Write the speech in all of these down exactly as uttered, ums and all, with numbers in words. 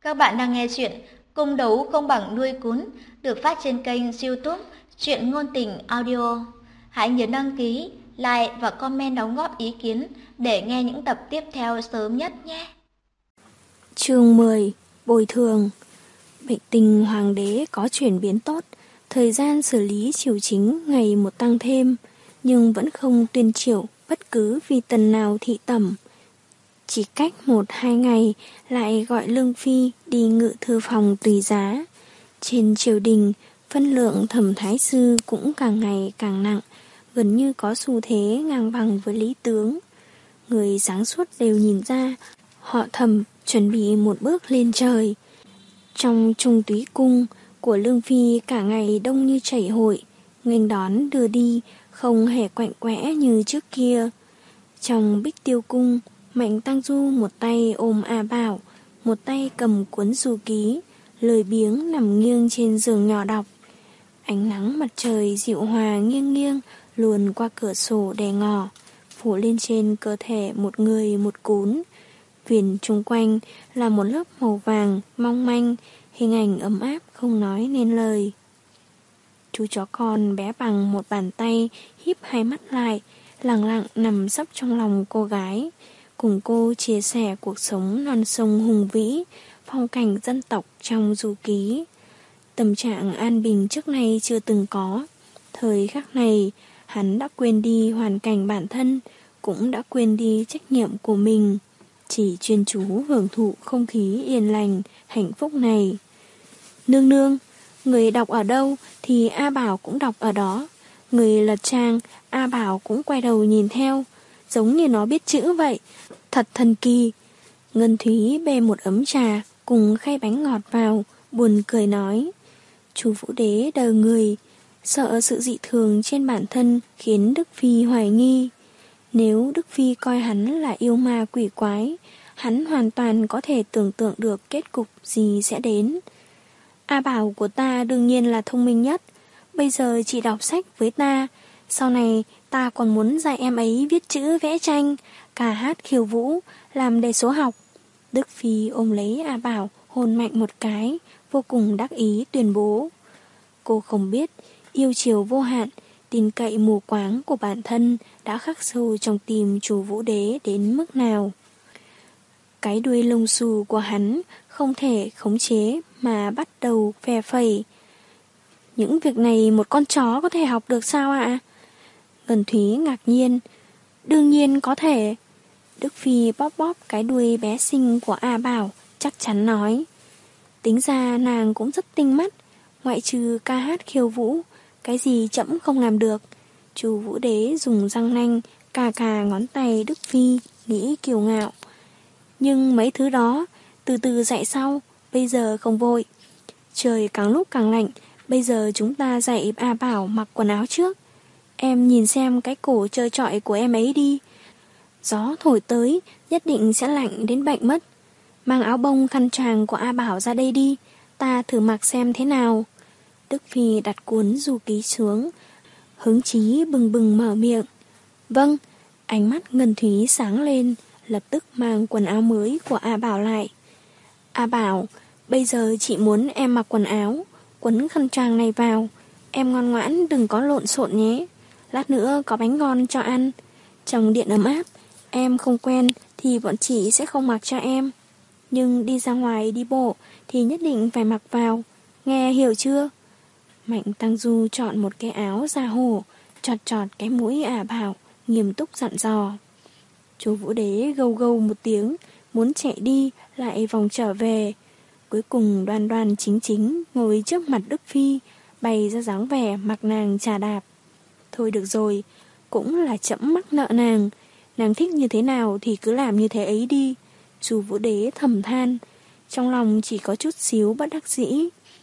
Các bạn đang nghe chuyện Cung đấu không bằng nuôi cún được phát trên kênh YouTube Truyện Ngôn Tình Audio. Hãy nhớ đăng ký, like và comment đóng góp ý kiến để nghe những tập tiếp theo sớm nhất nhé. Chương mười. Bồi thường. Bệnh tình hoàng đế có chuyển biến tốt, thời gian xử lý triều chính ngày một tăng thêm, nhưng vẫn không tuyên triệu bất cứ vi tần nào thị tẩm. Chỉ cách một hai ngày lại gọi Lương Phi đi ngự thư phòng tùy giá. Trên triều đình, phân lượng Thẩm Thái Sư cũng càng ngày càng nặng, gần như có xu thế ngang bằng với Lý Tướng. Người sáng suốt đều nhìn ra, họ Thẩm chuẩn bị một bước lên trời. Trong Trung Túy Cung của Lương Phi cả ngày đông như chảy hội, nghênh đón đưa đi không hề quạnh quẽ như trước kia. Trong Bích Tiêu Cung, Mạnh Tăng Du một tay ôm A Bảo, một tay cầm cuốn du ký, lười biếng nằm nghiêng trên giường nhỏ đọc. Ánh nắng mặt trời dịu hòa nghiêng nghiêng luồn qua cửa sổ đè ngỏ, phủ lên trên cơ thể một người một cún. Viền chung quanh là một lớp màu vàng mong manh, hình ảnh ấm áp không nói nên lời. Chú chó con bé bằng một bàn tay híp hai mắt lại, lặng lặng nằm sấp trong lòng cô gái, cùng cô chia sẻ cuộc sống non sông hùng vĩ, phong cảnh dân tộc trong du ký. Tâm trạng an bình trước nay chưa từng có. Thời khắc này, hắn đã quên đi hoàn cảnh bản thân, cũng đã quên đi trách nhiệm của mình, chỉ chuyên chú hưởng thụ không khí yên lành, hạnh phúc này. Nương nương, người đọc ở đâu thì A Bảo cũng đọc ở đó. Người lật trang, A Bảo cũng quay đầu nhìn theo, giống như nó biết chữ vậy. Thật thần kỳ. Ngân Thúy bê một ấm trà cùng khay bánh ngọt vào, buồn cười nói. Chú Vũ Đế đờ người, sợ sự dị thường trên bản thân khiến Đức Phi hoài nghi. Nếu Đức Phi coi hắn là yêu ma quỷ quái, hắn hoàn toàn có thể tưởng tượng được kết cục gì sẽ đến. A Bảo của ta đương nhiên là thông minh nhất. Bây giờ chỉ đọc sách với ta, sau này ta còn muốn dạy em ấy viết chữ vẽ tranh, ca hát khiêu vũ, làm đề số học. Đức Phi ôm lấy A Bảo, hôn mạnh một cái, vô cùng đắc ý tuyên bố. Cô không biết, yêu chiều vô hạn, tin cậy mù quáng của bản thân đã khắc sâu trong tim chú Vũ Đế đến mức nào. Cái đuôi lông xù của hắn không thể khống chế mà bắt đầu phe phẩy. Những việc này một con chó có thể học được sao ạ? Ngân Thúy ngạc nhiên. Đương nhiên có thể. Đức Phi bóp bóp cái đuôi bé xinh của A Bảo, chắc chắn nói. Tính ra nàng cũng rất tinh mắt, ngoại trừ ca hát khiêu vũ, cái gì trẫm không làm được. Chú Vũ Đế dùng răng nanh cà cà ngón tay Đức Phi, nghĩ kiêu ngạo. Nhưng mấy thứ đó, từ từ dạy sau, bây giờ không vội. Trời càng lúc càng lạnh, bây giờ chúng ta dạy A Bảo mặc quần áo trước. Em nhìn xem cái cổ trơ trọi của em ấy đi. Gió thổi tới, nhất định sẽ lạnh đến bệnh mất. Mang áo bông khăn choàng của A Bảo ra đây đi, ta thử mặc xem thế nào. Đức Phi đặt cuốn du ký xuống, hứng chí bừng bừng mở miệng. Vâng, ánh mắt Ngân Thúy sáng lên, lập tức mang quần áo mới của A Bảo lại. A Bảo, bây giờ chị muốn em mặc quần áo, quấn khăn choàng này vào. Em ngoan ngoãn đừng có lộn xộn nhé. Lát nữa có bánh ngon cho ăn. Trong điện ấm áp, em không quen thì bọn chị sẽ không mặc cho em. Nhưng đi ra ngoài đi bộ thì nhất định phải mặc vào. Nghe hiểu chưa? Mạnh Tăng Du chọn một cái áo da hổ, chọt chọt cái mũi A Bảo, nghiêm túc dặn dò. Chú Vũ Đế gâu gâu một tiếng, muốn chạy đi lại vòng trở về. Cuối cùng đoan đoan chính chính ngồi trước mặt Đức Phi, bày ra dáng vẻ mặc nàng trà đạp. Thôi được rồi, cũng là trẫm mắc nợ nàng. Nàng thích như thế nào thì cứ làm như thế ấy đi. Chú Vũ Đế thầm than, trong lòng chỉ có chút xíu bất đắc dĩ.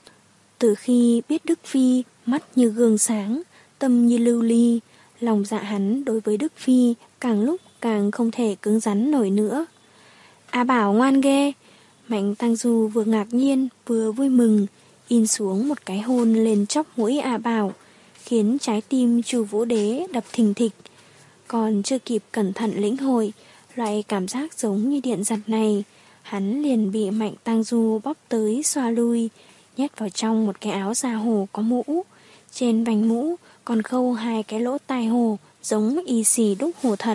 Từ khi biết Đức Phi mắt như gương sáng, tâm như lưu ly, lòng dạ hắn đối với Đức Phi càng lúc càng không thể cứng rắn nổi nữa. A Bảo ngoan ghê. Mạnh Tăng Du vừa ngạc nhiên vừa vui mừng, in xuống một cái hôn lên chóp mũi A Bảo, khiến trái tim chú Vũ Đế đập thình thịch. Còn chưa kịp cẩn thận lĩnh hội loại cảm giác giống như điện giật này, hắn liền bị Mạnh Tang Du bóp tới xoa lui, nhét vào trong một cái áo da hổ có mũ. Trên vành mũ còn khâu hai cái lỗ tai hổ giống y xì đúc hổ thật.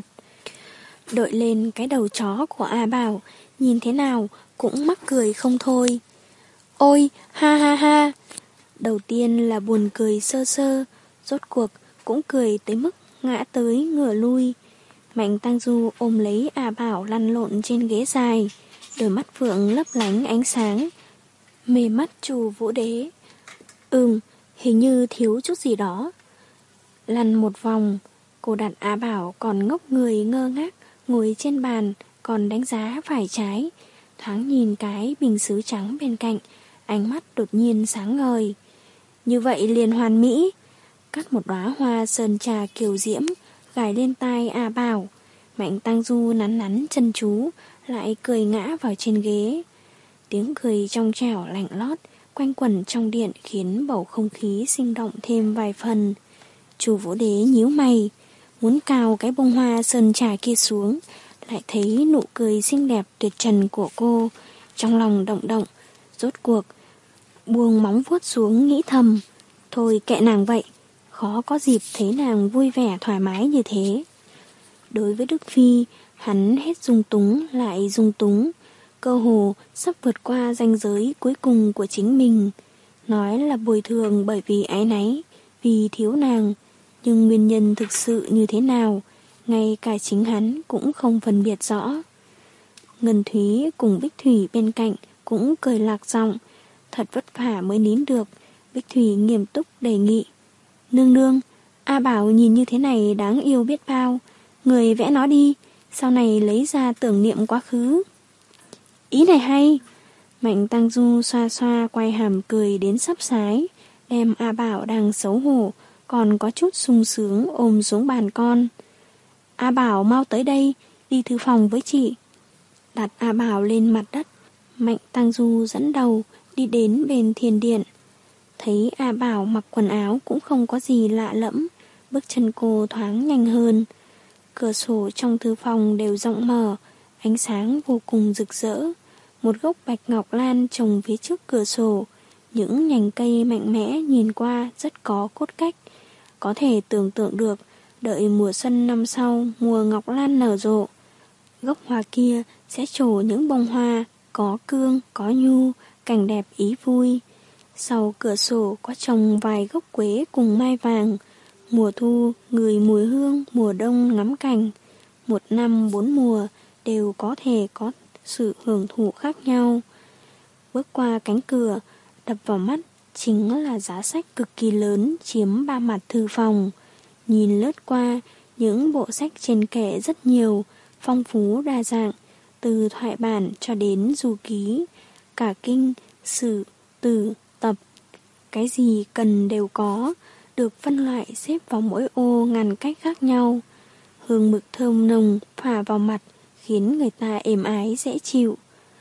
Đội lên cái đầu chó của A Bảo, nhìn thế nào cũng mắc cười không thôi. Ôi, ha ha ha! Đầu tiên là buồn cười sơ sơ, rốt cuộc cũng cười tới mức ngã tới ngửa lui. Mạnh Tang Du ôm lấy A Bảo lăn lộn trên ghế dài, đôi mắt phượng lấp lánh ánh sáng, mê mắt Chu Vũ Đế. Ừm, hình như thiếu chút gì đó. Lăn một vòng, cô đặt A Bảo còn ngốc người ngơ ngác ngồi trên bàn, còn đánh giá phải trái, thoáng nhìn cái bình sứ trắng bên cạnh, ánh mắt đột nhiên sáng ngời. Như vậy liền hoàn mỹ. Cắt một đóa hoa sơn trà kiều diễm gài lên tai A Bảo. Mạnh Tang Du nắn nắn chân chú, lại cười ngã vào trên ghế. Tiếng cười trong trẻo lạnh lót quanh quẩn trong điện khiến bầu không khí sinh động thêm vài phần. Chu Vũ Đế nhíu mày, muốn cào cái bông hoa sơn trà kia xuống, lại thấy nụ cười xinh đẹp tuyệt trần của cô, trong lòng động động, rốt cuộc buông móng vuốt xuống nghĩ thầm, thôi kệ nàng vậy, khó có dịp thấy nàng vui vẻ thoải mái như thế. Đối với Đức Phi, hắn hết dung túng lại dung túng, cơ hồ sắp vượt qua ranh giới cuối cùng của chính mình. Nói là bồi thường bởi vì áy náy, vì thiếu nàng, nhưng nguyên nhân thực sự như thế nào, ngay cả chính hắn cũng không phân biệt rõ. Ngân Thúy cùng Bích Thủy bên cạnh cũng cười lạc giọng, thật vất vả mới nín được. Bích Thủy nghiêm túc đề nghị, nương nương, A Bảo nhìn như thế này đáng yêu biết bao, người vẽ nó đi, sau này lấy ra tưởng niệm quá khứ. Ý này hay. Mạnh Tang Du xoa xoa quay hàm cười đến sắp sái, đem A Bảo đang xấu hổ còn có chút sung sướng ôm xuống bàn con. A Bảo mau tới đây, đi thư phòng với chị. Đặt A Bảo lên mặt đất, Mạnh Tang Du dẫn đầu đi đến bên thiền điện. Thấy A Bảo mặc quần áo cũng không có gì lạ lẫm, bước chân cô thoáng nhanh hơn. Cửa sổ trong thư phòng đều rộng mở, ánh sáng vô cùng rực rỡ. Một gốc bạch ngọc lan trồng phía trước cửa sổ, những nhành cây mạnh mẽ nhìn qua rất có cốt cách. Có thể tưởng tượng được, đợi mùa xuân năm sau mùa ngọc lan nở rộ, gốc hoa kia sẽ trổ những bông hoa có cương, có nhu, cảnh đẹp ý vui. Sau cửa sổ có trồng vài gốc quế cùng mai vàng, mùa thu ngửi mùi hương, mùa đông ngắm cảnh. Một năm bốn mùa đều có thể có sự hưởng thụ khác nhau. Bước qua cánh cửa, đập vào mắt chính là giá sách cực kỳ lớn chiếm ba mặt thư phòng. Nhìn lướt qua, những bộ sách trên kệ rất nhiều, phong phú đa dạng, từ thoại bản cho đến du ký, cả kinh, sử, tử, tập. Cái gì cần đều có, được phân loại xếp vào mỗi ô ngăn cách khác nhau. Hương mực thơm nồng phả vào mặt, khiến người ta êm ái dễ chịu.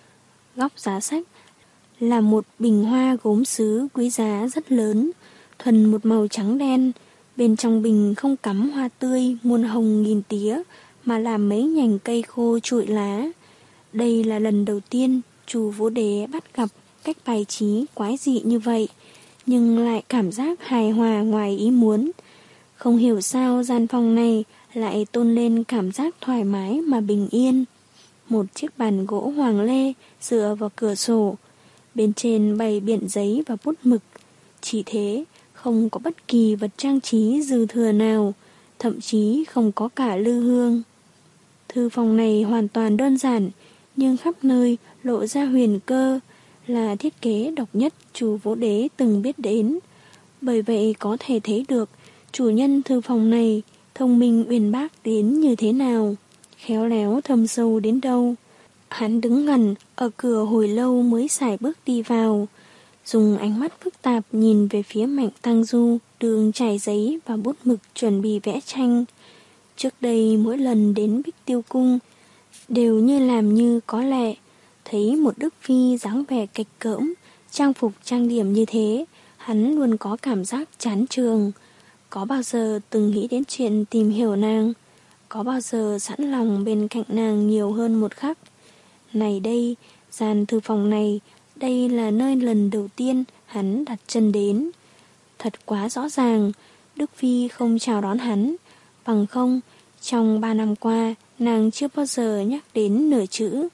Góc giá sách là một bình hoa gốm sứ quý giá rất lớn, thuần một màu trắng đen. Bên trong bình không cắm hoa tươi muôn hồng nghìn tía, mà là mấy nhành cây khô trụi lá. Đây là lần đầu tiên Chu Vũ Đế bắt gặp cách bài trí quái dị như vậy, nhưng lại cảm giác hài hòa ngoài ý muốn. Không hiểu sao gian phòng này lại tôn lên cảm giác thoải mái mà bình yên. Một chiếc bàn gỗ hoàng lê dựa vào cửa sổ, bên trên bày biện giấy và bút mực. Chỉ thế, không có bất kỳ vật trang trí dư thừa nào, thậm chí không có cả lư hương. Thư phòng này hoàn toàn đơn giản, nhưng khắp nơi lộ ra huyền cơ, là thiết kế độc nhất Chu Vũ Đế từng biết đến. Bởi vậy có thể thấy được chủ nhân thư phòng này thông minh uyên bác đến như thế nào, khéo léo thâm sâu đến đâu. Hắn đứng ngẩn ở cửa hồi lâu mới sải bước đi vào, dùng ánh mắt phức tạp nhìn về phía Mạnh Tang Du đường trải giấy và bút mực chuẩn bị vẽ tranh. Trước đây mỗi lần đến Bích Tiêu Cung đều như làm như có lệ, thấy một Đức Phi dáng vẻ kịch cỡm, trang phục trang điểm như thế, hắn luôn có cảm giác chán trường. Có bao giờ từng nghĩ đến chuyện tìm hiểu nàng, có bao giờ sẵn lòng bên cạnh nàng nhiều hơn một khắc. Này đây, Gian thư phòng này, đây là nơi lần đầu tiên hắn đặt chân đến. Thật quá rõ ràng, Đức Phi không chào đón hắn, bằng không, trong ba năm qua, nàng chưa bao giờ nhắc đến nửa chữ.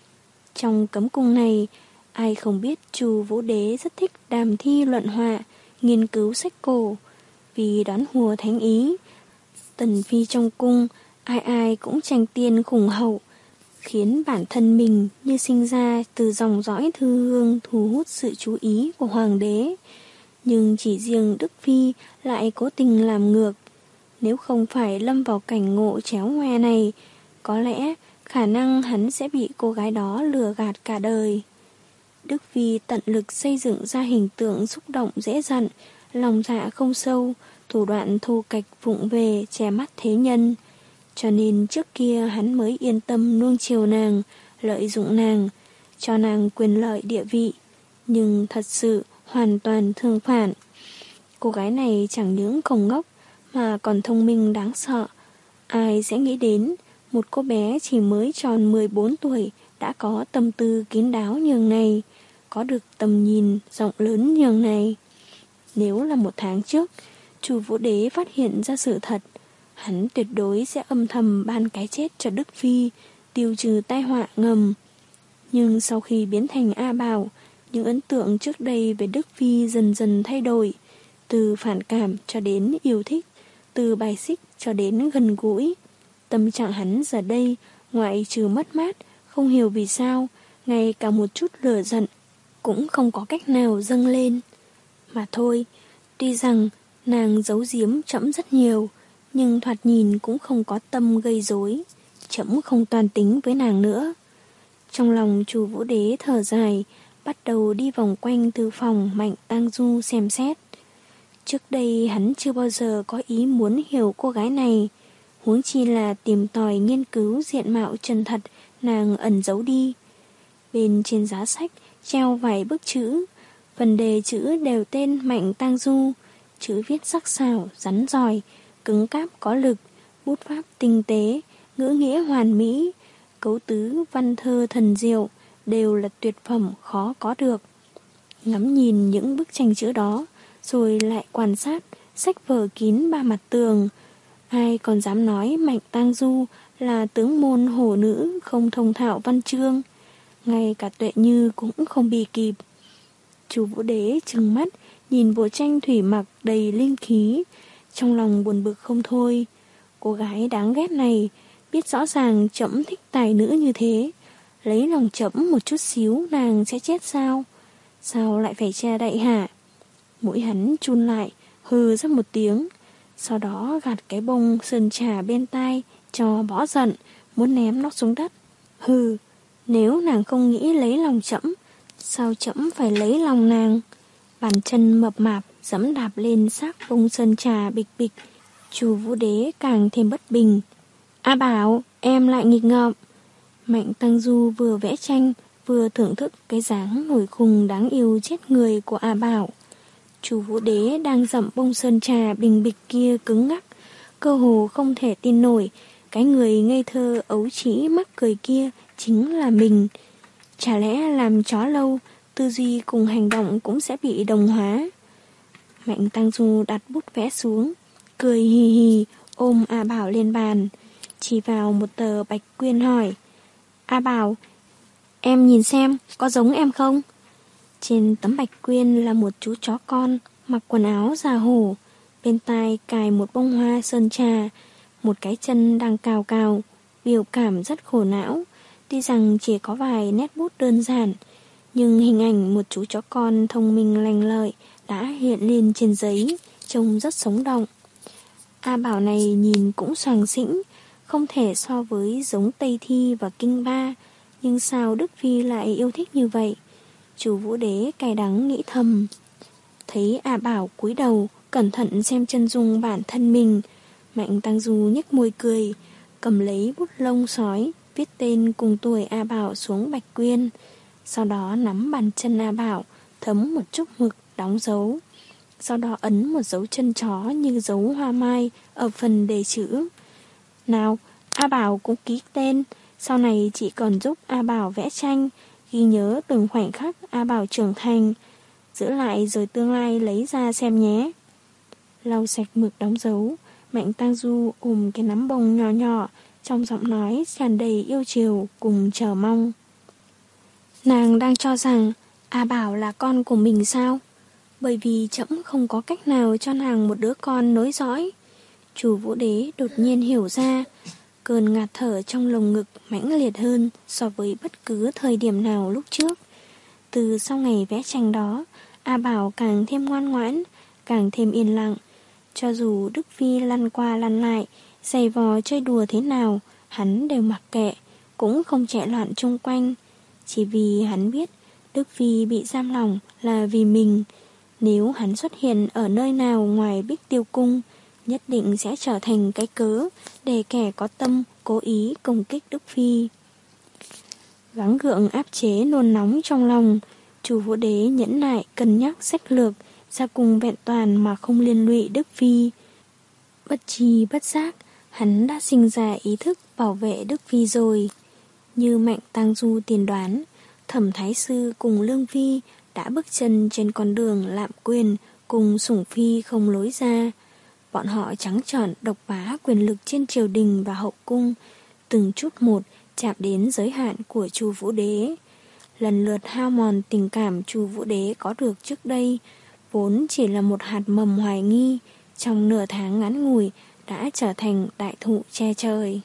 Trong cấm cung này, ai không biết Chu Vũ Đế rất thích đàm thi luận họa, nghiên cứu sách cổ, vì đón hùa thánh ý. Tần phi trong cung, ai ai cũng tranh tiên khủng hậu, khiến bản thân mình như sinh ra từ dòng dõi thư hương thu hút sự chú ý của hoàng đế. Nhưng chỉ riêng Đức Phi lại cố tình làm ngược. Nếu không phải lâm vào cảnh ngộ chéo ngoe này, có lẽ khả năng hắn sẽ bị cô gái đó lừa gạt cả đời. Đức Phi tận lực xây dựng ra hình tượng xúc động dễ dặn, lòng dạ không sâu, thủ đoạn thô kệch vụng về che mắt thế nhân. Cho nên trước kia hắn mới yên tâm nuông chiều nàng, lợi dụng nàng, cho nàng quyền lợi địa vị. Nhưng thật sự hoàn toàn tương phản. Cô gái này chẳng những không ngốc mà còn thông minh đáng sợ. Ai sẽ nghĩ đến một cô bé chỉ mới tròn mười bốn tuổi đã có tâm tư kín đáo nhường này, có được tầm nhìn rộng lớn nhường này. Nếu là một tháng trước, Chu Vũ Đế phát hiện ra sự thật, hắn tuyệt đối sẽ âm thầm ban cái chết cho Đức Phi, tiêu trừ tai họa ngầm. Nhưng sau khi biến thành A Bảo, những ấn tượng trước đây về Đức Phi dần dần thay đổi, từ phản cảm cho đến yêu thích, từ bài xích cho đến gần gũi. Tâm trạng hắn giờ đây, ngoại trừ mất mát, không hiểu vì sao, ngay cả một chút lửa giận, cũng không có cách nào dâng lên. Mà thôi, tuy rằng nàng giấu giếm trẫm rất nhiều, nhưng thoạt nhìn cũng không có tâm gây rối, trẫm không toan tính với nàng nữa. Trong lòng Chu Vũ Đế thở dài, bắt đầu đi vòng quanh thư phòng Mạnh Tang Du xem xét. Trước đây hắn chưa bao giờ có ý muốn hiểu cô gái này, huống chi là tìm tòi nghiên cứu diện mạo chân thật nàng ẩn giấu đi. Bên trên giá sách treo vài bức chữ, phần đề chữ đều tên Mạnh Tang Du, chữ viết sắc sảo, rắn rỏi, cứng cáp có lực, bút pháp tinh tế, ngữ nghĩa hoàn mỹ, cấu tứ văn thơ thần diệu, đều là tuyệt phẩm khó có được. Ngắm nhìn những bức tranh chữ đó, rồi lại quan sát, sách vở kín ba mặt tường. Ai còn dám nói Mạnh Tang Du là tướng môn hổ nữ không thông thạo văn chương, ngay cả Tuệ Như cũng không bì kịp. Chu Vũ Đế trừng mắt, nhìn bộ tranh thủy mặc đầy linh khí, trong lòng buồn bực không thôi. Cô gái đáng ghét này, biết rõ ràng trẫm thích tài nữ như thế, lấy lòng trẫm một chút xíu nàng sẽ chết sao? Sao lại phải che đậy hả? Mũi hắn chun lại, hừ ra một tiếng, sau đó gạt cái bông sơn trà bên tai cho bỏ giận, muốn ném nó xuống đất. Hừ, nếu nàng không nghĩ lấy lòng trẫm, sao trẫm phải lấy lòng nàng? Bàn chân mập mạp giẫm đạp lên xác bông sơn trà bịch bịch. Chu Vũ Đế càng thêm bất bình. A Bảo, em lại nghịch ngợm. Mạnh Tang Du vừa vẽ tranh, vừa thưởng thức cái dáng nổi khùng đáng yêu chết người của A Bảo. Chu Vũ Đế đang dậm bông sơn trà bình bịch kia cứng ngắc, cơ hồ không thể tin nổi, cái người ngây thơ ấu trĩ mắc cười kia chính là mình. Chả lẽ làm chó lâu, tư duy cùng hành động cũng sẽ bị đồng hóa? Mạnh Tang Du đặt bút vẽ xuống, cười hì hì ôm A Bảo lên bàn, chỉ vào một tờ bạch quyên hỏi: A Bảo, em nhìn xem có giống em không? Trên tấm bạch quyên là một chú chó con mặc quần áo già hổ, bên tai cài một bông hoa sơn trà, một cái chân đang cào cào, biểu cảm rất khổ não. Tuy rằng chỉ có vài nét bút đơn giản, nhưng hình ảnh một chú chó con thông minh lanh lợi đã hiện lên trên giấy, trông rất sống động. A Bảo này nhìn cũng xoàng xĩnh, không thể so với giống Tây Thi và Kinh Ba, nhưng sao Đức Phi lại yêu thích như vậy? Chu Vũ Đế cay đắng nghĩ thầm. Thấy A Bảo cúi đầu cẩn thận xem chân dung bản thân mình, Mạnh Tang Du nhếch môi cười, cầm lấy bút lông sói viết tên cùng tuổi A Bảo xuống bạch quyên, sau đó nắm bàn chân A Bảo thấm một chút mực đóng dấu, sau đó ấn một dấu chân chó như dấu hoa mai ở phần đề chữ. Nào, A Bảo cũng ký tên, sau này chị còn giúp A Bảo vẽ tranh, ghi nhớ từng khoảnh khắc A Bảo trưởng thành, giữ lại rồi tương lai lấy ra xem nhé. Lau sạch mực đóng dấu, Mạnh Tang Du ôm cái nắm bông nhỏ nhỏ, trong giọng nói tràn đầy yêu chiều cùng chờ mong. Nàng đang cho rằng A Bảo là con của mình sao? Bởi vì trẫm không có cách nào cho nàng một đứa con nối dõi. Chu Vũ Đế đột nhiên hiểu ra, cơn ngạt thở trong lồng ngực mãnh liệt hơn so với bất cứ thời điểm nào lúc trước. Từ sau ngày vẽ tranh đó, A Bảo càng thêm ngoan ngoãn, càng thêm yên lặng. Cho dù Đức Phi lăn qua lăn lại, giày vò chơi đùa thế nào, hắn đều mặc kệ, cũng không chạy loạn chung quanh. Chỉ vì hắn biết Đức Phi bị giam lỏng là vì mình. Nếu hắn xuất hiện ở nơi nào ngoài Bích Tiêu Cung, nhất định sẽ trở thành cái cớ để kẻ có tâm cố ý công kích Đức Phi. Gắng gượng áp chế nôn nóng trong lòng, Chu Vũ Đế nhẫn nại cân nhắc sách lược, ra cùng vẹn toàn mà không liên lụy Đức Phi. Bất tri bất giác, hắn đã sinh ra ý thức bảo vệ Đức Phi rồi. Như Mạnh Tang Du tiên đoán, Thẩm Thái Sư cùng Lương Phi đã bước chân trên con đường lạm quyền cùng sủng phi không lối ra. Bọn họ trắng trợn độc bá quyền lực trên triều đình và hậu cung, từng chút một chạm đến giới hạn của Chu Vũ Đế. Lần lượt hao mòn tình cảm Chu Vũ Đế có được trước đây, vốn chỉ là một hạt mầm hoài nghi, trong nửa tháng ngắn ngủi đã trở thành đại thụ che trời.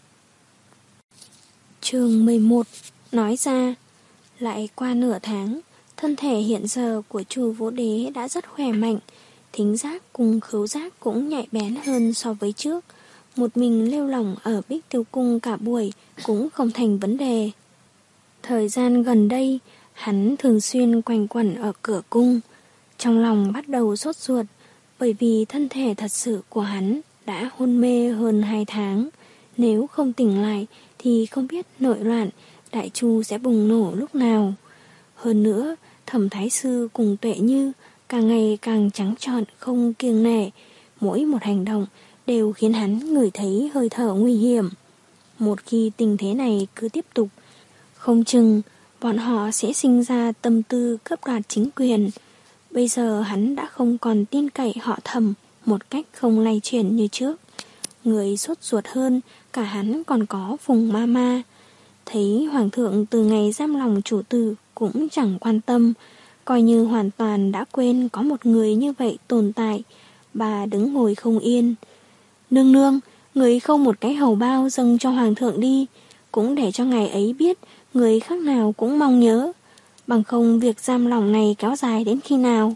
Chương mười một nói ra, lại qua nửa tháng, thân thể hiện giờ của Chu Vũ Đế đã rất khỏe mạnh, thính giác cùng khứu giác cũng nhạy bén hơn so với trước. Một mình lêu lỏng ở Bích Tiêu Cung cả buổi cũng không thành vấn đề. Thời gian gần đây, hắn thường xuyên quanh quẩn ở cửa cung. Trong lòng bắt đầu sốt ruột, bởi vì thân thể thật sự của hắn đã hôn mê hơn hai tháng. Nếu không tỉnh lại thì không biết nội loạn Đại Chu sẽ bùng nổ lúc nào. Hơn nữa, Thẩm Thái Sư cùng Tuệ Như càng ngày càng trắng trợn không kiêng nể, mỗi một hành động đều khiến hắn ngửi thấy hơi thở nguy hiểm. Một khi tình thế này cứ tiếp tục, không chừng bọn họ sẽ sinh ra tâm tư cướp đoạt chính quyền. Bây giờ hắn đã không còn tin cậy họ Thẩm một cách không lay chuyển như trước. Người sốt ruột hơn cả hắn còn có Phùng Ma Ma. Thấy Hoàng thượng từ ngày giam lòng chủ tử cũng chẳng quan tâm, coi như hoàn toàn đã quên có một người như vậy tồn tại. Bà đứng ngồi không yên. Nương nương, người không một cái hầu bao dâng cho Hoàng thượng đi, cũng để cho ngày ấy biết người khác nào cũng mong nhớ. Bằng không việc giam lòng này kéo dài đến khi nào?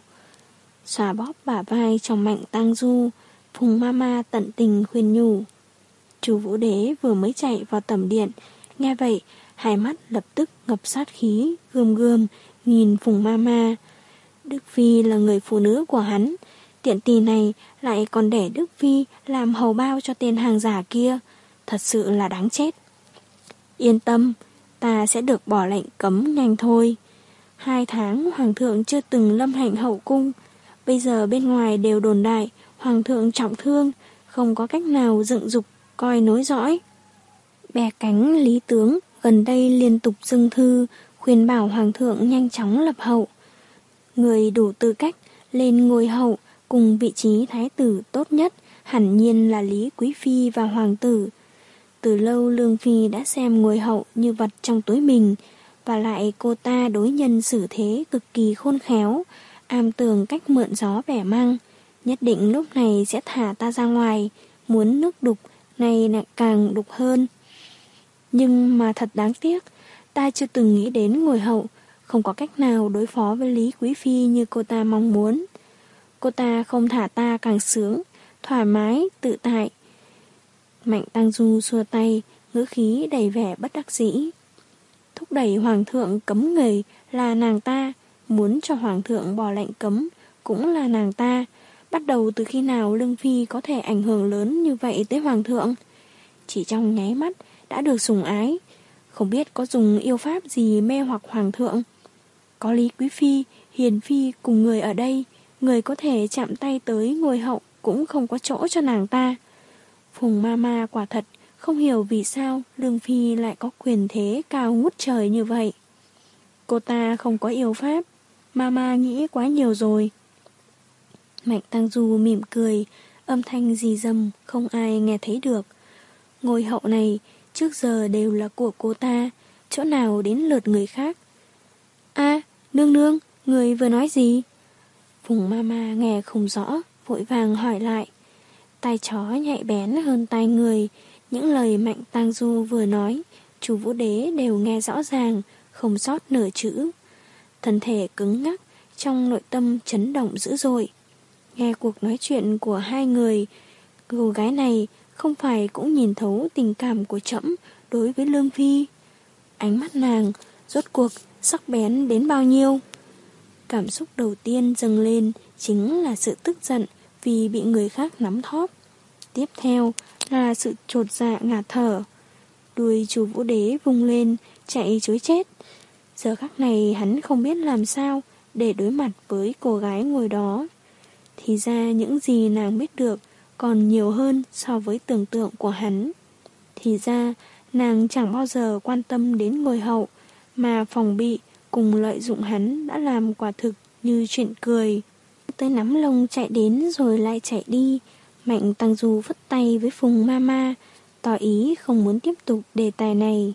Xòa bóp bả vai trong Mạnh Tang Du, Phùng Ma Ma tận tình khuyên nhủ. Chu Vũ Đế vừa mới chạy vào tẩm điện, nghe vậy, hai mắt lập tức ngập sát khí, gườm gườm, nhìn Phùng Ma Ma. Đức Phi là người phụ nữ của hắn, tiện tỳ này lại còn để Đức Phi làm hầu bao cho tên hàng giả kia, thật sự là đáng chết. Yên tâm, ta sẽ được bỏ lệnh cấm nhanh thôi. Hai tháng Hoàng thượng chưa từng lâm hạnh hậu cung, bây giờ bên ngoài đều đồn đại Hoàng thượng trọng thương, không có cách nào dựng dục coi nối dõi. Bè cánh Lý Tướng gần đây liên tục dâng thư khuyên bảo Hoàng thượng nhanh chóng lập hậu. Người đủ tư cách lên ngôi hậu cùng vị trí thái tử tốt nhất hẳn nhiên là Lý Quý Phi và Hoàng tử. Từ lâu Lương Phi đã xem ngôi hậu như vật trong túi mình, và lại cô ta đối nhân xử thế cực kỳ khôn khéo, am tường cách mượn gió bẻ măng, nhất định lúc này sẽ thả ta ra ngoài, muốn nước đục này lại càng đục hơn. Nhưng mà thật đáng tiếc, ta chưa từng nghĩ đến ngôi hậu, không có cách nào đối phó với Lý Quý Phi như cô ta mong muốn. Cô ta không thả ta càng sướng, thoải mái, tự tại. Mạnh Tang Du xua tay, ngữ khí đầy vẻ bất đắc dĩ. Thúc đẩy Hoàng thượng cấm người là nàng ta, muốn cho Hoàng thượng bỏ lệnh cấm cũng là nàng ta. Bắt đầu từ khi nào Lương Phi có thể ảnh hưởng lớn như vậy tới Hoàng thượng? Chỉ trong nháy mắt đã được sủng ái, không biết có dùng yêu pháp gì mê hoặc Hoàng thượng. Có Lý Quý Phi, Hiền Phi cùng người ở đây, người có thể chạm tay tới ngôi hậu cũng không có chỗ cho nàng ta. Phùng Ma Ma quả thật không hiểu vì sao Lương Phi lại có quyền thế cao ngút trời như vậy. Cô ta không có yêu pháp. Mama nghĩ quá nhiều rồi. Mạnh Tăng Du mỉm cười, âm thanh rì rầm không ai nghe thấy được. Ngôi hậu này trước giờ đều là của cô ta, chỗ nào đến lượt người khác. A, nương nương, người vừa nói gì? Phùng Mama nghe không rõ, vội vàng hỏi lại. Tai chó nhạy bén hơn tai người, những lời Mạnh Tăng Du vừa nói, Chu Vũ Đế đều nghe rõ ràng, không sót nửa chữ. Thân thể cứng ngắc, trong nội tâm chấn động dữ dội. Nghe cuộc nói chuyện của hai người, cô gái này không phải cũng nhìn thấu tình cảm của trẫm đối với Lương Phi. Ánh mắt nàng rốt cuộc sắc bén đến bao nhiêu? Cảm xúc đầu tiên dâng lên chính là sự tức giận vì bị người khác nắm thóp. Tiếp theo là sự chột dạ ngạt thở. Đuôi Chu Vũ Đế vung lên, chạy trối chết. Giờ khắc này hắn không biết làm sao để đối mặt với cô gái ngồi đó. Thì ra những gì nàng biết được còn nhiều hơn so với tưởng tượng của hắn. Thì ra nàng chẳng bao giờ quan tâm đến ngôi hậu, mà phòng bị cùng lợi dụng hắn đã làm quả thực như chuyện cười. Tới nắm lông chạy đến rồi lại chạy đi. Mạnh Tăng Du vất tay với Phùng Mama, tỏ ý không muốn tiếp tục đề tài này.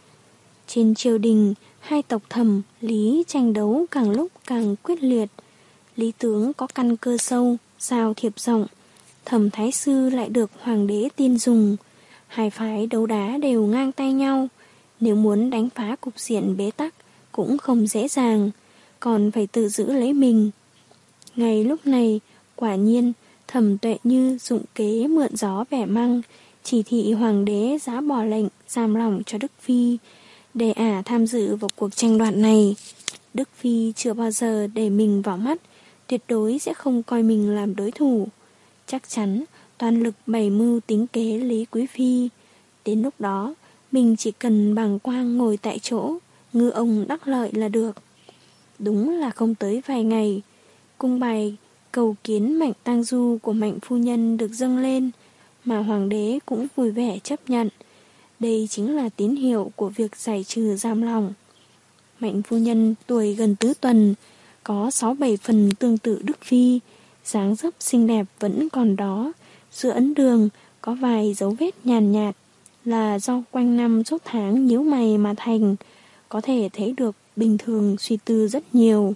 Trên triều đình, hai tộc Thẩm, Lý tranh đấu càng lúc càng quyết liệt. Lý tướng có căn cơ sâu, giao thiệp rộng. Thẩm Thái Sư lại được Hoàng đế tin dùng. Hai phái đấu đá đều ngang tay nhau. Nếu muốn đánh phá cục diện bế tắc cũng không dễ dàng, còn phải tự giữ lấy mình. Ngay lúc này, quả nhiên, Thẩm Tuệ Như dụng kế mượn gió bẻ măng, chỉ thị Hoàng đế giá bỏ lệnh giam lỏng cho Đức Phi, để ả tham dự vào cuộc tranh đoạt này. Đức Phi chưa bao giờ để mình vào mắt, tuyệt đối sẽ không coi mình làm đối thủ. Chắc chắn toàn lực bày mưu tính kế Lý Quý Phi. Đến lúc đó, mình chỉ cần bàng quang ngồi tại chỗ, ngư ông đắc lợi là được. Đúng là không tới vài ngày, cung bài cầu kiến Mạnh Tăng Du của Mạnh phu nhân được dâng lên, mà Hoàng đế cũng vui vẻ chấp nhận. Đây chính là tín hiệu của việc giải trừ giam lỏng. Mạnh phu nhân tuổi gần tứ tuần, có sáu bảy phần tương tự Đức Phi, dáng dấp xinh đẹp vẫn còn đó. Giữa ấn đường có vài dấu vết nhàn nhạt, là do quanh năm suốt tháng nhíu mày mà thành, có thể thấy được bình thường suy tư rất nhiều.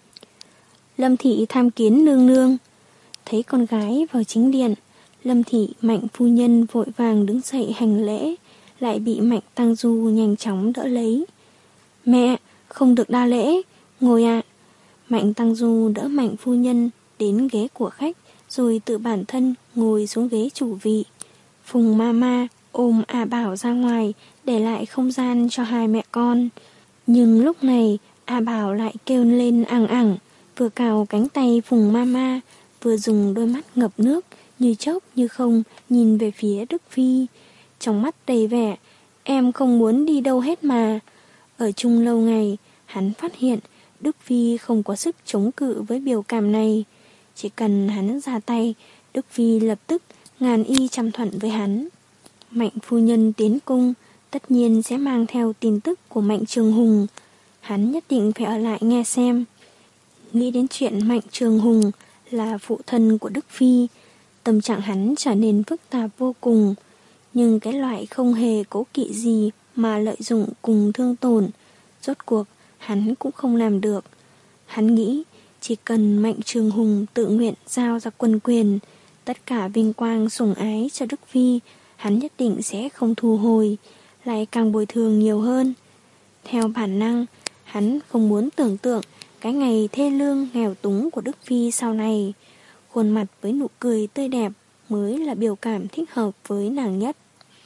Lâm thị tham kiến nương nương. Thấy con gái vào chính điện, Lâm thị Mạnh phu nhân vội vàng đứng dậy hành lễ, lại bị Mạnh Tăng Du nhanh chóng đỡ lấy. Mẹ, không được đa lễ, ngồi ạ. Mạnh Tăng Du đỡ Mạnh phu nhân đến ghế của khách, rồi tự bản thân ngồi xuống ghế chủ vị. Phùng Mama ôm A Bảo ra ngoài, để lại không gian cho hai mẹ con. Nhưng lúc này, A Bảo lại kêu lên ẳng ẳng, vừa cào cánh tay Phùng Mama, vừa dùng đôi mắt ngập nước, như chốc như không, nhìn về phía Đức Phi. Trong mắt đầy vẻ, em không muốn đi đâu hết mà. Ở chung lâu ngày, hắn phát hiện Đức Phi không có sức chống cự với biểu cảm này. Chỉ cần hắn ra tay, Đức Phi lập tức ngàn y trăm thuận với hắn. Mạnh phu nhân tiến cung, tất nhiên sẽ mang theo tin tức của Mạnh Trường Hùng. Hắn nhất định phải ở lại nghe xem. Nghĩ đến chuyện Mạnh Trường Hùng là phụ thân của Đức Phi, tâm trạng hắn trở nên phức tạp vô cùng. Nhưng cái loại không hề cố kỵ gì mà lợi dụng cùng thương tổn, rốt cuộc hắn cũng không làm được. Hắn nghĩ chỉ cần Mạnh Trường Hùng tự nguyện giao ra quân quyền, tất cả vinh quang sủng ái cho Đức Phi, hắn nhất định sẽ không thu hồi, lại càng bồi thường nhiều hơn. Theo bản năng, hắn không muốn tưởng tượng cái ngày thê lương nghèo túng của Đức Phi sau này. Khuôn mặt với nụ cười tươi đẹp mới là biểu cảm thích hợp với nàng nhất.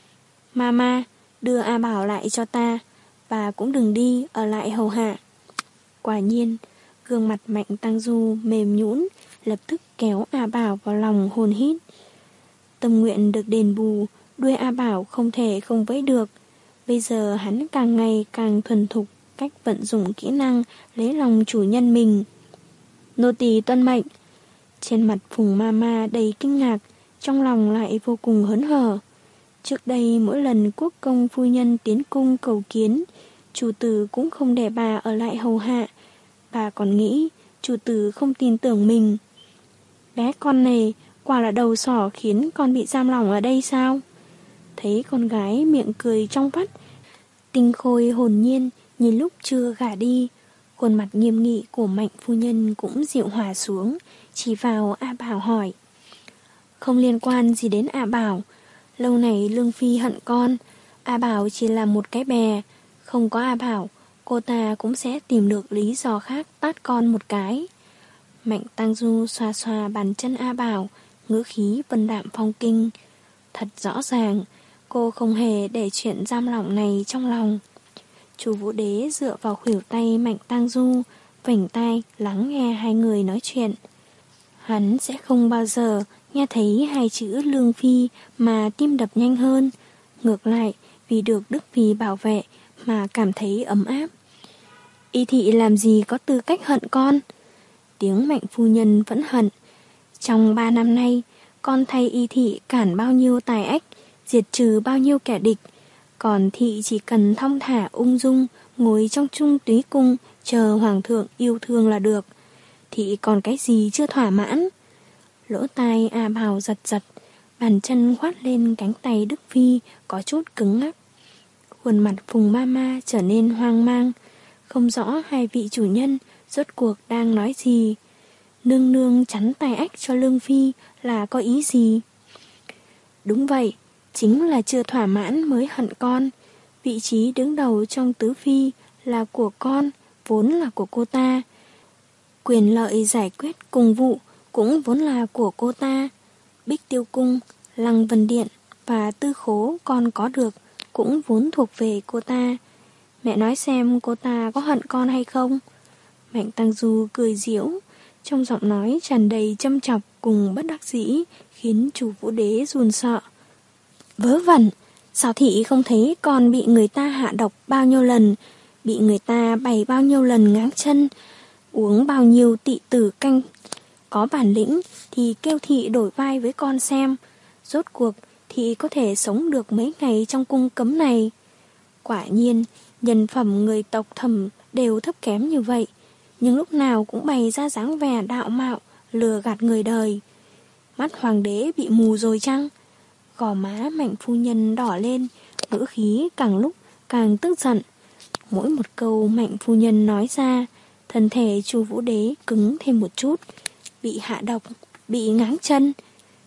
Mama, đưa A Bảo lại cho ta, và cũng đừng đi ở lại hầu hạ. Quả nhiên, gương mặt Mạnh Tăng Du mềm nhũn, lập tức kéo A Bảo vào lòng hôn hít. Tâm nguyện được đền bù, đuôi A Bảo không thể không vẫy được. Bây giờ hắn càng ngày càng thuần thục cách vận dụng kỹ năng lấy lòng chủ nhân mình. Nô tỳ tuân mệnh. Trên mặt Phùng Mama đầy kinh ngạc, trong lòng lại vô cùng hớn hở. Trước đây mỗi lần quốc công phu nhân tiến cung cầu kiến, chủ tử cũng không để bà ở lại hầu hạ. Bà còn nghĩ chủ tử không tin tưởng mình. Bé con này quả là đầu sỏ khiến con bị giam lỏng ở đây sao? Thấy con gái miệng cười trong vắt, tinh khôi hồn nhiên như lúc chưa gả đi. Khuôn mặt nghiêm nghị của Mạnh phu nhân cũng dịu hòa xuống, chỉ vào A Bảo hỏi. Không liên quan gì đến A Bảo. Lâu này Lương Phi hận con. A Bảo chỉ là một cái bè. Không có A Bảo, cô ta cũng sẽ tìm được lý do khác tát con một cái. Mạnh Tăng Du xoa xoa bàn chân A Bảo, ngữ khí vân đạm phong kinh. Thật rõ ràng, cô không hề để chuyện giam lỏng này trong lòng. Chu Vũ Đế dựa vào khuỷu tay Mạnh Tăng Du, vểnh tai lắng nghe hai người nói chuyện. Hắn sẽ không bao giờ nghe thấy hai chữ Lương Phi mà tim đập nhanh hơn. Ngược lại, vì được Đức Phi bảo vệ mà cảm thấy ấm áp. Y thị làm gì có tư cách hận con? Tiếng Mạnh phu nhân vẫn hận. Trong ba năm nay, con thay Y thị cản bao nhiêu tài ách, diệt trừ bao nhiêu kẻ địch. Còn thị chỉ cần thong thả ung dung, ngồi trong chung túy cung, chờ hoàng thượng yêu thương là được. Thị còn cái gì chưa thỏa mãn? Lỗ tai A Bảo giật giật, bàn chân khoát lên cánh tay Đức Phi có chút cứng ngắc. Khuôn mặt Phùng Mama trở nên hoang mang, không rõ hai vị chủ nhân rốt cuộc đang nói gì. Nương nương chắn tai ách cho Lương Phi là có ý gì? Đúng vậy, chính là chưa thỏa mãn mới hận con. Vị trí đứng đầu trong tứ phi là của con, vốn là của cô ta. Quyền lợi giải quyết cùng vụ cũng vốn là của cô ta. Bích Tiêu Cung, Lăng Vân Điện và tư khố con có được cũng vốn thuộc về cô ta. Mẹ nói xem cô ta có hận con hay không? Mạnh Tăng Du cười giễu, trong giọng nói tràn đầy châm chọc cùng bất đắc dĩ, khiến Chu Vũ Đế run sợ. Vớ vẩn, sao thị không thấy con bị người ta hạ độc bao nhiêu lần, bị người ta bày bao nhiêu lần ngáng chân, uống bao nhiêu tị tử canh. Có bản lĩnh thì kêu thị đổi vai với con xem, rốt cuộc thị có thể sống được mấy ngày trong cung cấm này. Quả nhiên, nhân phẩm người tộc Thẩm đều thấp kém như vậy, nhưng lúc nào cũng bày ra dáng vẻ đạo mạo, lừa gạt người đời. Mắt hoàng đế bị mù rồi chăng? Gò má Mạnh phu nhân đỏ lên, ngữ khí càng lúc càng tức giận. Mỗi một câu Mạnh phu nhân nói ra, thân thể Chu Vũ Đế cứng thêm một chút. Bị hạ độc, bị ngáng chân,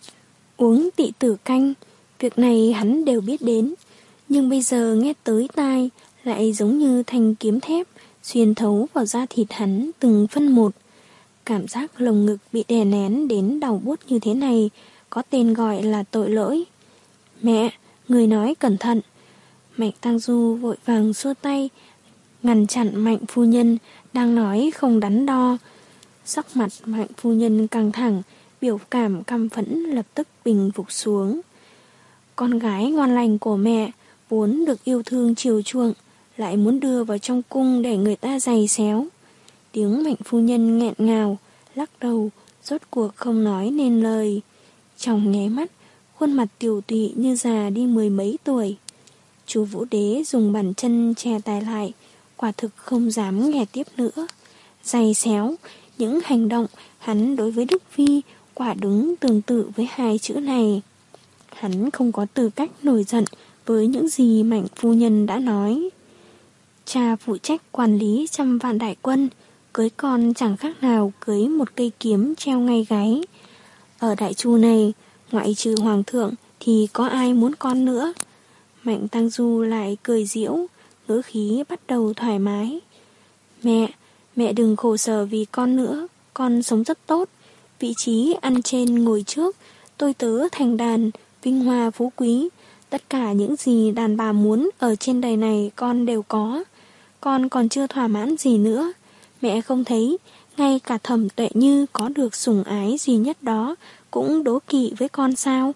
uống tị tử canh, việc này hắn đều biết đến. Nhưng bây giờ nghe tới tai lại giống như thanh kiếm thép xuyên thấu vào da thịt hắn từng phân một. Cảm giác lồng ngực bị đè nén đến đau buốt như thế này có tên gọi là tội lỗi. Mẹ, người nói cẩn thận. Mạnh Tăng Du vội vàng xua tay, ngăn chặn Mạnh phu nhân đang nói không đắn đo. Sắc mặt Mạnh phu nhân căng thẳng, biểu cảm căm phẫn lập tức bình phục xuống. Con gái ngoan lành của mẹ vốn được yêu thương chiều chuộng, lại muốn đưa vào trong cung để người ta giày xéo. Tiếng Mạnh phu nhân nghẹn ngào, lắc đầu, rốt cuộc không nói nên lời. Trong nháy mắt, khuôn mặt tiều tụy như già đi mười mấy tuổi. Chu Vũ Đế dùng bàn chân che tai lại, quả thực không dám nghe tiếp nữa. Giày xéo, những hành động hắn đối với Đức Phi quả đúng tương tự với hai chữ này. Hắn không có tư cách nổi giận với những gì Mạnh phu nhân đã nói. Cha phụ trách quản lý trăm vạn đại quân, cưới con chẳng khác nào cưới một cây kiếm treo ngay gáy. Ở Đại Chu này, ngoại trừ hoàng thượng thì có ai muốn con nữa? Mạnh Tăng Du lại cười giễu, ngữ khí bắt đầu thoải mái. Mẹ, mẹ đừng khổ sở vì con nữa, con sống rất tốt. Vị trí ăn trên ngồi trước, tôi tớ thành đàn, vinh hoa phú quý. Tất cả những gì đàn bà muốn ở trên đời này con đều có. Con còn chưa thỏa mãn gì nữa. Mẹ không thấy, ngay cả Thẩm Tuệ Như có được sủng ái duy nhất đó cũng đố kỵ với con sao?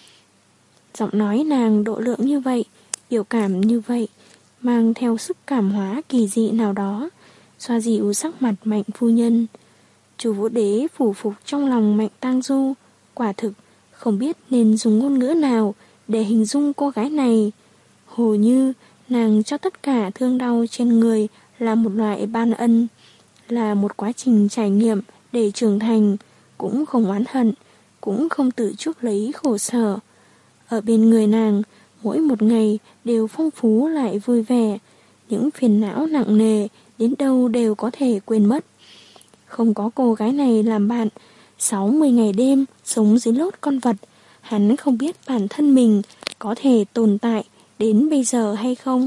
Giọng nói nàng độ lượng như vậy, biểu cảm như vậy, mang theo sức cảm hóa kỳ dị nào đó, xoa dịu sắc mặt Mạnh phu nhân. Chu Vũ Đế phủ phục trong lòng Mạnh Tăng Du, quả thực không biết nên dùng ngôn ngữ nào để hình dung cô gái này. Hồ như Nàng cho tất cả thương đau trên người là một loại ban ân, là một quá trình trải nghiệm để trưởng thành, cũng không oán hận, cũng không tự chuốc lấy khổ sở. Ở bên người nàng, mỗi một ngày đều phong phú lại vui vẻ, những phiền não nặng nề đến đâu đều có thể quên mất. Không có cô gái này làm bạn, sáu mươi ngày đêm sống dưới lốt con vật, hắn không biết bản thân mình có thể tồn tại đến bây giờ hay không.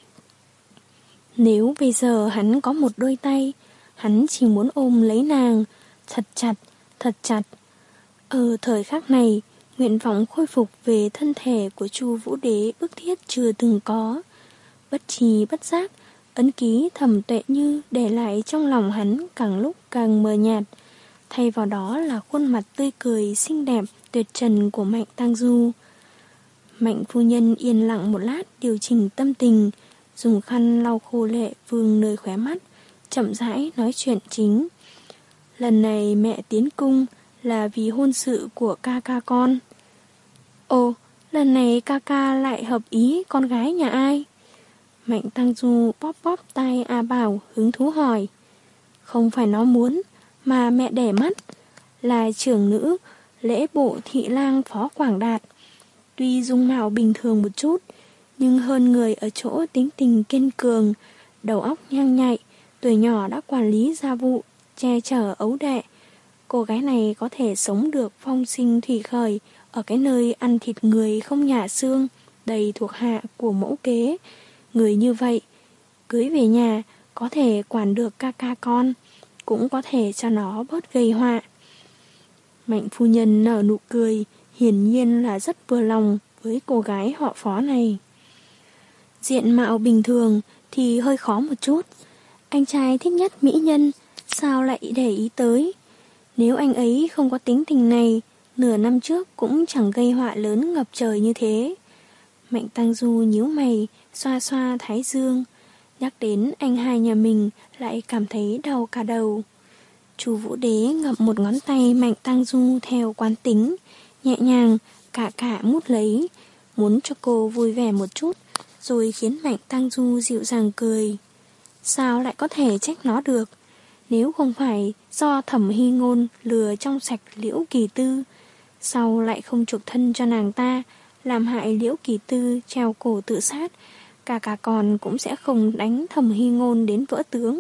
Nếu bây giờ hắn có một đôi tay, hắn chỉ muốn ôm lấy nàng, thật chặt, thật chặt. Ở thời khắc này, nguyện vọng khôi phục về thân thể của Chu Vũ Đế bức thiết chưa từng có. Bất tri bất giác, ấn ký Thẩm Tuệ Như để lại trong lòng hắn càng lúc càng mờ nhạt. Thay vào đó là khuôn mặt tươi cười xinh đẹp tuyệt trần của Mạnh Tang Du. Mạnh phu nhân yên lặng một lát điều chỉnh tâm tình, dùng khăn lau khô lệ vương nơi khóe mắt, chậm rãi nói chuyện chính. Lần này mẹ tiến cung là vì hôn sự của ca ca con. Ồ, lần này ca ca lại hợp ý con gái nhà ai? Mạnh Tang Du bóp bóp tai A Bảo hứng thú hỏi. Không phải nó muốn, mà mẹ đẻ mắt, là trưởng nữ lễ bộ thị lang Phó Quảng Đạt. Tuy dung mạo bình thường một chút, nhưng hơn người ở chỗ tính tình kiên cường, đầu óc nhanh nhạy, tuổi nhỏ đã quản lý gia vụ, che chở ấu đệ. Cô gái này có thể sống được phong sinh thủy khởi ở cái nơi ăn thịt người không nhả xương, đầy thuộc hạ của mẫu kế. Người như vậy, cưới về nhà có thể quản được ca ca con, cũng có thể cho nó bớt gây họa. Mạnh phu nhân nở nụ cười, hiển nhiên là rất vừa lòng với cô gái họ Phó này. Diện mạo bình thường thì hơi khó một chút. Anh trai thích nhất mỹ nhân, sao lại để ý tới? Nếu anh ấy không có tính tình này, nửa năm trước cũng chẳng gây họa lớn ngập trời như thế. Mạnh Tang Du nhíu mày, xoa xoa thái dương. Nhắc đến anh hai nhà mình lại cảm thấy đau cả đầu. Chu Vũ Đế ngậm một ngón tay Mạnh Tang Du theo quán tính, nhẹ nhàng cả cả mút lấy, muốn cho cô vui vẻ một chút, rồi khiến Mạnh Tang Du dịu dàng cười. Sao lại có thể trách nó được? Nếu không phải do Thẩm Hy Ngôn lừa trong sạch Liễu Kỳ Tư, sau lại không chuộc thân cho nàng ta, làm hại Liễu Kỳ Tư treo cổ tự sát, cả cả con cũng sẽ không đánh Thẩm Hy Ngôn đến vỡ tướng.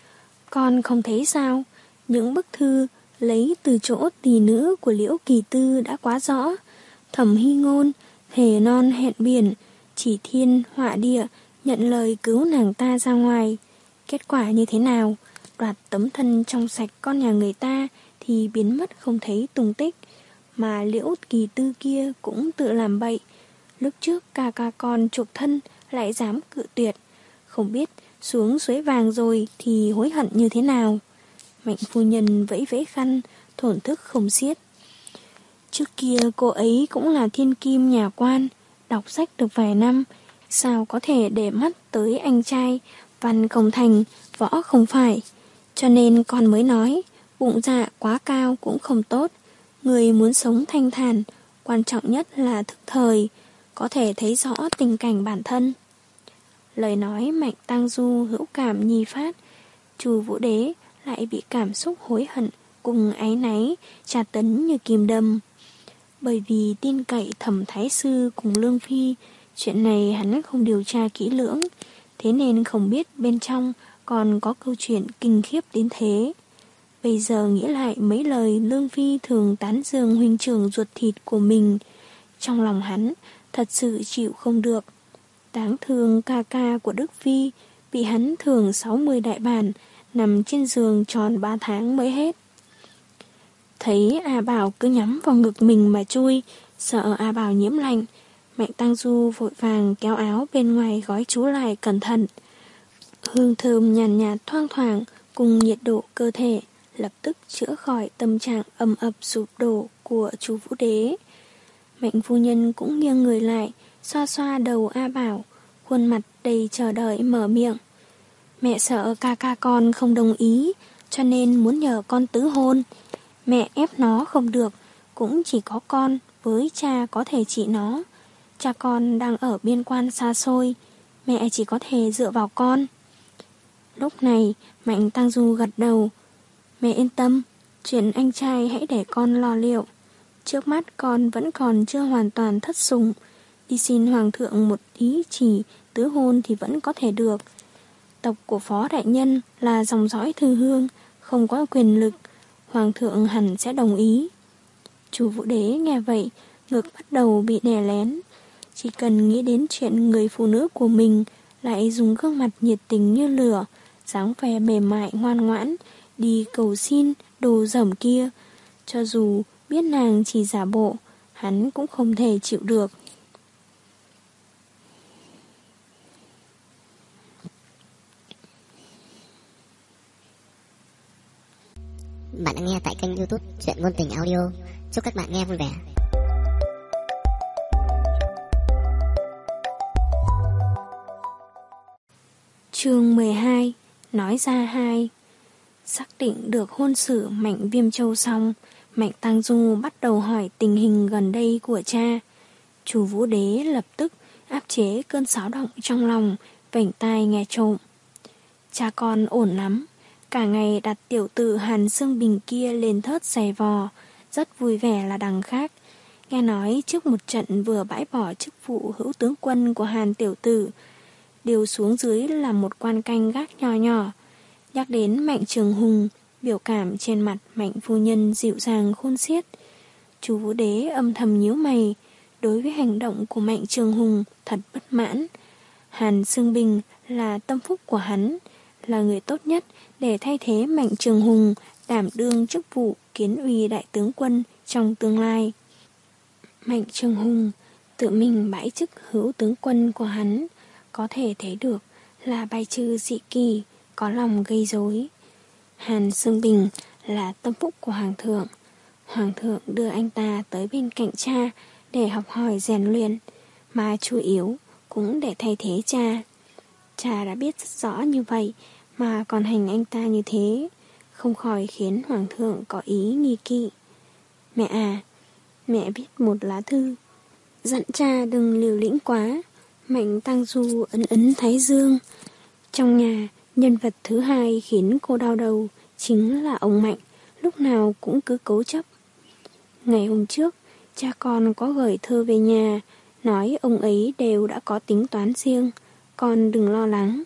Con không thấy sao? Những bức thư lấy từ chỗ tỳ nữ của Liễu Kỳ Tư đã quá rõ. Thẩm Hy Ngôn thề non hẹn biển, chỉ thiên họa địa, nhận lời cứu nàng ta ra ngoài. Kết quả như thế nào? Đoạt tấm thân trong sạch con nhà người ta thì biến mất không thấy tung tích. Mà Liễu Kỳ Tư kia cũng tự làm bậy. Lúc trước ca ca con chuộc thân lại dám cự tuyệt. Không biết xuống suối vàng rồi thì hối hận như thế nào. Mạnh phu nhân vẫy vẫy khăn, thổn thức không xiết. Trước kia cô ấy cũng là thiên kim nhà quan, đọc sách được vài năm, sao có thể để mắt tới anh trai, văn không thành, võ không phải. Cho nên con mới nói, bụng dạ quá cao cũng không tốt. Người muốn sống thanh thản, quan trọng nhất là thức thời, có thể thấy rõ tình cảnh bản thân. Lời nói Mạnh Tang Du hữu cảm nhi phát, Chu Vũ Đế lại bị cảm xúc hối hận cùng áy náy tra tấn như kim đâm. Bởi vì tin cậy Thẩm Thái Sư cùng Lương Phi, chuyện này hắn không điều tra kỹ lưỡng, thế nên không biết bên trong còn có câu chuyện kinh khiếp đến thế. Bây giờ nghĩ lại mấy lời Lương Phi thường tán dương huynh trưởng ruột thịt của mình, trong lòng hắn thật sự chịu không được. Đáng thương ca ca của Đức Phi bị hắn thưởng sáu mươi đại bản, nằm trên giường tròn ba tháng mới hết. Thấy A Bảo cứ nhắm vào ngực mình mà chui, sợ A Bảo nhiễm lạnh, Mạnh Tang Du vội vàng kéo áo bên ngoài gói chú lại cẩn thận. Hương thơm nhàn nhạt, nhạt thoang thoảng cùng nhiệt độ cơ thể lập tức chữa khỏi tâm trạng ầm ập sụp đổ của chú Vũ Đế. Mạnh phu nhân cũng nghiêng người lại, xoa xoa đầu A Bảo, khuôn mặt đầy chờ đợi mở miệng. Mẹ sợ ca ca con không đồng ý, cho nên muốn nhờ con tứ hôn. Mẹ ép nó không được, cũng chỉ có con với cha có thể trị nó. Cha con đang ở biên quan xa xôi, mẹ chỉ có thể dựa vào con. Lúc này Mạnh Tăng Du gật đầu. Mẹ yên tâm, chuyện anh trai hãy để con lo liệu. Trước mắt con vẫn còn chưa hoàn toàn thất sủng. Đi xin hoàng thượng một ý chỉ tứ hôn thì vẫn có thể được. Tộc của Phó đại nhân là dòng dõi thư hương, không có quyền lực, hoàng thượng hẳn sẽ đồng ý. Chu Vũ Đế nghe vậy, ngực bắt đầu bị đè lén. Chỉ cần nghĩ đến chuyện người phụ nữ của mình lại dùng gương mặt nhiệt tình như lửa, dáng vẻ mềm mại ngoan ngoãn, đi cầu xin đồ dởm kia, cho dù biết nàng chỉ giả bộ, hắn cũng không thể chịu được. Bạn đang nghe tại kênh YouTube Truyện Ngôn Tình Audio. Chúc các bạn nghe vui vẻ. Chương mười hai. Nói ra hai. Xác định được hôn sự Mạnh Viêm Châu xong, Mạnh Tăng Du bắt đầu hỏi tình hình gần đây của cha. Chu Vũ Đế lập tức áp chế cơn xáo động trong lòng, vểnh tai nghe trộm. Cha con ổn lắm, cả ngày đặt tiểu tử Hàn Xương Bình kia lên thớt giày vò, rất vui vẻ là đằng khác. Nghe nói trước một trận vừa bãi bỏ chức vụ hữu tướng quân của Hàn tiểu tử, điều xuống dưới là một quan canh gác nhỏ nhỏ. Nhắc đến Mạnh Trường Hùng, biểu cảm trên mặt Mạnh phu nhân dịu dàng khôn xiết. Chu Vũ Đế âm thầm nhíu mày, đối với hành động của Mạnh Trường Hùng thật bất mãn. Hàn Xương Bình là tâm phúc của hắn, là người tốt nhất để thay thế Mạnh Trường Hùng đảm đương chức vụ kiến uy đại tướng quân trong tương lai. Mạnh Trường Hùng tự mình bãi chức hữu tướng quân của hắn, có thể thấy được là bài trừ dị kỳ, có lòng gây rối. Hàn Xương Bình là tâm phúc của Hoàng thượng. Hoàng thượng đưa anh ta tới bên cạnh cha để học hỏi rèn luyện, mà chủ yếu cũng để thay thế cha. Cha đã biết rất rõ như vậy mà còn hành anh ta như thế, không khỏi khiến Hoàng thượng có ý nghi kỵ. Mẹ à, mẹ viết một lá thư, dặn cha đừng liều lĩnh quá. Mạnh Tăng Du ấn ấn thái dương. Trong nhà, nhân vật thứ hai khiến cô đau đầu chính là ông Mạnh, lúc nào cũng cứ cố chấp. Ngày hôm trước, cha con có gửi thơ về nhà, nói ông ấy đều đã có tính toán riêng, con đừng lo lắng.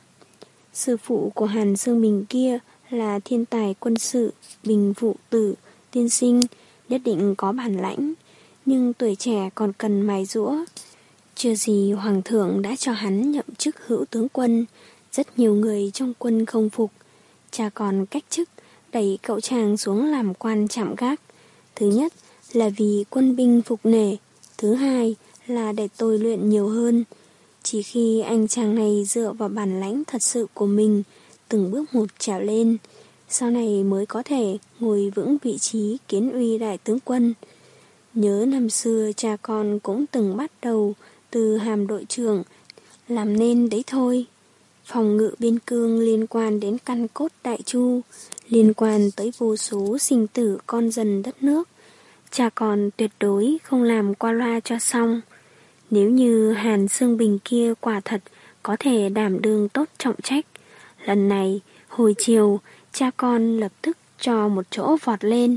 Sư phụ của Hàn Xương Bình kia là thiên tài quân sự, Bình Vụ Tử, tiên sinh, nhất định có bản lãnh, nhưng tuổi trẻ còn cần mài giũa. Chưa gì Hoàng thượng đã cho hắn nhậm chức hữu tướng quân, rất nhiều người trong quân không phục. Cha còn cách chức, đẩy cậu chàng xuống làm quan trạm gác. Thứ nhất là vì quân binh phục nể, thứ hai là để tôi luyện nhiều hơn. Chỉ khi anh chàng này dựa vào bản lãnh thật sự của mình, từng bước một trèo lên, sau này mới có thể ngồi vững vị trí kiến uy đại tướng quân. Nhớ năm xưa cha con cũng từng bắt đầu từ hàm đội trưởng, làm nên đấy thôi. Phòng ngự biên cương liên quan đến căn cốt Đại Chu, liên quan tới vô số sinh tử con dân đất nước. Cha con tuyệt đối không làm qua loa cho xong. Nếu như Hàn Xương Bình kia quả thật có thể đảm đương tốt trọng trách, lần này hồi chiều cha con lập tức cho một chỗ vọt lên.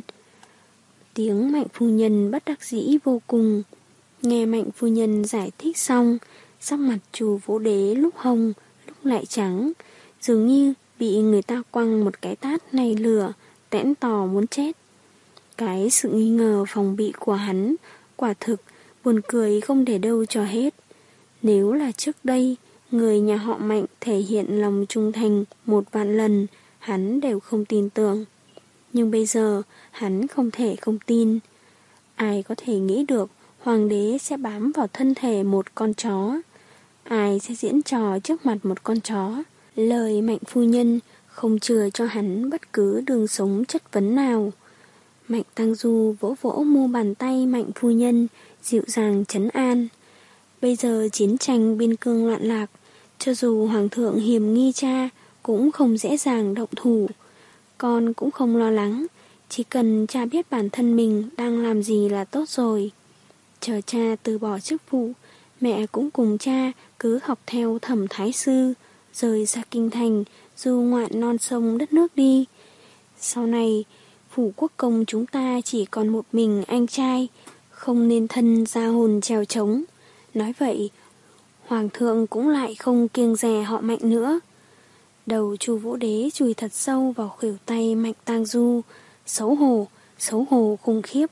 Tiếng Mạnh phu nhân bất đắc dĩ vô cùng. Nghe Mạnh phu nhân giải thích xong, sắc mặt Chu Vũ Đế lúc hồng lúc lại trắng, dường như bị người ta quăng một cái tát này lửa, tẽn tò muốn chết. Cái sự nghi ngờ phòng bị của hắn quả thực buồn cười không để đâu cho hết. Nếu là trước đây người nhà họ Mạnh thể hiện lòng trung thành một vạn lần, hắn đều không tin tưởng. Nhưng bây giờ hắn không thể không tin. Ai có thể nghĩ được hoàng đế sẽ bám vào thân thể một con chó? Ai sẽ diễn trò trước mặt một con chó? Lời Mạnh phu nhân không chừa cho hắn bất cứ đường sống chất vấn nào. Mạnh Tăng Du vỗ vỗ mu bàn tay Mạnh phu nhân, dịu dàng trấn an. Bây giờ chiến tranh biên cương loạn lạc, cho dù hoàng thượng hiềm nghi cha cũng không dễ dàng động thủ. Con cũng không lo lắng, chỉ cần cha biết bản thân mình đang làm gì là tốt rồi. Chờ cha từ bỏ chức vụ, mẹ cũng cùng cha cứ học theo Thẩm Thái Sư, rời xa kinh thành, du ngoạn non sông đất nước đi. Sau này, phủ quốc công chúng ta chỉ còn một mình anh trai, không nên thân ra hồn trèo trống. Nói vậy, hoàng thượng cũng lại không kiêng dè họ Mạnh nữa. Đầu Chu Vũ Đế chùi thật sâu vào khuỷu tay Mạnh Tang Du, xấu hổ, xấu hổ khủng khiếp.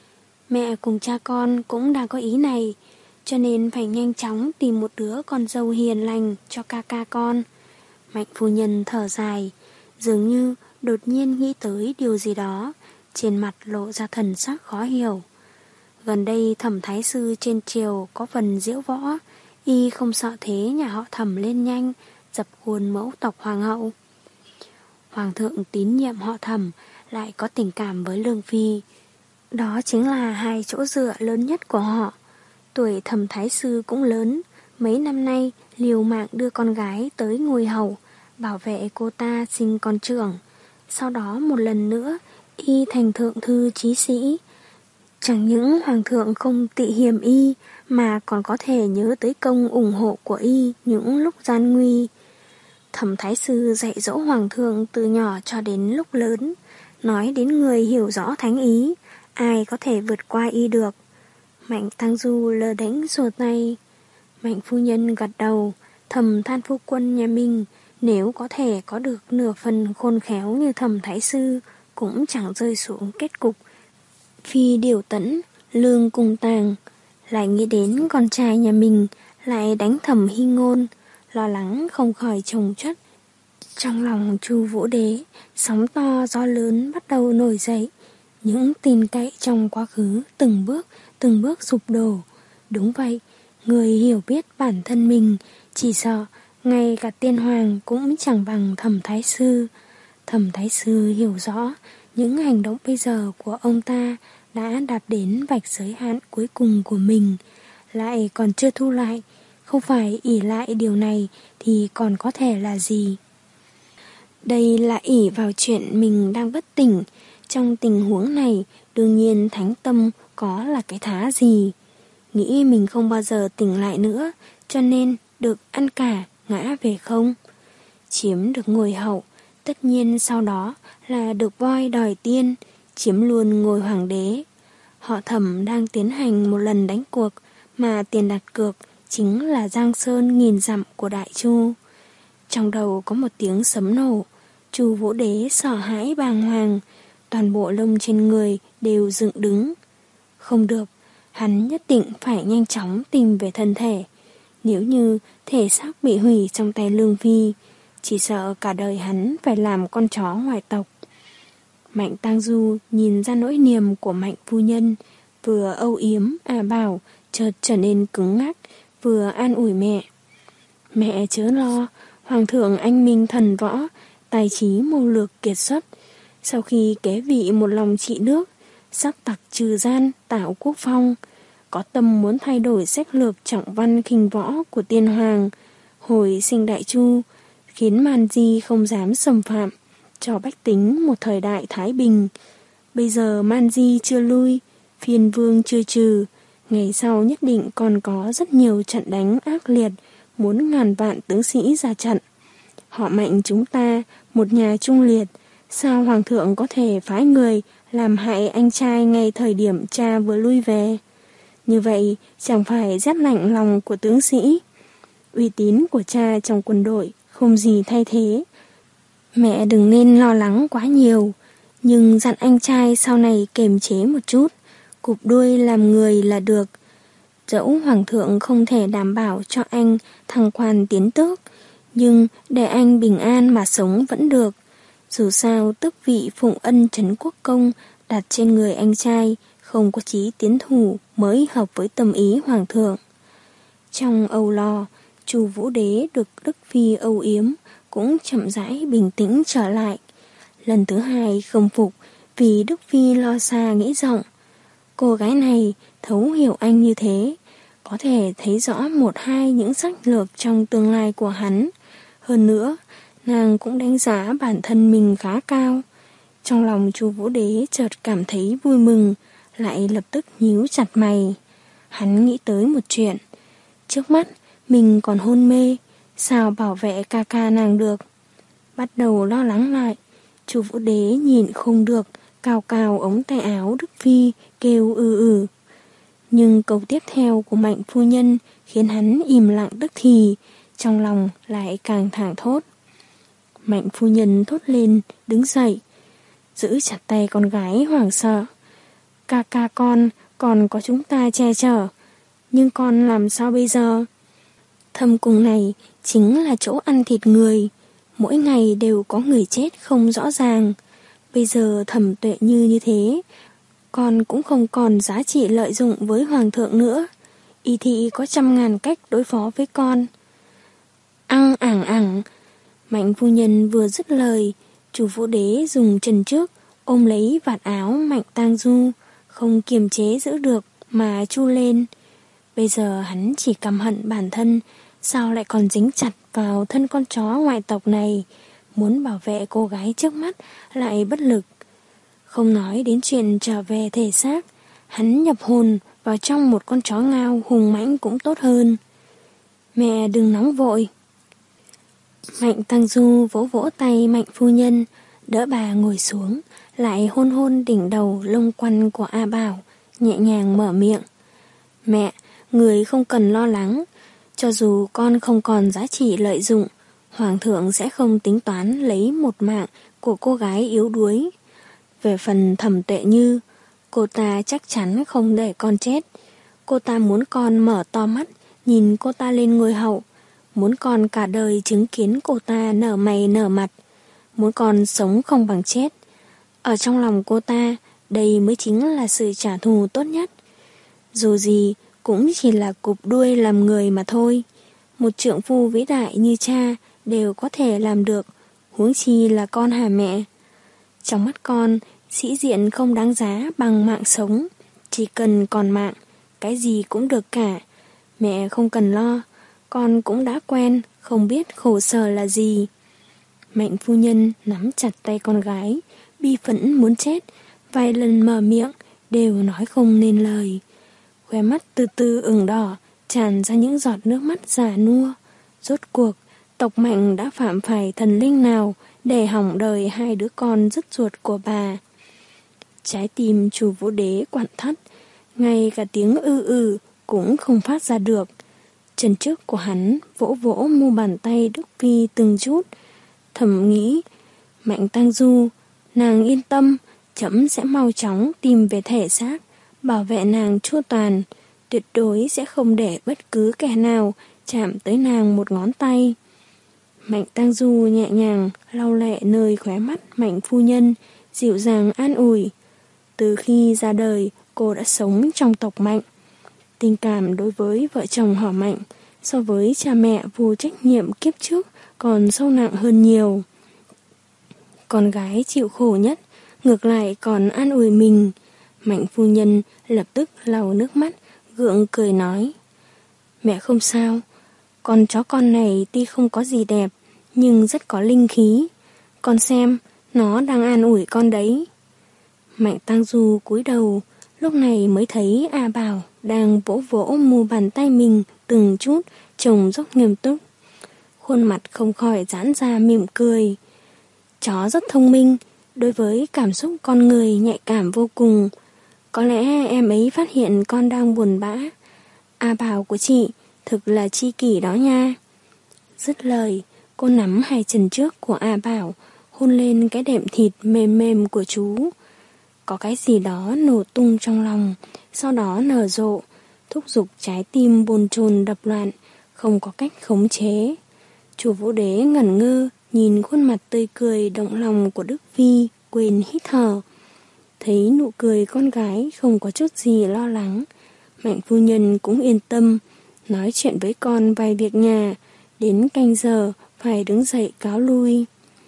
Mẹ cùng cha con cũng đang có ý này, cho nên phải nhanh chóng tìm một đứa con dâu hiền lành cho ca ca con. Mạnh phu nhân thở dài, dường như đột nhiên nghĩ tới điều gì đó, trên mặt lộ ra thần sắc khó hiểu. Gần đây Thẩm Thái Sư trên triều có phần diễu võ, y không sợ thế nhà họ Thẩm lên nhanh, dập khuôn mẫu tộc hoàng hậu. Hoàng thượng tín nhiệm họ Thẩm, lại có tình cảm với Lương Phi. Đó chính là hai chỗ dựa lớn nhất của họ. Tuổi Thẩm Thái Sư cũng lớn, mấy năm nay liều mạng đưa con gái tới ngôi hầu, bảo vệ cô ta sinh con trưởng. Sau đó một lần nữa, y thành thượng thư chí sĩ. Chẳng những hoàng thượng không tị hiềm y, mà còn có thể nhớ tới công ủng hộ của y những lúc gian nguy. Thẩm Thái Sư dạy dỗ hoàng thượng từ nhỏ cho đến lúc lớn, nói đến người hiểu rõ thánh ý, ai có thể vượt qua y được. Mạnh Tang Du lơ đánh xua tay. Mạnh phu nhân gật đầu, thầm than phu quân nhà mình, nếu có thể có được nửa phần khôn khéo như Thẩm Thái Sư, cũng chẳng rơi xuống kết cục phi điều tẫn, lương cùng tàng. Lại nghĩ đến con trai nhà mình, lại đánh Thẩm Hy Ngôn, lo lắng không khỏi chồng chất. Trong lòng Chu Vũ Đế, sóng to gió lớn bắt đầu nổi dậy. Những tin cậy trong quá khứ từng bước, từng bước sụp đổ. Đúng vậy, người hiểu biết bản thân mình, chỉ sợ ngay cả tiên hoàng cũng chẳng bằng Thẩm Thái Sư. Thẩm Thái Sư hiểu rõ những hành động bây giờ của ông ta đã đạt đến vạch giới hạn cuối cùng của mình, lại còn chưa thu lại. Không phải ỷ lại điều này thì còn có thể là gì? Đây là ỷ vào chuyện mình đang bất tỉnh. Trong tình huống này, đương nhiên thánh tâm có là cái thá gì? Nghĩ mình không bao giờ tỉnh lại nữa, cho nên được ăn cả, ngã về không? Chiếm được ngôi hậu, tất nhiên sau đó là được voi đòi tiên, chiếm luôn ngôi hoàng đế. Họ Thẩm đang tiến hành một lần đánh cuộc, mà tiền đặt cược chính là Giang Sơn nghìn dặm của Đại Chu. Trong đầu có một tiếng sấm nổ, Chu Vũ Đế sợ hãi bàng hoàng, toàn bộ lông trên người đều dựng đứng. Không được, hắn nhất định phải nhanh chóng tìm về thân thể. Nếu như thể xác bị hủy trong tay Lương Phi, chỉ sợ cả đời hắn phải làm con chó ngoại tộc. Mạnh Tang Du nhìn ra nỗi niềm của Mạnh phu nhân, vừa âu yếm à bảo, chợt trở nên cứng ngắc, vừa an ủi mẹ. Mẹ chớ lo, hoàng thượng anh minh thần võ, tài trí mưu lược kiệt xuất. Sau khi kế vị một lòng trị nước, sắc tặc trừ gian, tạo quốc phong, có tâm muốn thay đổi sách lược trọng văn khinh võ của tiên hoàng, hồi sinh Đại Chu, khiến Man Di không dám xâm phạm, cho bách tính một thời đại thái bình. Bây giờ Man Di chưa lui, phiên vương chưa trừ, ngày sau nhất định còn có rất nhiều trận đánh ác liệt, muốn ngàn vạn tướng sĩ ra trận. Họ Mạnh chúng ta, một nhà trung liệt, sao hoàng thượng có thể phái người làm hại anh trai ngay thời điểm cha vừa lui về? Như vậy chẳng phải rét lạnh lòng của tướng sĩ. Uy tín của cha trong quân đội không gì thay thế. Mẹ đừng nên lo lắng quá nhiều, nhưng dặn anh trai sau này kiềm chế một chút, cụp đuôi làm người là được. Dẫu hoàng thượng không thể đảm bảo cho anh thăng quan tiến tước, nhưng để anh bình an mà sống vẫn được. Dù sao tước vị phụng ân trấn quốc công đặt trên người anh trai không có chí tiến thủ mới hợp với tâm ý hoàng thượng. Trong âu lo, Chu Vũ Đế được Đức Phi âu yếm cũng chậm rãi bình tĩnh trở lại. Lần thứ hai không phục vì Đức Phi lo xa nghĩ rộng. Cô gái này thấu hiểu anh như thế, có thể thấy rõ một hai những sách lược trong tương lai của hắn. Hơn nữa, nàng cũng đánh giá bản thân mình khá cao. Trong lòng Chu Vũ Đế chợt cảm thấy vui mừng, lại lập tức nhíu chặt mày. Hắn nghĩ tới một chuyện. Trước mắt mình còn hôn mê, sao bảo vệ ca ca nàng được. Bắt đầu lo lắng lại, Chu Vũ Đế nhìn không được, cào cào ống tay áo Đức Phi, kêu ừ ừ. Nhưng câu tiếp theo của Mạnh phu nhân khiến hắn im lặng tức thì, trong lòng lại càng thảng thốt. Mạnh phu nhân thốt lên, đứng dậy, giữ chặt tay con gái hoảng sợ. Ca ca con, còn có chúng ta che chở, nhưng con làm sao bây giờ? Thâm cung này chính là chỗ ăn thịt người, mỗi ngày đều có người chết không rõ ràng. Bây giờ Thẩm Tuệ Như như thế, con cũng không còn giá trị lợi dụng với hoàng thượng nữa. Y thị có trăm ngàn cách đối phó với con. Ăng ảng ảng, Mạnh phu nhân vừa dứt lời, Chu Vũ Đế dùng chân trước ôm lấy vạt áo Mạnh Tang Du, không kiềm chế giữ được mà chu lên. Bây giờ hắn chỉ căm hận bản thân, sao lại còn dính chặt vào thân con chó ngoại tộc này, muốn bảo vệ cô gái trước mắt lại bất lực. Không nói đến chuyện trở về thể xác, hắn nhập hồn vào trong một con chó ngao hùng mãnh cũng tốt hơn. Mẹ đừng nóng vội. Mạnh Tăng Du vỗ vỗ tay Mạnh phu nhân, đỡ bà ngồi xuống, lại hôn hôn đỉnh đầu lông quăn của A Bảo, nhẹ nhàng mở miệng. Mẹ, người không cần lo lắng, cho dù con không còn giá trị lợi dụng, hoàng thượng sẽ không tính toán lấy một mạng của cô gái yếu đuối. Về phần Thẩm Tuệ Như, cô ta chắc chắn không để con chết. Cô ta muốn con mở to mắt, nhìn cô ta lên ngôi hậu, muốn con cả đời chứng kiến cô ta nở mày nở mặt, muốn con sống không bằng chết. Ở trong lòng cô ta, đây mới chính là sự trả thù tốt nhất. Dù gì, cũng chỉ là cụp đuôi làm người mà thôi. Một trượng phu vĩ đại như cha đều có thể làm được, huống chi là con hả mẹ. Trong mắt con, sĩ diện không đáng giá bằng mạng sống. Chỉ cần còn mạng, cái gì cũng được cả. Mẹ không cần lo, con cũng đã quen, không biết khổ sở là gì. Mạnh phu nhân nắm chặt tay con gái, bi phẫn muốn chết, vài lần mở miệng đều nói không nên lời. Khóe mắt từ từ ửng đỏ, tràn ra những giọt nước mắt già nua. Rốt cuộc, tộc Mạnh đã phạm phải thần linh nào để hỏng đời hai đứa con dứt ruột của bà. Trái tim Chu Vũ Đế quặn thắt, ngay cả tiếng ư ư cũng không phát ra được. Chân trước của hắn vỗ vỗ mu bàn tay Đức Phi từng chút, thầm nghĩ, Mạnh Tang Du, nàng yên tâm, chấm sẽ mau chóng tìm về thể xác, bảo vệ nàng chu toàn, tuyệt đối sẽ không để bất cứ kẻ nào chạm tới nàng một ngón tay. Mạnh Tang Du nhẹ nhàng lau lệ nơi khóe mắt Mạnh phu nhân, dịu dàng an ủi. Từ khi ra đời, cô đã sống trong tộc Mạnh. Tình cảm đối với vợ chồng họ Mạnh so với cha mẹ vô trách nhiệm kiếp trước còn sâu nặng hơn nhiều. Con gái chịu khổ nhất, ngược lại còn an ủi mình. Mạnh phu nhân lập tức lau nước mắt, gượng cười nói. Mẹ không sao, con chó con này tuy không có gì đẹp, nhưng rất có linh khí. Con xem, nó đang an ủi con đấy. Mạnh Tang Du cúi đầu, lúc này mới thấy A Bảo đang vỗ vỗ mu bàn tay mình từng chút, trông rất nghiêm túc. Khuôn mặt không khỏi giãn ra mỉm cười. Chó rất thông minh, đối với cảm xúc con người nhạy cảm vô cùng. Có lẽ em ấy phát hiện con đang buồn bã. A Bảo của chị thực là chi kỷ đó nha. Dứt lời, cô nắm hai chân trước của A Bảo, hôn lên cái đệm thịt mềm mềm của chú. Có cái gì đó nổ tung trong lòng, sau đó nở rộ, thúc giục trái tim bồn chồn đập loạn, không có cách khống chế. Chu Vũ Đế ngẩn ngơ, nhìn khuôn mặt tươi cười động lòng của Đức Phi, quên hít thở. Thấy nụ cười con gái không có chút gì lo lắng, Mạnh phu nhân cũng yên tâm, nói chuyện với con vài việc nhà, đến canh giờ phải đứng dậy cáo lui.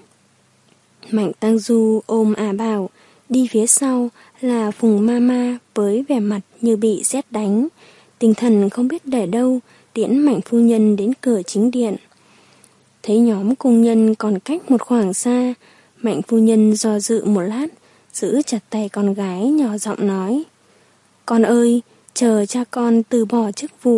Mạnh Tang Du ôm A Bảo, đi phía sau là Phùng Mama với vẻ mặt như bị sét đánh, tinh thần không biết để đâu, tiễn Mạnh phu nhân đến cửa chính điện. Thấy nhóm cung nhân còn cách một khoảng xa, Mạnh phu nhân do dự một lát, giữ chặt tay con gái nhỏ giọng nói. Con ơi, chờ cha con từ bỏ chức vụ,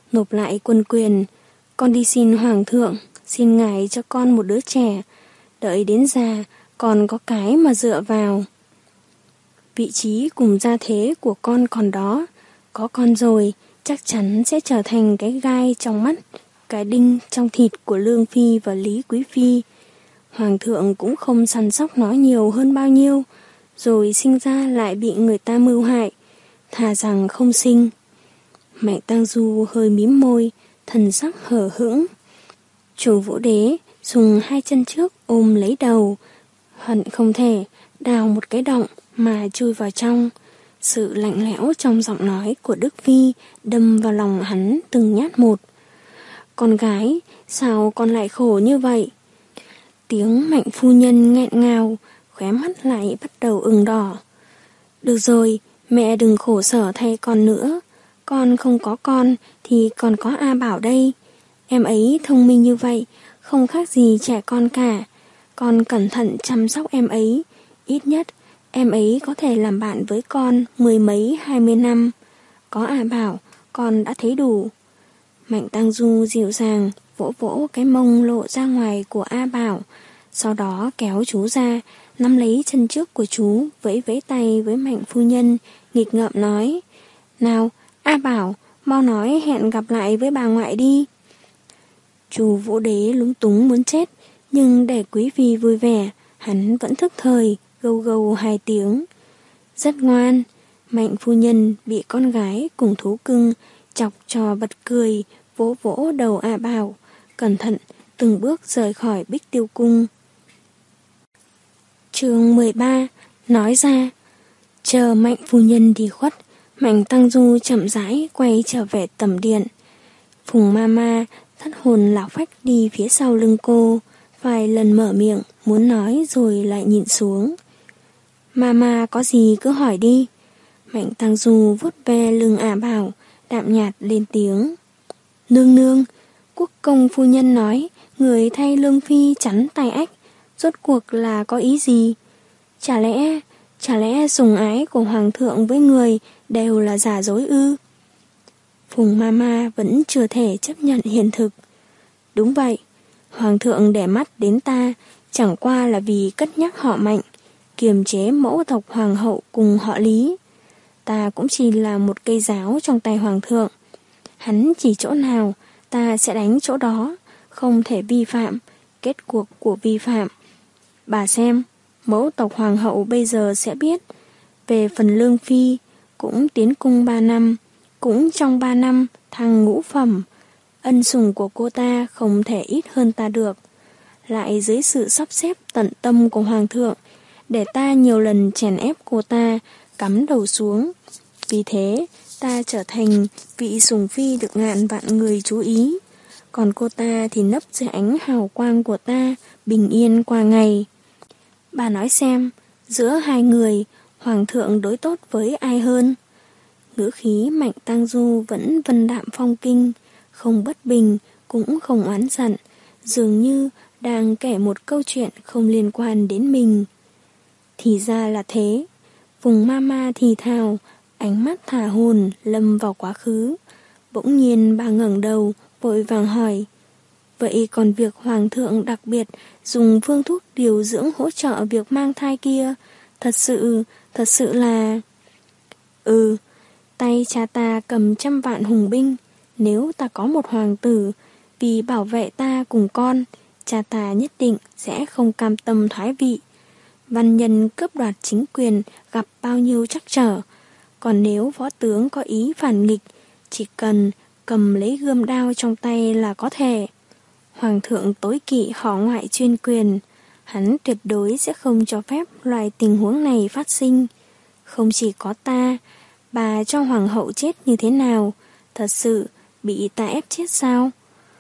nộp lại quân quyền. Con đi xin hoàng thượng, xin ngài cho con một đứa trẻ, đợi đến già còn có cái mà dựa vào. Vị trí cùng gia thế của con còn đó, có con rồi chắc chắn sẽ trở thành cái gai trong mắt, cái đinh trong thịt của Lương Phi và Lý Quý Phi. Hoàng thượng cũng không săn sóc nó nhiều hơn bao nhiêu, rồi sinh ra lại bị người ta mưu hại, thà rằng không sinh. Mạnh Tang Du hơi mím môi, thần sắc hờ hững. Chủ Vũ Đế dùng hai chân trước ôm lấy đầu, hận không thể đào một cái động mà chui vào trong. Sự lạnh lẽo trong giọng nói của Đức Phi đâm vào lòng hắn từng nhát một. Con gái, sao con lại khổ như vậy? Tiếng Mạnh phu nhân nghẹn ngào, khóe mắt lại bắt đầu ửng đỏ. Được rồi, mẹ đừng khổ sở thay con nữa. Con không có con thì còn có A Bảo đây. Em ấy thông minh như vậy, không khác gì trẻ con cả. Con cẩn thận chăm sóc em ấy. Ít nhất, em ấy có thể làm bạn với con mười mấy hai mươi năm. Có A Bảo, con đã thấy đủ. Mạnh Tang Du dịu dàng vỗ vỗ cái mông lộ ra ngoài của A Bảo, sau đó kéo chú ra, nắm lấy chân trước của chú, vẫy vẫy tay với Mạnh phu nhân, nghịch ngợm nói: Nào, A Bảo, mau nói hẹn gặp lại với bà ngoại đi. Chú Vũ Đế lúng túng muốn chết, nhưng để quý phi vui vẻ, hắn vẫn thức thời, gâu gâu hai tiếng. Rất ngoan. Mạnh phu nhân bị con gái cùng thú cưng chọc cho bật cười, vỗ vỗ đầu A Bảo, cẩn thận từng bước rời khỏi Bích Tiêu Cung. Chương mười ba. Nói ra. Chờ Mạnh phu nhân đi khuất, Mạnh Tang Du chậm rãi quay trở về tầm điện. Phùng Mama thất hồn lạc phách đi phía sau lưng cô, vài lần mở miệng muốn nói rồi lại nhịn xuống. Mama có gì cứ hỏi đi. Mạnh Tang Du vuốt ve lưng A Bảo, đạm nhạt lên tiếng. Nương nương, quốc công phu nhân nói người thay Lương Phi chắn tai ách, rốt cuộc là có ý gì? Chả lẽ, chả lẽ sủng ái của hoàng thượng với người đều là giả dối ư? Phùng Mama vẫn chưa thể chấp nhận hiện thực. Đúng vậy, hoàng thượng để mắt đến ta chẳng qua là vì cất nhắc họ Mạnh, kiềm chế mẫu tộc hoàng hậu cùng họ Lý. Ta cũng chỉ là một cây giáo trong tay hoàng thượng. Hắn chỉ chỗ nào, ta sẽ đánh chỗ đó, không thể vi phạm, kết cuộc của vi phạm. Bà xem, mẫu tộc hoàng hậu bây giờ sẽ biết. Về phần Lương Phi, cũng tiến cung ba năm, cũng trong ba năm thăng ngũ phẩm. Ân sủng của cô ta không thể ít hơn ta được. Lại dưới sự sắp xếp tận tâm của hoàng thượng, để ta nhiều lần chèn ép cô ta, cắm đầu xuống. Vì thế, ta trở thành vị sủng phi được ngàn vạn người chú ý. Còn cô ta thì nấp dưới ánh hào quang của ta, bình yên qua ngày. Bà nói xem, giữa hai người, hoàng thượng đối tốt với ai hơn? Ngữ khí Mạnh Tang Du vẫn vân đạm phong kinh, không bất bình, cũng không oán giận, dường như đang kể một câu chuyện không liên quan đến mình. Thì ra là thế. Vùng Mama thì thào, ánh mắt thả hồn lâm vào quá khứ. Bỗng nhiên bà ngẩng đầu, vội vàng hỏi: Vậy còn việc hoàng thượng đặc biệt dùng phương thuốc điều dưỡng hỗ trợ việc mang thai kia, thật sự, thật sự là... Ừ, tay cha ta cầm trăm vạn hùng binh. Nếu ta có một hoàng tử, vì bảo vệ ta cùng con, cha ta nhất định sẽ không cam tâm thoái vị. Văn nhân cướp đoạt chính quyền gặp bao nhiêu trắc trở. Còn nếu võ tướng có ý phản nghịch, chỉ cần cầm lấy gươm đao trong tay là có thể. Hoàng thượng tối kỵ họ ngoại chuyên quyền, hắn tuyệt đối sẽ không cho phép loại tình huống này phát sinh. Không chỉ có ta, bà cho hoàng hậu chết như thế nào, thật sự bị ta ép chết sao?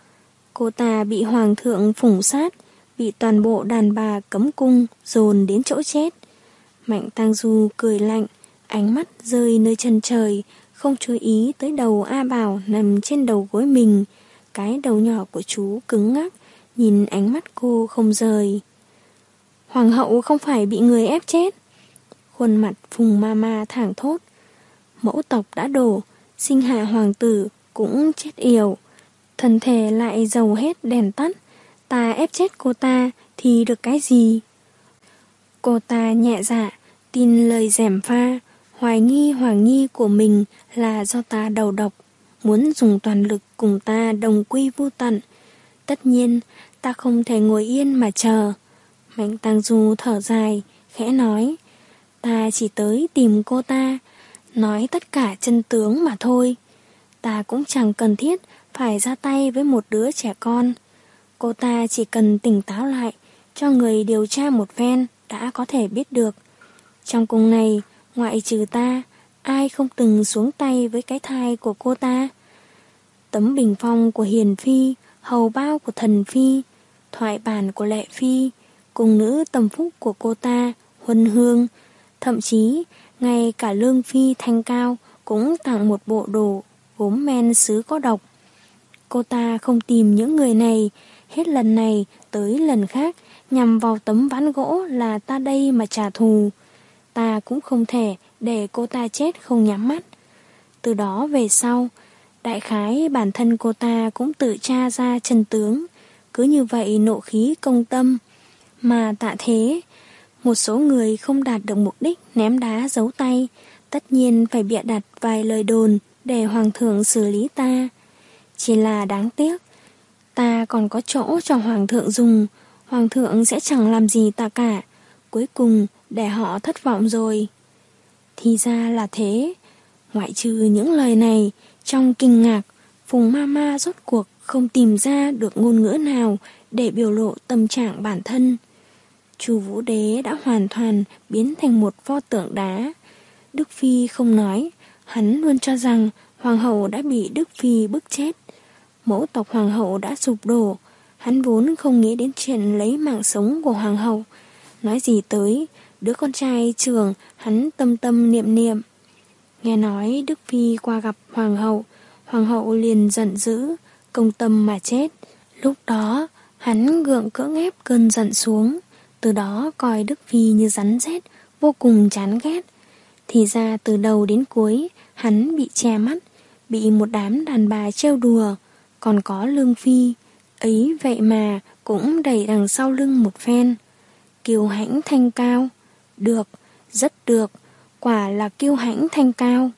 Cô ta bị hoàng thượng phủng sát, bị toàn bộ đàn bà cấm cung dồn đến chỗ chết. Mạnh Tang Du cười lạnh, ánh mắt rơi nơi chân trời, không chú ý tới đầu A Bảo nằm trên đầu gối mình. Cái đầu nhỏ của chú cứng ngắc, nhìn ánh mắt cô không rời. Hoàng hậu không phải bị người ép chết. Khuôn mặt Phùng Mama thảng thốt. Mẫu tộc đã đổ, sinh hạ hoàng tử cũng chết yểu. Thân thể lại dầu hết đèn tắt. Ta ép chết cô ta thì được cái gì? Cô ta nhẹ dạ, tin lời gièm pha, hoài nghi Hoàng Nhi của mình là do ta đầu độc, muốn dùng toàn lực cùng ta đồng quy vu tận. Tất nhiên, ta không thể ngồi yên mà chờ. Mạnh Tang Du thở dài, khẽ nói, ta chỉ tới tìm cô ta, nói tất cả chân tướng mà thôi. Ta cũng chẳng cần thiết phải ra tay với một đứa trẻ con. Cô ta chỉ cần tỉnh táo lại, cho người điều tra một phen đã có thể biết được. Trong cung này, ngoại trừ ta, ai không từng xuống tay với cái thai của cô ta? Tấm bình phong của Hiền Phi, hầu bao của Thần Phi, thoại bản của Lệ Phi, cùng nữ tâm phúc của cô ta, Huân Hương, thậm chí ngay cả Lương Phi Thanh Cao cũng tặng một bộ đồ gốm men sứ có độc. Cô ta không tìm những người này, hết lần này tới lần khác nhằm vào tấm ván gỗ là ta đây mà trả thù. Ta cũng không thể để cô ta chết không nhắm mắt. Từ đó về sau, đại khái bản thân cô ta cũng tự tra ra chân tướng. Cứ như vậy nộ khí công tâm. Mà tạ thế, một số người không đạt được mục đích ném đá giấu tay, tất nhiên phải bịa đặt vài lời đồn để hoàng thượng xử lý ta. Chỉ là đáng tiếc, ta còn có chỗ cho hoàng thượng dùng, hoàng thượng sẽ chẳng làm gì ta cả, cuối cùng để họ thất vọng rồi. Thì ra là thế, ngoại trừ những lời này, trong kinh ngạc, Phùng Mama rốt cuộc không tìm ra được ngôn ngữ nào để biểu lộ tâm trạng bản thân. Chu Vũ Đế đã hoàn toàn biến thành một pho tượng đá. Đức Phi không nói, hắn luôn cho rằng hoàng hậu đã bị Đức Phi bức chết. Mẫu tộc hoàng hậu đã sụp đổ, hắn vốn không nghĩ đến chuyện lấy mạng sống của hoàng hậu. Nói gì tới, đứa con trai trưởng hắn tâm tâm niệm niệm. Nghe nói Đức Phi qua gặp hoàng hậu, hoàng hậu liền giận dữ, công tâm mà chết. Lúc đó, hắn gượng cưỡng ép cơn giận xuống, từ đó coi Đức Phi như rắn rết, vô cùng chán ghét. Thì ra từ đầu đến cuối, hắn bị che mắt, bị một đám đàn bà trêu đùa, còn có Lương Phi, ấy vậy mà cũng đẩy đằng sau lưng một phen. Kiêu hãnh thanh cao, được, rất được, quả là kiêu hãnh thanh cao.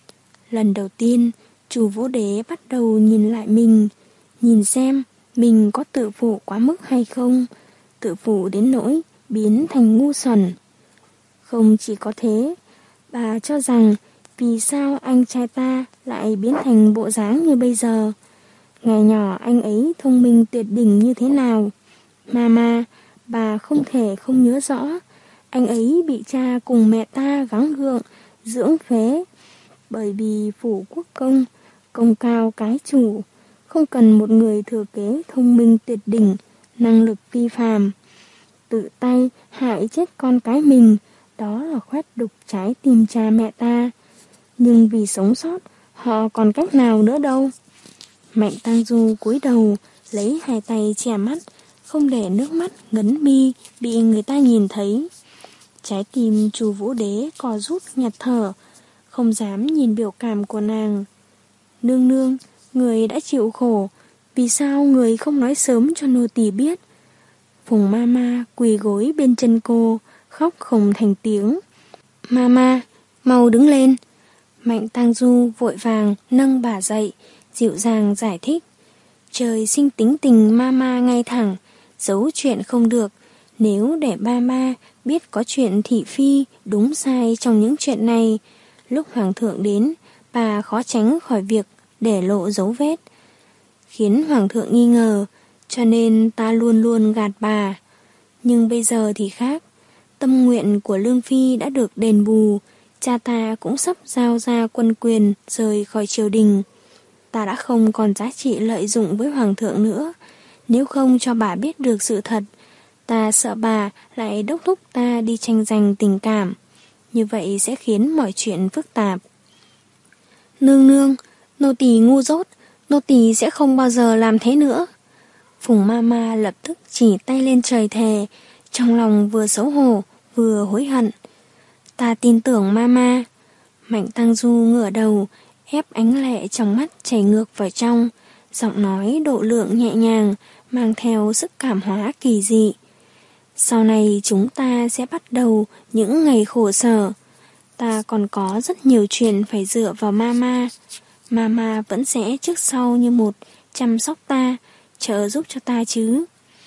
Lần đầu tiên, Chu Vũ Đế bắt đầu nhìn lại mình, nhìn xem mình có tự phụ quá mức hay không, tự phụ đến nỗi biến thành ngu xuẩn. Không chỉ có thế, bà cho rằng vì sao anh trai ta lại biến thành bộ dáng như bây giờ. Ngày nhỏ anh ấy thông minh tuyệt đỉnh như thế nào. Mama, bà không thể không nhớ rõ, anh ấy bị cha cùng mẹ ta gắng gượng, dưỡng phế. Bởi vì phủ quốc công, công cao cái chủ, không cần một người thừa kế thông minh tuyệt đỉnh, năng lực phi phàm. Tự tay hại chết con cái mình, đó là khoét đục trái tim cha mẹ ta. Nhưng vì sống sót, họ còn cách nào nữa đâu. Mạnh Tang Du cúi đầu, lấy hai tay che mắt, không để nước mắt ngấn mi bị người ta nhìn thấy. Trái tim Chu Vũ Đế co rút nhạt thở, không dám nhìn biểu cảm của nàng. Nương nương, người đã chịu khổ, vì sao người không nói sớm cho nô tỳ biết? Phùng Mama quỳ gối bên chân cô, khóc không thành tiếng. Mama, mau đứng lên. Mạnh Tang Du vội vàng nâng bà dậy, dịu dàng giải thích. Trời sinh tính tình Mama ngay thẳng, giấu chuyện không được. Nếu để Mama biết có chuyện thị phi đúng sai trong những chuyện này, lúc hoàng thượng đến, bà khó tránh khỏi việc để lộ dấu vết, khiến hoàng thượng nghi ngờ, cho nên ta luôn luôn gạt bà. Nhưng bây giờ thì khác, tâm nguyện của Lương Phi đã được đền bù, cha ta cũng sắp giao ra quân quyền rời khỏi triều đình. Ta đã không còn giá trị lợi dụng với hoàng thượng nữa, nếu không cho bà biết được sự thật, ta sợ bà lại đốc thúc ta đi tranh giành tình cảm, như vậy sẽ khiến mọi chuyện phức tạp. Nương nương, nô tỳ ngu dốt, nô tỳ sẽ không bao giờ làm thế nữa. Phùng Mama lập tức chỉ tay lên trời thề, trong lòng vừa xấu hổ vừa hối hận. Ta tin tưởng Mama. Mạnh Tang Du ngửa đầu, ép ánh lệ trong mắt chảy ngược vào trong, giọng nói độ lượng nhẹ nhàng, mang theo sức cảm hóa kỳ dị. Sau này chúng ta sẽ bắt đầu những ngày khổ sở. Ta còn có rất nhiều chuyện phải dựa vào Mama. Mama vẫn sẽ trước sau như một chăm sóc ta, trợ giúp cho ta chứ.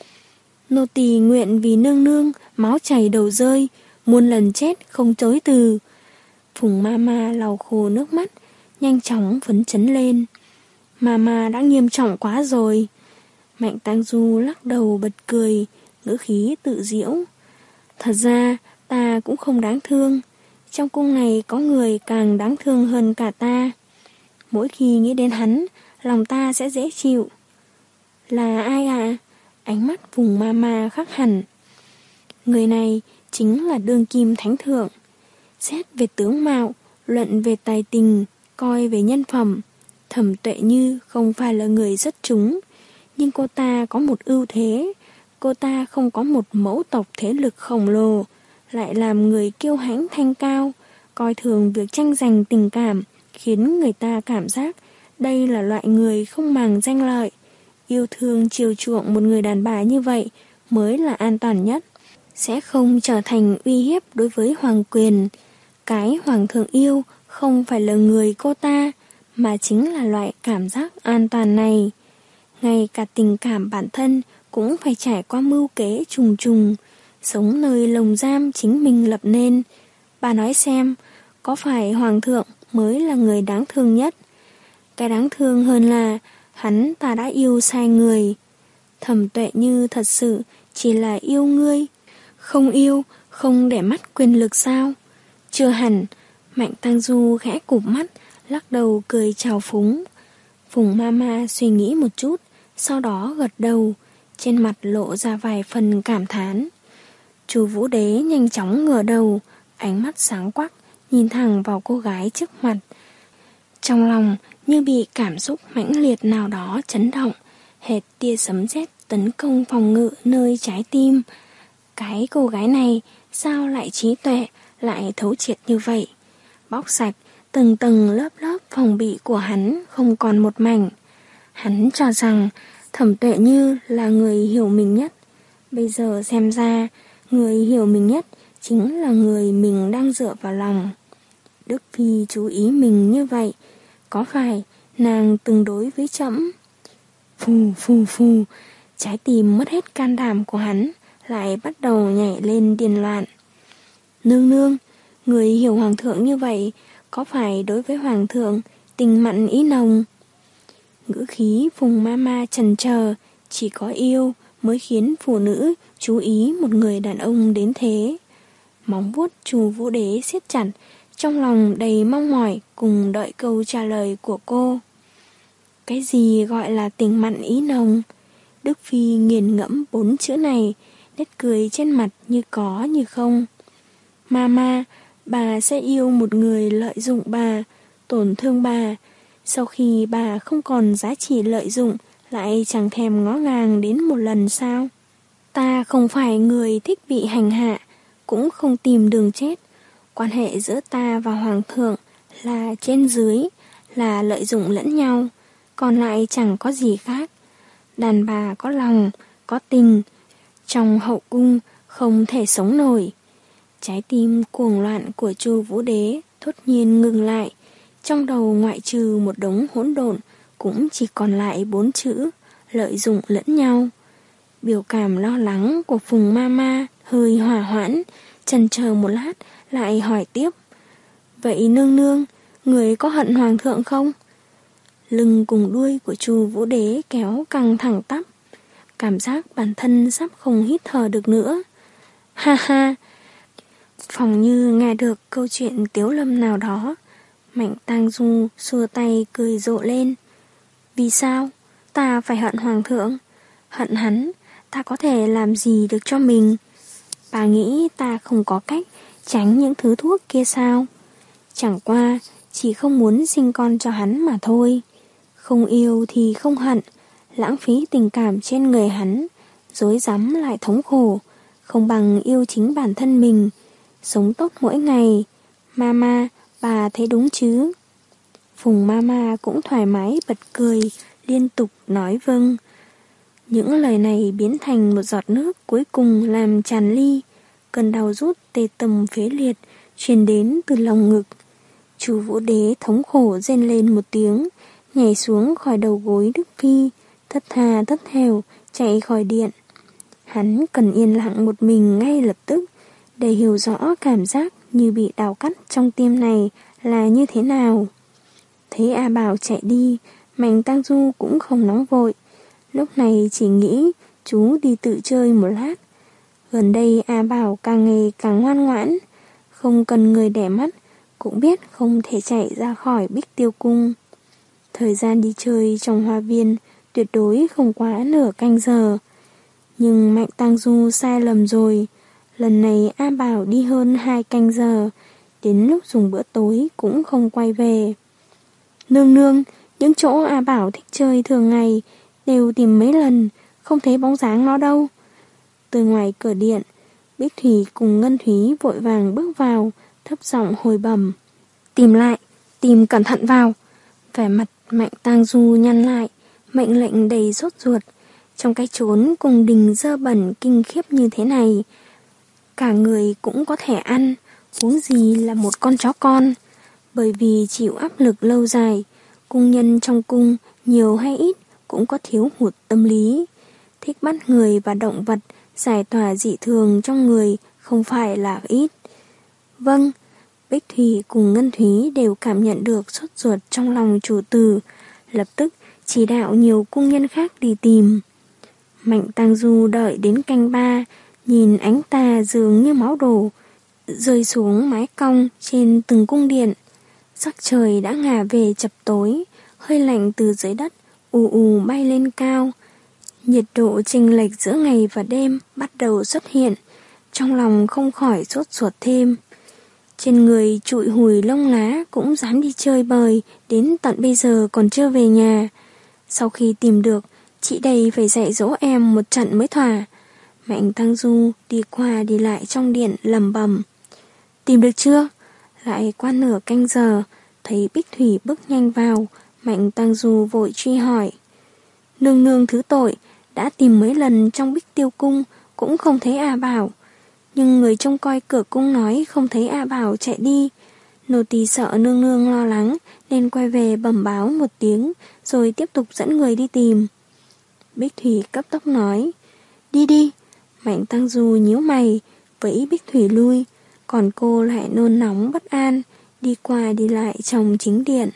Nô tỳ nguyện vì nương nương máu chảy đầu rơi, muôn lần chết không chối từ. Phùng Mama lau khô nước mắt, nhanh chóng phấn chấn lên. Mama đã nghiêm trọng quá rồi. Mạnh Tang Du lắc đầu bật cười, ngữ khí tự giễu. Thật ra ta cũng không đáng thương. Trong cung này có người càng đáng thương hơn cả ta. Mỗi khi nghĩ đến hắn, lòng ta sẽ dễ chịu. Là ai ạ? À? Ánh mắt Phùng Mama khắc hẳn. Người này chính là đương kim thánh thượng. Xét về tướng mạo, luận về tài tình, coi về nhân phẩm, Thẩm Tuệ Như không phải là người rất trúng, nhưng cô ta có một ưu thế. Cô ta không có một mẫu tộc thế lực khổng lồ, lại làm người kiêu hãnh thanh cao, coi thường việc tranh giành tình cảm, khiến người ta cảm giác đây là loại người không màng danh lợi. Yêu thương chiều chuộng một người đàn bà như vậy mới là an toàn nhất, sẽ không trở thành uy hiếp đối với hoàng quyền. Cái hoàng thượng yêu không phải là người cô ta, mà chính là loại cảm giác an toàn này. Ngay cả tình cảm bản thân cũng phải trải qua mưu kế trùng trùng, sống nơi lồng giam chính mình lập nên. Bà nói xem, có phải hoàng thượng mới là người đáng thương nhất? Cái đáng thương hơn là hắn ta đã yêu sai người. Thẩm Tuệ Như thật sự chỉ là yêu ngươi, không yêu, không để mắt quyền lực sao? Chưa hẳn. Mạnh Tang Du khẽ cụp mắt, lắc đầu cười trào phúng. Phùng Mama suy nghĩ một chút, sau đó gật đầu, trên mặt lộ ra vài phần cảm thán. Chu Vũ Đế nhanh chóng ngửa đầu, ánh mắt sáng quắc, nhìn thẳng vào cô gái trước mặt. Trong lòng như bị cảm xúc mãnh liệt nào đó chấn động, hệt tia sấm sét tấn công phòng ngự nơi trái tim. Cái cô gái này sao lại trí tuệ, lại thấu triệt như vậy? Bóc sạch từng tầng lớp lớp phòng bị của hắn không còn một mảnh. Hắn cho rằng Thẩm Tuệ Như là người hiểu mình nhất. Bây giờ xem ra, người hiểu mình nhất chính là người mình đang dựa vào lòng. Đức Phi chú ý mình như vậy, có phải nàng từng đối với trẫm? Phù phù phù, trái tim mất hết can đảm của hắn lại bắt đầu nhảy lên điên loạn. Nương nương, người hiểu hoàng thượng như vậy, có phải đối với hoàng thượng tình mặn ý nồng? Ngữ khí Phùng Mama chần chờ, chỉ có yêu mới khiến phụ nữ chú ý một người đàn ông đến thế. Móng vuốt Chu Vũ Đế siết chặt, trong lòng đầy mong mỏi cùng đợi câu trả lời của cô. Cái gì gọi là tình mặn ý nồng? Đức Phi nghiền ngẫm bốn chữ này, nét cười trên mặt như có như không. Mama, bà sẽ yêu một người lợi dụng bà, tổn thương bà. Sau khi bà không còn giá trị lợi dụng, lại chẳng thèm ngó ngàng đến một lần sao? Ta không phải người thích bị hành hạ, cũng không tìm đường chết. Quan hệ giữa ta và hoàng thượng là trên dưới, là lợi dụng lẫn nhau, còn lại chẳng có gì khác. Đàn bà có lòng, có tình, trong hậu cung không thể sống nổi. Trái tim cuồng loạn của Chu Vũ Đế thốt nhiên ngừng lại, trong đầu ngoại trừ một đống hỗn độn cũng chỉ còn lại bốn chữ lợi dụng lẫn nhau. Biểu cảm lo lắng của Phùng Mama hơi hòa hoãn, chần chờ một lát lại hỏi tiếp. Vậy nương nương, người có hận hoàng thượng không? Lưng cùng đuôi của Chu Vũ Đế kéo căng thẳng tắp, cảm giác bản thân sắp không hít thở được nữa. Ha ha! Phòng như nghe được câu chuyện tiếu lâm nào đó, Mạnh Tang Du xua tay cười rộ lên. Vì sao? Ta phải hận hoàng thượng? Hận hắn, ta có thể làm gì được cho mình? Bà nghĩ ta không có cách tránh những thứ thuốc kia sao? Chẳng qua, chỉ không muốn sinh con cho hắn mà thôi. Không yêu thì không hận, lãng phí tình cảm trên người hắn, dối rắm lại thống khổ, không bằng yêu chính bản thân mình, sống tốt mỗi ngày. Mama, bà thấy đúng chứ? Phùng Mama cũng thoải mái bật cười, liên tục nói vâng. Những lời này biến thành một giọt nước cuối cùng làm tràn ly. Cơn đau rút tê tâm phế liệt truyền đến từ lòng ngực. Chú Vũ Đế thống khổ rên lên một tiếng, nhảy xuống khỏi đầu gối Đức Phi, thất tha thất thểu chạy khỏi điện. Hắn cần yên lặng một mình ngay lập tức để hiểu rõ cảm giác như bị đào cắt trong tim này là như thế nào. Thấy A Bảo chạy đi, Mạnh Tang Du cũng không nóng vội. Lúc này chỉ nghĩ chú đi tự chơi một lát. Gần đây A Bảo càng ngày càng ngoan ngoãn, không cần người đẻ mắt, cũng biết không thể chạy ra khỏi Bích Tiêu Cung. Thời gian đi chơi trong hoa viên tuyệt đối không quá nửa canh giờ. Nhưng Mạnh Tang Du sai lầm rồi. Lần này A Bảo đi hơn hai canh giờ, đến lúc dùng bữa tối cũng không quay về. Nương nương, những chỗ A Bảo thích chơi thường ngày đều tìm mấy lần, không thấy bóng dáng nó đâu. Từ ngoài cửa điện, Bích Thủy cùng Ngân Thúy vội vàng bước vào, thấp giọng hồi bẩm. Tìm lại, tìm cẩn thận vào. Vẻ mặt Mạnh Tang Du nhăn lại, mệnh lệnh đầy sốt ruột. Trong cái chốn cung đình dơ bẩn kinh khiếp như thế này, cả người cũng có thể ăn, huống gì là một con chó con. Bởi vì chịu áp lực lâu dài, cung nhân trong cung nhiều hay ít cũng có thiếu hụt tâm lý. Thích bắt người và động vật giải tỏa dị thường trong người không phải là ít. Vâng, Bích Thủy cùng Ngân Thúy đều cảm nhận được sốt ruột trong lòng chủ tử, lập tức chỉ đạo nhiều cung nhân khác đi tìm. Mạnh Tang Du đợi đến canh ba, nhìn ánh tà dường như máu đổ, rơi xuống mái cong trên từng cung điện. Sắc trời đã ngả về chập tối, hơi lạnh từ dưới đất ù ù bay lên cao. Nhiệt độ chênh lệch giữa ngày và đêm bắt đầu xuất hiện, trong lòng không khỏi sốt ruột thêm. Trên người trụi hùi lông lá cũng dám đi chơi bời, đến tận bây giờ còn chưa về nhà. Sau khi tìm được, chị đây phải dạy dỗ em một trận mới thỏa. Mạnh Tang Du đi qua đi lại trong điện lẩm bẩm. Tìm được chưa? Lại qua nửa canh giờ, thấy Bích Thủy bước nhanh vào, Mạnh Tang Du vội truy hỏi. Nương nương thứ tội, đã tìm mấy lần trong Bích Tiêu Cung, cũng không thấy A Bảo. Nhưng người trông coi cửa cung nói không thấy A Bảo chạy đi. Nô tỳ sợ nương nương lo lắng, nên quay về bẩm báo một tiếng, rồi tiếp tục dẫn người đi tìm. Bích Thủy cấp tốc nói. Đi đi. Mạnh Tang Du nhíu mày, vẫy Bích Thủy lui, còn cô lại nôn nóng bất an, đi qua đi lại trong chính điện.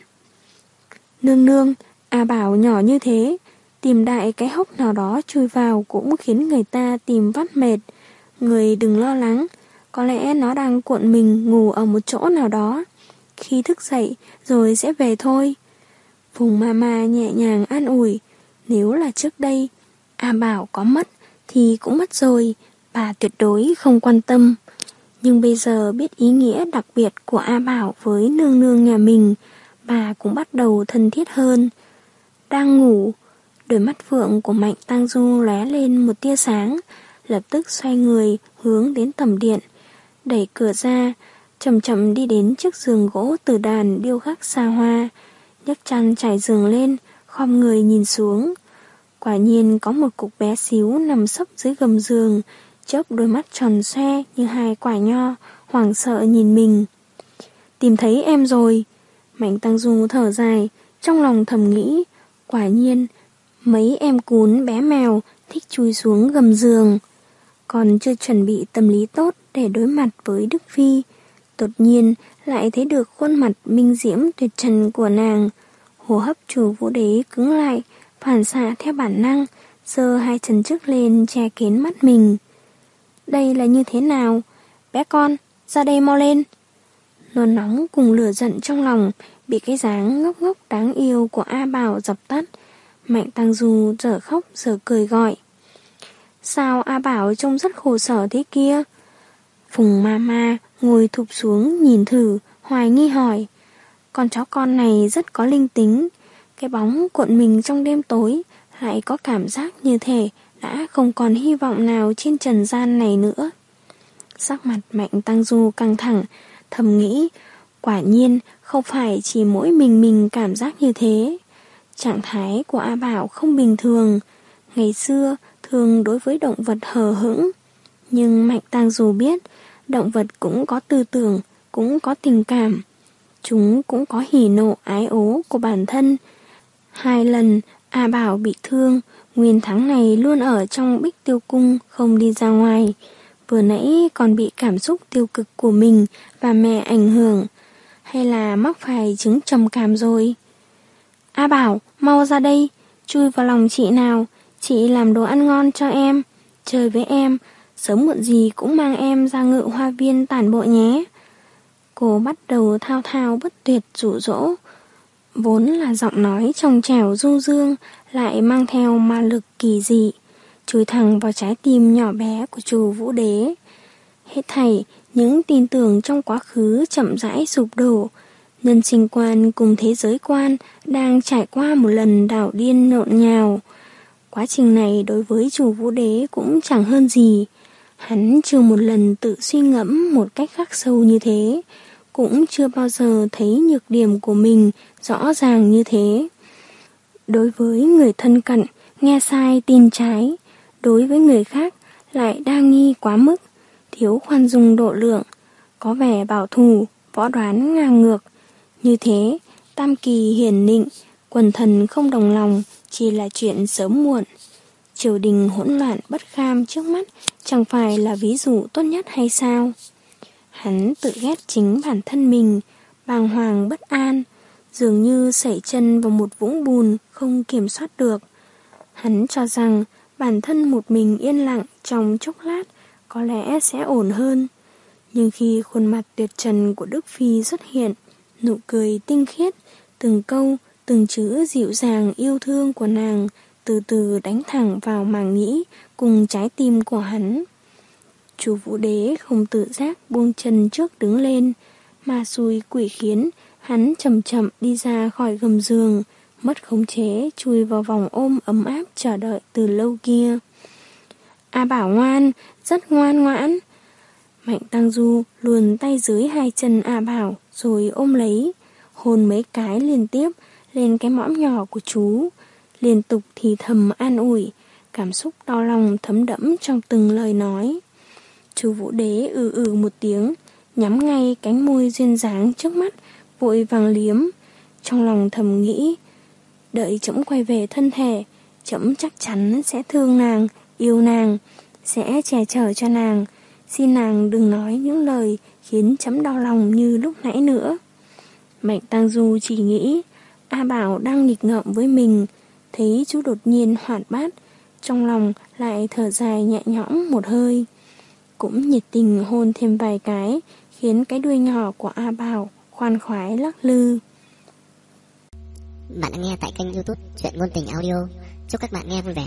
Nương nương, A Bảo nhỏ như thế, tìm đại cái hốc nào đó chui vào cũng khiến người ta tìm vắt mệt. Người đừng lo lắng, có lẽ nó đang cuộn mình ngủ ở một chỗ nào đó. Khi thức dậy rồi sẽ về thôi. Phùng Mama nhẹ nhàng an ủi. Nếu là trước đây, A Bảo có mất thì cũng mất rồi, bà tuyệt đối không quan tâm. Nhưng bây giờ biết ý nghĩa đặc biệt của A Bảo với nương nương nhà mình, bà cũng bắt đầu thân thiết hơn. Đang ngủ, đôi mắt phượng của Mạnh Tang Du lóe lên một tia sáng, lập tức xoay người hướng đến tầm điện, đẩy cửa ra, chậm chậm đi đến chiếc giường gỗ từ đàn điêu khắc xa hoa, nhấc chăn trải giường lên, khom người nhìn xuống. Quả nhiên có một cục bé xíu nằm sấp dưới gầm giường, chớp đôi mắt tròn xoe như hai quả nho, hoảng sợ nhìn mình. Tìm thấy em rồi. Mạnh Tang Du thở dài, trong lòng thầm nghĩ, quả nhiên mấy em cún bé mèo thích chui xuống gầm giường. Còn chưa chuẩn bị tâm lý tốt để đối mặt với Đức Phi, đột nhiên lại thấy được khuôn mặt minh diễm tuyệt trần của nàng. Hô hấp Chủ Vũ Đế cứng lại, phản xạ theo bản năng, giơ hai chân trước lên che kín mắt mình. Đây là như thế nào? Bé con, ra đây mau lên. Nôn nóng cùng lửa giận trong lòng bị cái dáng ngốc ngốc đáng yêu của A Bảo dập tắt. Mạnh Tang Du dở khóc dở cười gọi. Sao A Bảo trông rất khổ sở thế kia? Phùng Mama ngồi thụp xuống nhìn thử, hoài nghi hỏi. Con chó con này rất có linh tính. Cái bóng cuộn mình trong đêm tối lại có cảm giác như thể đã không còn hy vọng nào trên trần gian này nữa. Sắc mặt Mạnh Tang Du căng thẳng, thầm nghĩ, Quả nhiên không phải chỉ mỗi mình mình cảm giác như thế. Trạng thái của A Bảo không bình thường. Ngày xưa thường đối với động vật hờ hững, nhưng Mạnh Tang Du biết động vật cũng có tư tưởng, cũng có tình cảm. Chúng cũng có hỉ nộ ái ố của bản thân. Hai lần A Bảo bị thương, nguyên tháng này luôn ở trong Bích Tiêu Cung không đi ra ngoài. Vừa nãy còn bị cảm xúc tiêu cực của mình và mẹ ảnh hưởng. Hay là mắc phải chứng trầm cảm rồi? A Bảo, mau ra đây, chui vào lòng chị nào. Chị làm đồ ăn ngon cho em, chơi với em, sớm muộn gì cũng mang em ra Ngự Hoa Viên tản bộ nhé. Cô bắt đầu thao thao bất tuyệt dụ dỗ. Vốn là giọng nói trong trẻo du dương, lại mang theo ma lực kỳ dị, chui thẳng vào trái tim nhỏ bé của Chu Vũ Đế. Hết thảy những tin tưởng trong quá khứ chậm rãi sụp đổ. Nhân sinh quan cùng thế giới quan đang trải qua một lần đảo điên nhộn nhào. Quá trình này đối với Chu Vũ Đế cũng chẳng hơn gì. Hắn chưa một lần tự suy ngẫm một cách khắc sâu như thế, cũng chưa bao giờ thấy nhược điểm của mình rõ ràng như thế. Đối với người thân cận, nghe sai tin trái. Đối với người khác lại đa nghi quá mức, thiếu khoan dung độ lượng, có vẻ bảo thủ, võ đoán ngang ngược. Như thế, tam kỳ hiển nịnh, quần thần không đồng lòng, chỉ là chuyện sớm muộn. Triều đình hỗn loạn bất kham trước mắt chẳng phải là ví dụ tốt nhất hay sao? Hắn tự ghét chính bản thân mình, bàng hoàng bất an, dường như sẩy chân vào một vũng bùn không kiểm soát được. Hắn cho rằng bản thân một mình yên lặng trong chốc lát có lẽ sẽ ổn hơn. Nhưng khi khuôn mặt tuyệt trần của Đức Phi xuất hiện, nụ cười tinh khiết, từng câu, từng chữ dịu dàng yêu thương của nàng từ từ đánh thẳng vào màng nhĩ cùng trái tim của hắn. Chu Vũ Đế không tự giác buông chân trước đứng lên, mà xui quỷ khiến hắn chậm chậm đi ra khỏi gầm giường, mất khống chế chui vào vòng ôm ấm áp chờ đợi từ lâu kia. A Bảo ngoan, rất ngoan ngoãn. Mạnh Tang Du luồn tay dưới hai chân A Bảo rồi ôm lấy, hôn mấy cái liên tiếp lên cái mõm nhỏ của chú, liên tục thì thầm an ủi, cảm xúc đau lòng thấm đẫm trong từng lời nói. Chu Vũ Đế ừ ừ một tiếng, nhắm ngay cánh môi duyên dáng trước mắt, vội vàng liếm, trong lòng thầm nghĩ, đợi trẫm quay về thân thể, trẫm chắc chắn sẽ thương nàng, yêu nàng, sẽ che chở cho nàng, xin nàng đừng nói những lời khiến trẫm đau lòng như lúc nãy nữa. Mạnh Tang Du chỉ nghĩ A Bảo đang nghịch ngợm với mình, thấy chú đột nhiên hoạt bát, trong lòng lại thở dài nhẹ nhõm một hơi. Cũng nhiệt tình hôn thêm vài cái, khiến cái đuôi nhỏ của A Bảo khoan khoái lắc lư. Bạn đã nghe tại kênh YouTube Chuyện Ngôn Tình Audio. Chúc các bạn nghe vui vẻ.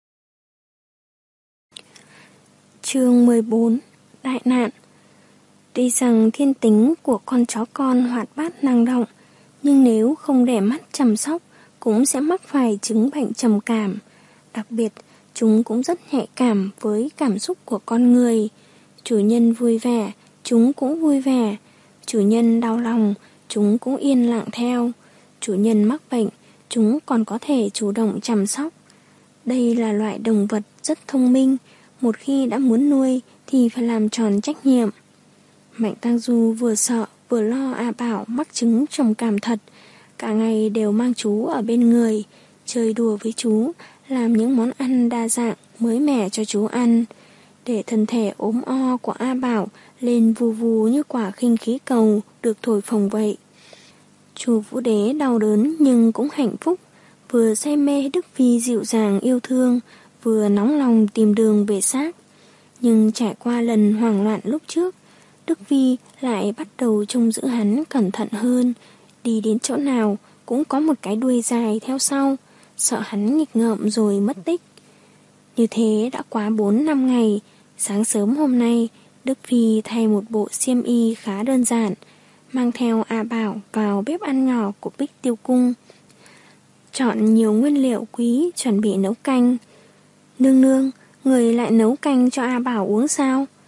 Chương mười bốn. Đại nạn. Tuy rằng thiên tính của con chó con hoạt bát năng động, nhưng nếu không để mắt chăm sóc cũng sẽ mắc phải chứng bệnh trầm cảm. Đặc biệt, chúng cũng rất nhạy cảm với cảm xúc của con người. Chủ nhân vui vẻ, chúng cũng vui vẻ. Chủ nhân đau lòng, chúng cũng yên lặng theo. Chủ nhân mắc bệnh, chúng còn có thể chủ động chăm sóc. Đây là loại động vật rất thông minh, một khi đã muốn nuôi thì phải làm tròn trách nhiệm. Mạnh Tang Du vừa sợ vừa lo A Bảo mắc chứng trầm cảm thật, cả ngày đều mang chú ở bên người, chơi đùa với chú, làm những món ăn đa dạng mới mẻ cho chú ăn, để thân thể ốm o của A Bảo lên vù vù như quả khinh khí cầu được thổi phồng vậy. Chu Vũ Đế đau đớn nhưng cũng hạnh phúc, vừa say mê Đức Phi dịu dàng yêu thương, vừa nóng lòng tìm đường về xác. Nhưng trải qua lần hoảng loạn lúc trước, Đức Phi lại bắt đầu trông giữ hắn cẩn thận hơn, đi đến chỗ nào cũng có một cái đuôi dài theo sau, sợ hắn nghịch ngợm rồi mất tích. Như thế đã quá bốn năm ngày, sáng sớm hôm nay, Đức Phi thay một bộ xiêm y khá đơn giản, mang theo A Bảo vào bếp ăn nhỏ của Bích Tiêu Cung. Chọn nhiều nguyên liệu quý chuẩn bị nấu canh. Nương nương, người lại nấu canh cho A Bảo uống sao?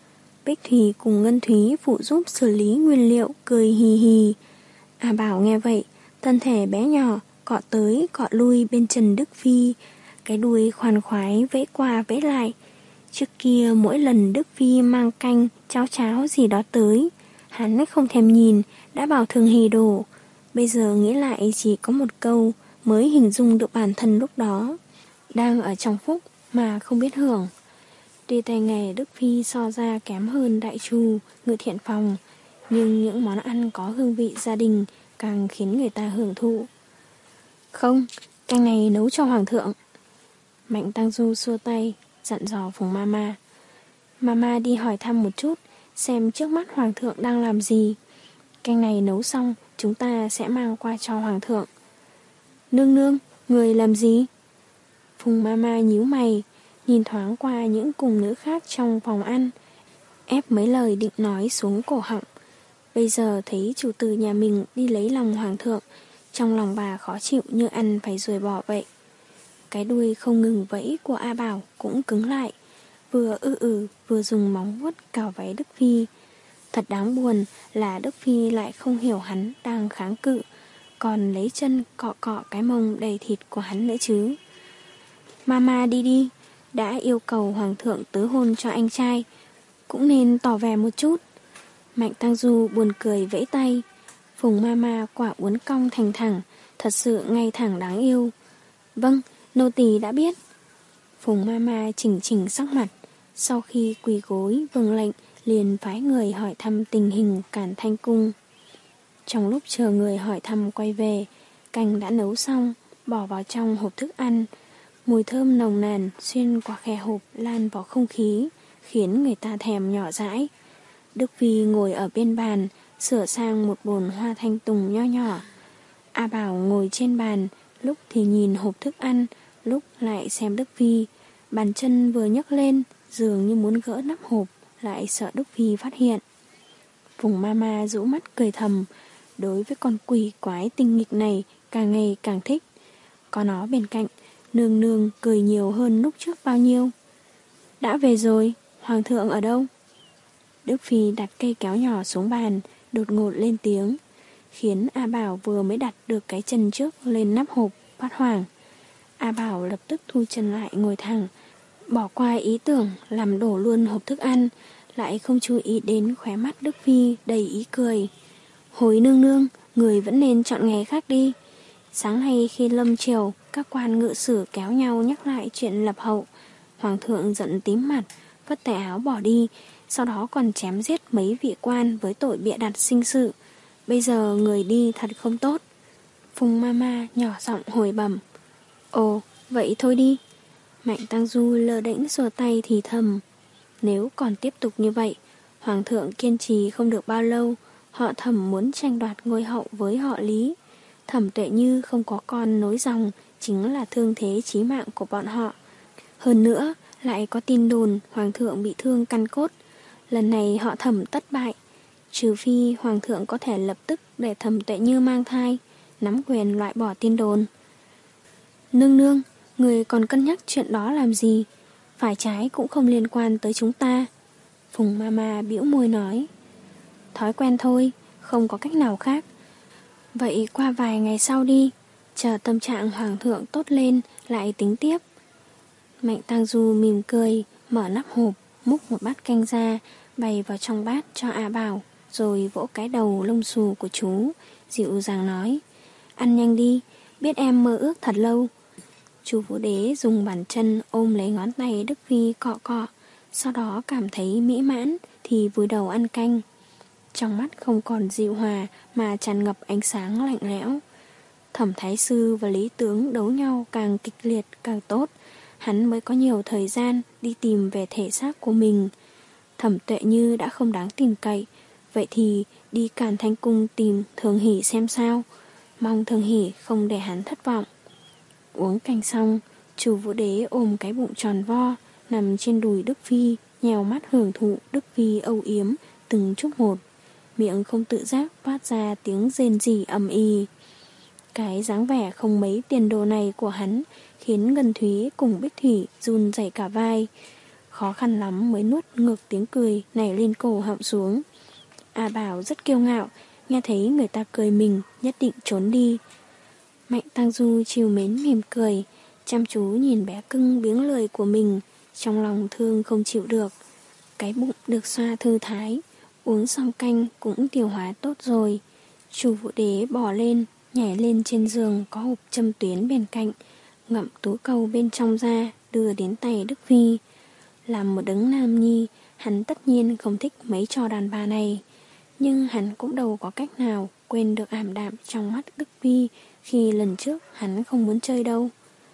Bích Thủy cùng Ngân Thúy phụ giúp xử lý nguyên liệu, cười hì hì. A Bảo nghe vậy, thân thể bé nhỏ cọ tới cọ lui bên chân Đức Phi, cái đuôi khoan khoái vẫy qua vẫy lại. Trước kia mỗi lần Đức Phi mang canh, cháo cháo gì đó tới, hắn không thèm nhìn, đã bảo Thường Hỷ đổ. Bây giờ nghĩ lại chỉ có một câu mới hình dung được bản thân lúc đó. Đang ở trong phúc mà không biết hưởng. Tuy tay nghề Đức Phi so ra kém hơn đại trù, Ngự Thiện Phòng, nhưng những món ăn có hương vị gia đình càng khiến người ta hưởng thụ. Không, canh này nấu cho Hoàng thượng. Mạnh Tăng Du xua tay, dặn dò Phùng Mama. Mama đi hỏi thăm một chút, xem trước mắt Hoàng thượng đang làm gì. Canh này nấu xong, chúng ta sẽ mang qua cho Hoàng thượng. Nương nương, người làm gì? Phùng Mama nhíu mày, nhìn thoáng qua những cung nữ khác trong phòng ăn, ép mấy lời định nói xuống cổ họng. Bây giờ thấy chủ tử nhà mình đi lấy lòng Hoàng thượng, trong lòng bà khó chịu như ăn phải ruồi bò vậy. Cái đuôi không ngừng vẫy của A Bảo cũng cứng lại, vừa ư ử vừa dùng móng vuốt cào váy Đức Phi. Thật đáng buồn là Đức Phi lại không hiểu hắn đang kháng cự, còn lấy chân cọ cọ cái mông đầy thịt của hắn nữa chứ. Mama đi đi, đã yêu cầu Hoàng thượng tứ hôn cho anh trai, cũng nên tỏ vẻ một chút. Mạnh Tăng Du buồn cười vẫy tay. Phùng Mama quả uốn cong thành thẳng, thật sự ngay thẳng đáng yêu. Vâng, nô tỳ đã biết. Phùng Mama chỉnh chỉnh sắc mặt, sau khi quỳ gối vâng lệnh liền phái người hỏi thăm tình hình Càn Thanh Cung. Trong lúc chờ người hỏi thăm quay về, canh đã nấu xong, bỏ vào trong hộp thức ăn. Mùi thơm nồng nàn xuyên qua khe hộp lan vào không khí, khiến người ta thèm nhỏ dãi. Đức Phi ngồi ở bên bàn, sửa sang một bồn hoa thanh tùng nho nhỏ. A Bảo ngồi trên bàn, lúc thì nhìn hộp thức ăn, lúc lại xem Đức Phi. Bàn chân vừa nhấc lên, dường như muốn gỡ nắp hộp, lại sợ Đức Phi phát hiện. Phùng Mama rũ mắt cười thầm, đối với con quỷ quái tinh nghịch này càng ngày càng thích. Có nó bên cạnh, nương nương cười nhiều hơn lúc trước bao nhiêu. Đã về rồi, Hoàng thượng ở đâu? Đức Phi đặt cây kéo nhỏ xuống bàn, đột ngột lên tiếng, khiến A Bảo vừa mới đặt được cái chân trước lên nắp hộp, phát hoảng. A Bảo lập tức thu chân lại ngồi thẳng, bỏ qua ý tưởng làm đổ luôn hộp thức ăn, lại không chú ý đến khóe mắt Đức Phi đầy ý cười. Hồi nương nương, người vẫn nên chọn ngày khác đi. Sáng nay khi lâm chiều, các quan ngự sử kéo nhau nhắc lại chuyện lập hậu. Hoàng thượng giận tím mặt, vất tay áo bỏ đi, sau đó còn chém giết mấy vị quan với tội bịa đặt sinh sự. Bây giờ người đi thật không tốt. Phùng Mama nhỏ giọng hồi bẩm. Ồ, vậy thôi đi. Mạnh Tăng Du lơ đễnh xua tay thì thầm. Nếu còn tiếp tục như vậy, Hoàng thượng kiên trì không được bao lâu. Họ Thẩm muốn tranh đoạt ngôi hậu với họ Lý. Thẩm Tuệ Như không có con nối dòng, chính là thương thế chí mạng của bọn họ. Hơn nữa, lại có tin đồn Hoàng thượng bị thương căn cốt. Lần này họ Thẩm tất bại. Trừ phi Hoàng thượng có thể lập tức để Thẩm Tuệ Như mang thai, nắm quyền loại bỏ tin đồn. Nương nương, người còn cân nhắc chuyện đó làm gì? Phải trái cũng không liên quan tới chúng ta. Phùng Mama bĩu môi nói. Thói quen thôi, không có cách nào khác. Vậy qua vài ngày sau đi, chờ tâm trạng Hoàng thượng tốt lên lại tính tiếp. Mạnh Tăng Du mỉm cười, mở nắp hộp, múc một bát canh ra, bày vào trong bát cho A Bảo, rồi vỗ cái đầu lông xù của chú, dịu dàng nói. Ăn nhanh đi, biết em mơ ước thật lâu. Chú Vũ Đế dùng bàn chân ôm lấy ngón tay Đức Phi cọ cọ, sau đó cảm thấy mỹ mãn thì vùi đầu ăn canh. Trong mắt không còn dịu hòa mà tràn ngập ánh sáng lạnh lẽo. Thẩm Thái Sư và Lý Tướng đấu nhau càng kịch liệt càng tốt, hắn mới có nhiều thời gian đi tìm về thể xác của mình. Thẩm Tuệ Như đã không đáng tin cậy, vậy thì đi Càn Thanh Cung tìm Thường Hỷ xem sao, mong Thường Hỷ không để hắn thất vọng. Uống canh xong, Chu Vũ Đế ôm cái bụng tròn vo, nằm trên đùi Đức Phi, nhèo mắt hưởng thụ Đức Phi âu yếm từng chút một, miệng không tự giác phát ra tiếng rên rỉ ầm ĩ. Cái dáng vẻ không mấy tiền đồ này của hắn khiến Ngân Thúy cùng Bích Thủy run rẩy cả vai. khó khăn lắm mới nuốt ngược tiếng cười nảy lên cổ họng xuống. A Bảo rất kiêu ngạo, nghe thấy người ta cười mình nhất định trốn đi. Mạnh Tăng Du trìu mến mỉm cười, chăm chú nhìn bé cưng biếng lười của mình, trong lòng thương không chịu được. Cái bụng được xoa thư thái, uống xong canh cũng tiêu hóa tốt rồi. Chu Vũ Đế bỏ lên, nhảy lên trên giường có hộp châm tuyến bên cạnh, ngậm tú cầu bên trong ra, đưa đến tay Đức Phi. Làm một đấng nam nhi, hắn tất nhiên không thích mấy trò đàn bà này, nhưng hắn cũng đâu có cách nào quên được ảm đạm trong mắt Đức Phi khi lần trước hắn không muốn chơi đâu.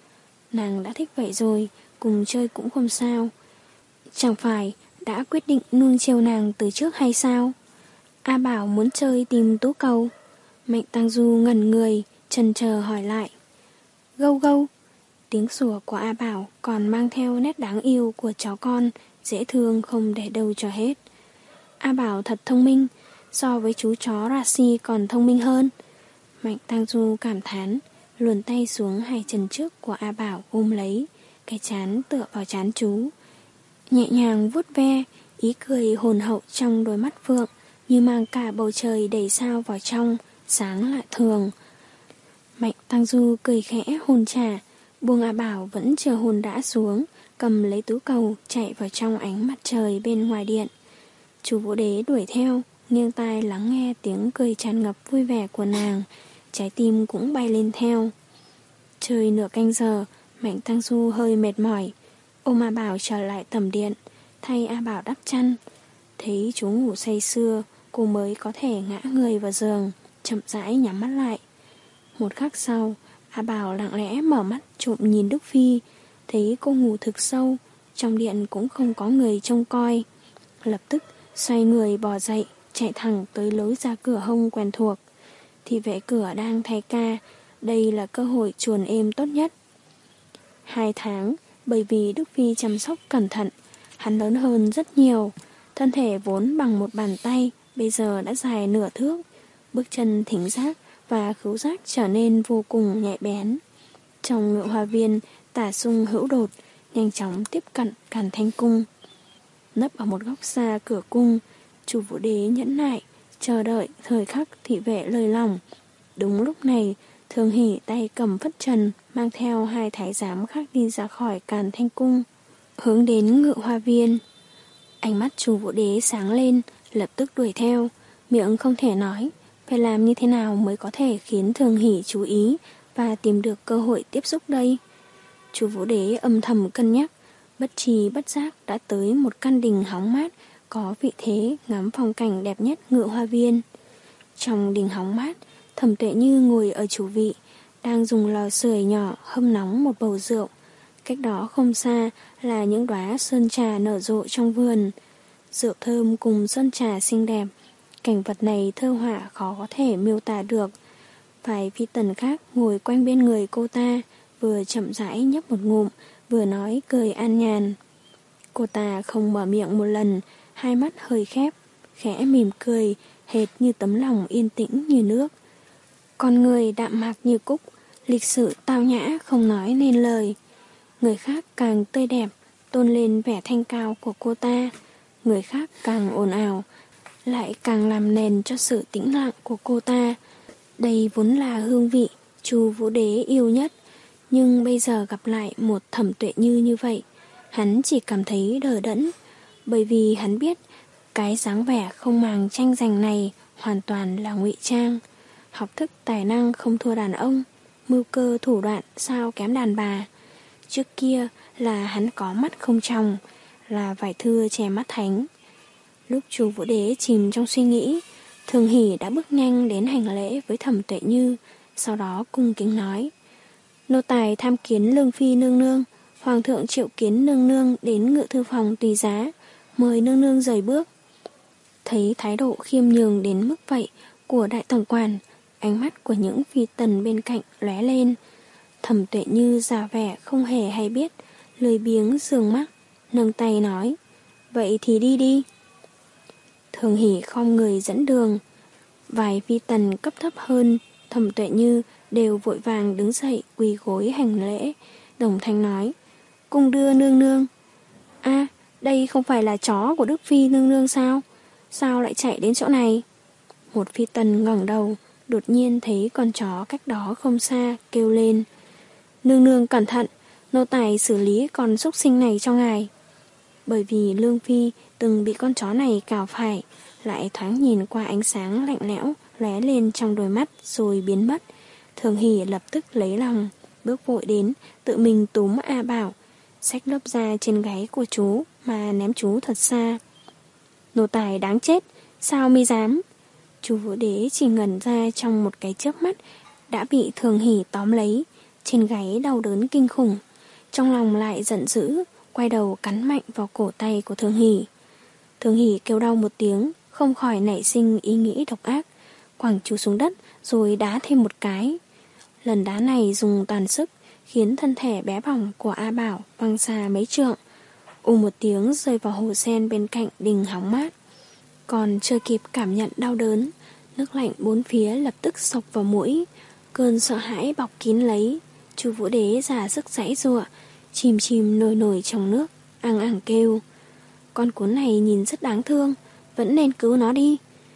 Nàng đã thích vậy rồi, cùng chơi cũng không sao. Chẳng phải đã quyết định nuông chiều nàng từ trước hay sao? A Bảo muốn chơi tìm tú cầu. Mạnh Tăng Du ngẩn người, chần chờ hỏi lại. Gâu gâu. Tiếng sủa của A Bảo còn mang theo nét đáng yêu của chó con, dễ thương không để đâu cho hết. A Bảo thật thông minh, so với chú chó Rashi còn thông minh hơn. Mạnh Tăng Du cảm thán, luồn tay xuống hai chân trước của A Bảo ôm lấy, cái trán tựa vào trán chú. Nhẹ nhàng vuốt ve, ý cười hồn hậu trong đôi mắt phượng, như mang cả bầu trời đầy sao vào trong, sáng lạ thường. Mạnh Tăng Du cười khẽ hôn trả, buông A Bảo vẫn chưa hôn đã xuống, cầm lấy tú cầu chạy vào trong ánh mặt trời bên ngoài điện. Chu Vũ Đế đuổi theo, nghiêng tai lắng nghe tiếng cười tràn ngập vui vẻ của nàng, trái tim cũng bay lên theo. Chơi nửa canh giờ, Mạnh Tăng Du hơi mệt mỏi, ôm A Bảo trở lại tầm điện, thay A Bảo đắp chăn. Thấy chú ngủ say sưa, cô mới có thể ngã người vào giường, chậm rãi nhắm mắt lại. Một khắc sau, A Bảo lặng lẽ mở mắt trộm nhìn Đức Phi, thấy cô ngủ thực sâu, trong điện cũng không có người trông coi. Lập tức xoay người bò dậy, chạy thẳng tới lối ra cửa hông quen thuộc. Thị vệ cửa đang thay ca, đây là cơ hội chuồn êm tốt nhất. Hai tháng, bởi vì Đức Phi chăm sóc cẩn thận, hắn lớn hơn rất nhiều. Thân thể vốn bằng một bàn tay, bây giờ đã dài nửa thước. Bước chân thính giác và khứu giác trở nên vô cùng nhạy bén. Trong Ngự Hoa Viên, Tả Sung hữu đột, nhanh chóng tiếp cận Càn Thanh Cung. Nấp ở một góc xa cửa cung, Chu Vũ Đế nhẫn nại, chờ đợi thời khắc thị vệ lơi lỏng. Đúng lúc này, Thường Hỷ tay cầm phất trần, mang theo hai thái giám khác đi ra khỏi Càn Thanh Cung, hướng đến Ngự Hoa Viên. Ánh mắt Chu Vũ Đế sáng lên, lập tức đuổi theo, miệng không thể nói, phải làm như thế nào mới có thể khiến Thường Hỷ chú ý và tìm được cơ hội tiếp xúc đây. Chu Vũ Đế âm thầm cân nhắc, bất tri bất giác đã tới một căn đình hóng mát, có vị thế ngắm phong cảnh đẹp nhất Ngự Hoa Viên. Trong đình hóng mát, Thẩm Tuệ Như ngồi ở chủ vị, đang dùng lò sưởi nhỏ hâm nóng một bầu rượu. Cách đó không xa là những đóa sơn trà nở rộ trong vườn. Rượu thơm cùng sơn trà xinh đẹp, cảnh vật này thơ họa khó có thể miêu tả được. Vài phi tần khác ngồi quanh bên người cô ta, vừa chậm rãi nhấp một ngụm, vừa nói cười an nhàn. Cô ta không mở miệng một lần, hai mắt hơi khép, khẽ mỉm cười, hệt như tấm lòng yên tĩnh như nước. Con người đạm mạc như cúc, lịch sự tao nhã không nói nên lời. Người khác càng tươi đẹp, tôn lên vẻ thanh cao của cô ta. Người khác càng ồn ào, lại càng làm nền cho sự tĩnh lặng của cô ta. Đây vốn là hương vị Chu Vũ Đế yêu nhất, nhưng bây giờ gặp lại một Thẩm Tuệ Như như vậy, hắn chỉ cảm thấy đờ đẫn, bởi vì hắn biết cái dáng vẻ không màng tranh giành này hoàn toàn là ngụy trang. Học thức tài năng không thua đàn ông, mưu cơ thủ đoạn sao kém đàn bà. Trước kia là hắn có mắt không tròng, là vải thưa che mắt thánh. Lúc Chu Vũ Đế chìm trong suy nghĩ, Thường Hỷ đã bước nhanh đến hành lễ với Thẩm Tuệ Như, sau đó cung kính nói: Nô tài tham kiến Lương Phi nương nương, Hoàng thượng triệu kiến nương nương đến Ngự thư phòng tùy giá, mời nương nương rời bước. Thấy thái độ khiêm nhường đến mức vậy của đại tổng quản, ánh mắt của những phi tần bên cạnh lóe lên. Thẩm Tuệ Như giả vẻ không hề hay biết, lười biếng sườn mắt, nâng tay nói: Vậy thì đi đi. Thường Hỷ khom người dẫn đường. Vài phi tần cấp thấp hơn Thẩm Tuệ Như đều vội vàng đứng dậy quỳ gối hành lễ, đồng thanh nói: Cung đưa nương nương. A, Đây không phải là chó của Đức Phi nương nương sao? Sao lại chạy đến chỗ này? Một phi tần ngẩng đầu, đột nhiên thấy con chó cách đó không xa, kêu lên. Nương nương cẩn thận, nô tài xử lý con súc sinh này cho ngài. Bởi vì Lương Phi từng bị con chó này cào phải, lại thoáng nhìn qua ánh sáng lạnh lẽo lóe lên trong đôi mắt rồi biến mất. Thường Hỷ lập tức lấy lòng, bước vội đến, tự mình túm A Bảo, xách lớp da trên gáy của chú mà ném chú thật xa. Nô tài đáng chết, sao mi dám? Chú Vũ Đế chỉ ngẩn ra trong một cái chớp mắt đã bị Thường Hỷ tóm lấy, trên gáy đau đớn kinh khủng. Trong lòng lại giận dữ, quay đầu cắn mạnh vào cổ tay của Thường Hỷ. Thường Hỷ kêu đau một tiếng, không khỏi nảy sinh ý nghĩ độc ác, quẳng chú xuống đất rồi đá thêm một cái. Lần đá này dùng toàn sức, khiến thân thể bé bỏng của A Bảo văng xa mấy trượng, ù một tiếng rơi vào hồ sen bên cạnh đình hóng mát. Còn chưa kịp cảm nhận đau đớn, nước lạnh bốn phía lập tức xộc vào mũi, cơn sợ hãi bọc kín lấy. Chu Vũ Đế ra sức giãy giụa, chìm chìm nổi nổi trong nước, ăng ẳng kêu. Con cún này nhìn rất đáng thương, vẫn nên cứu nó đi.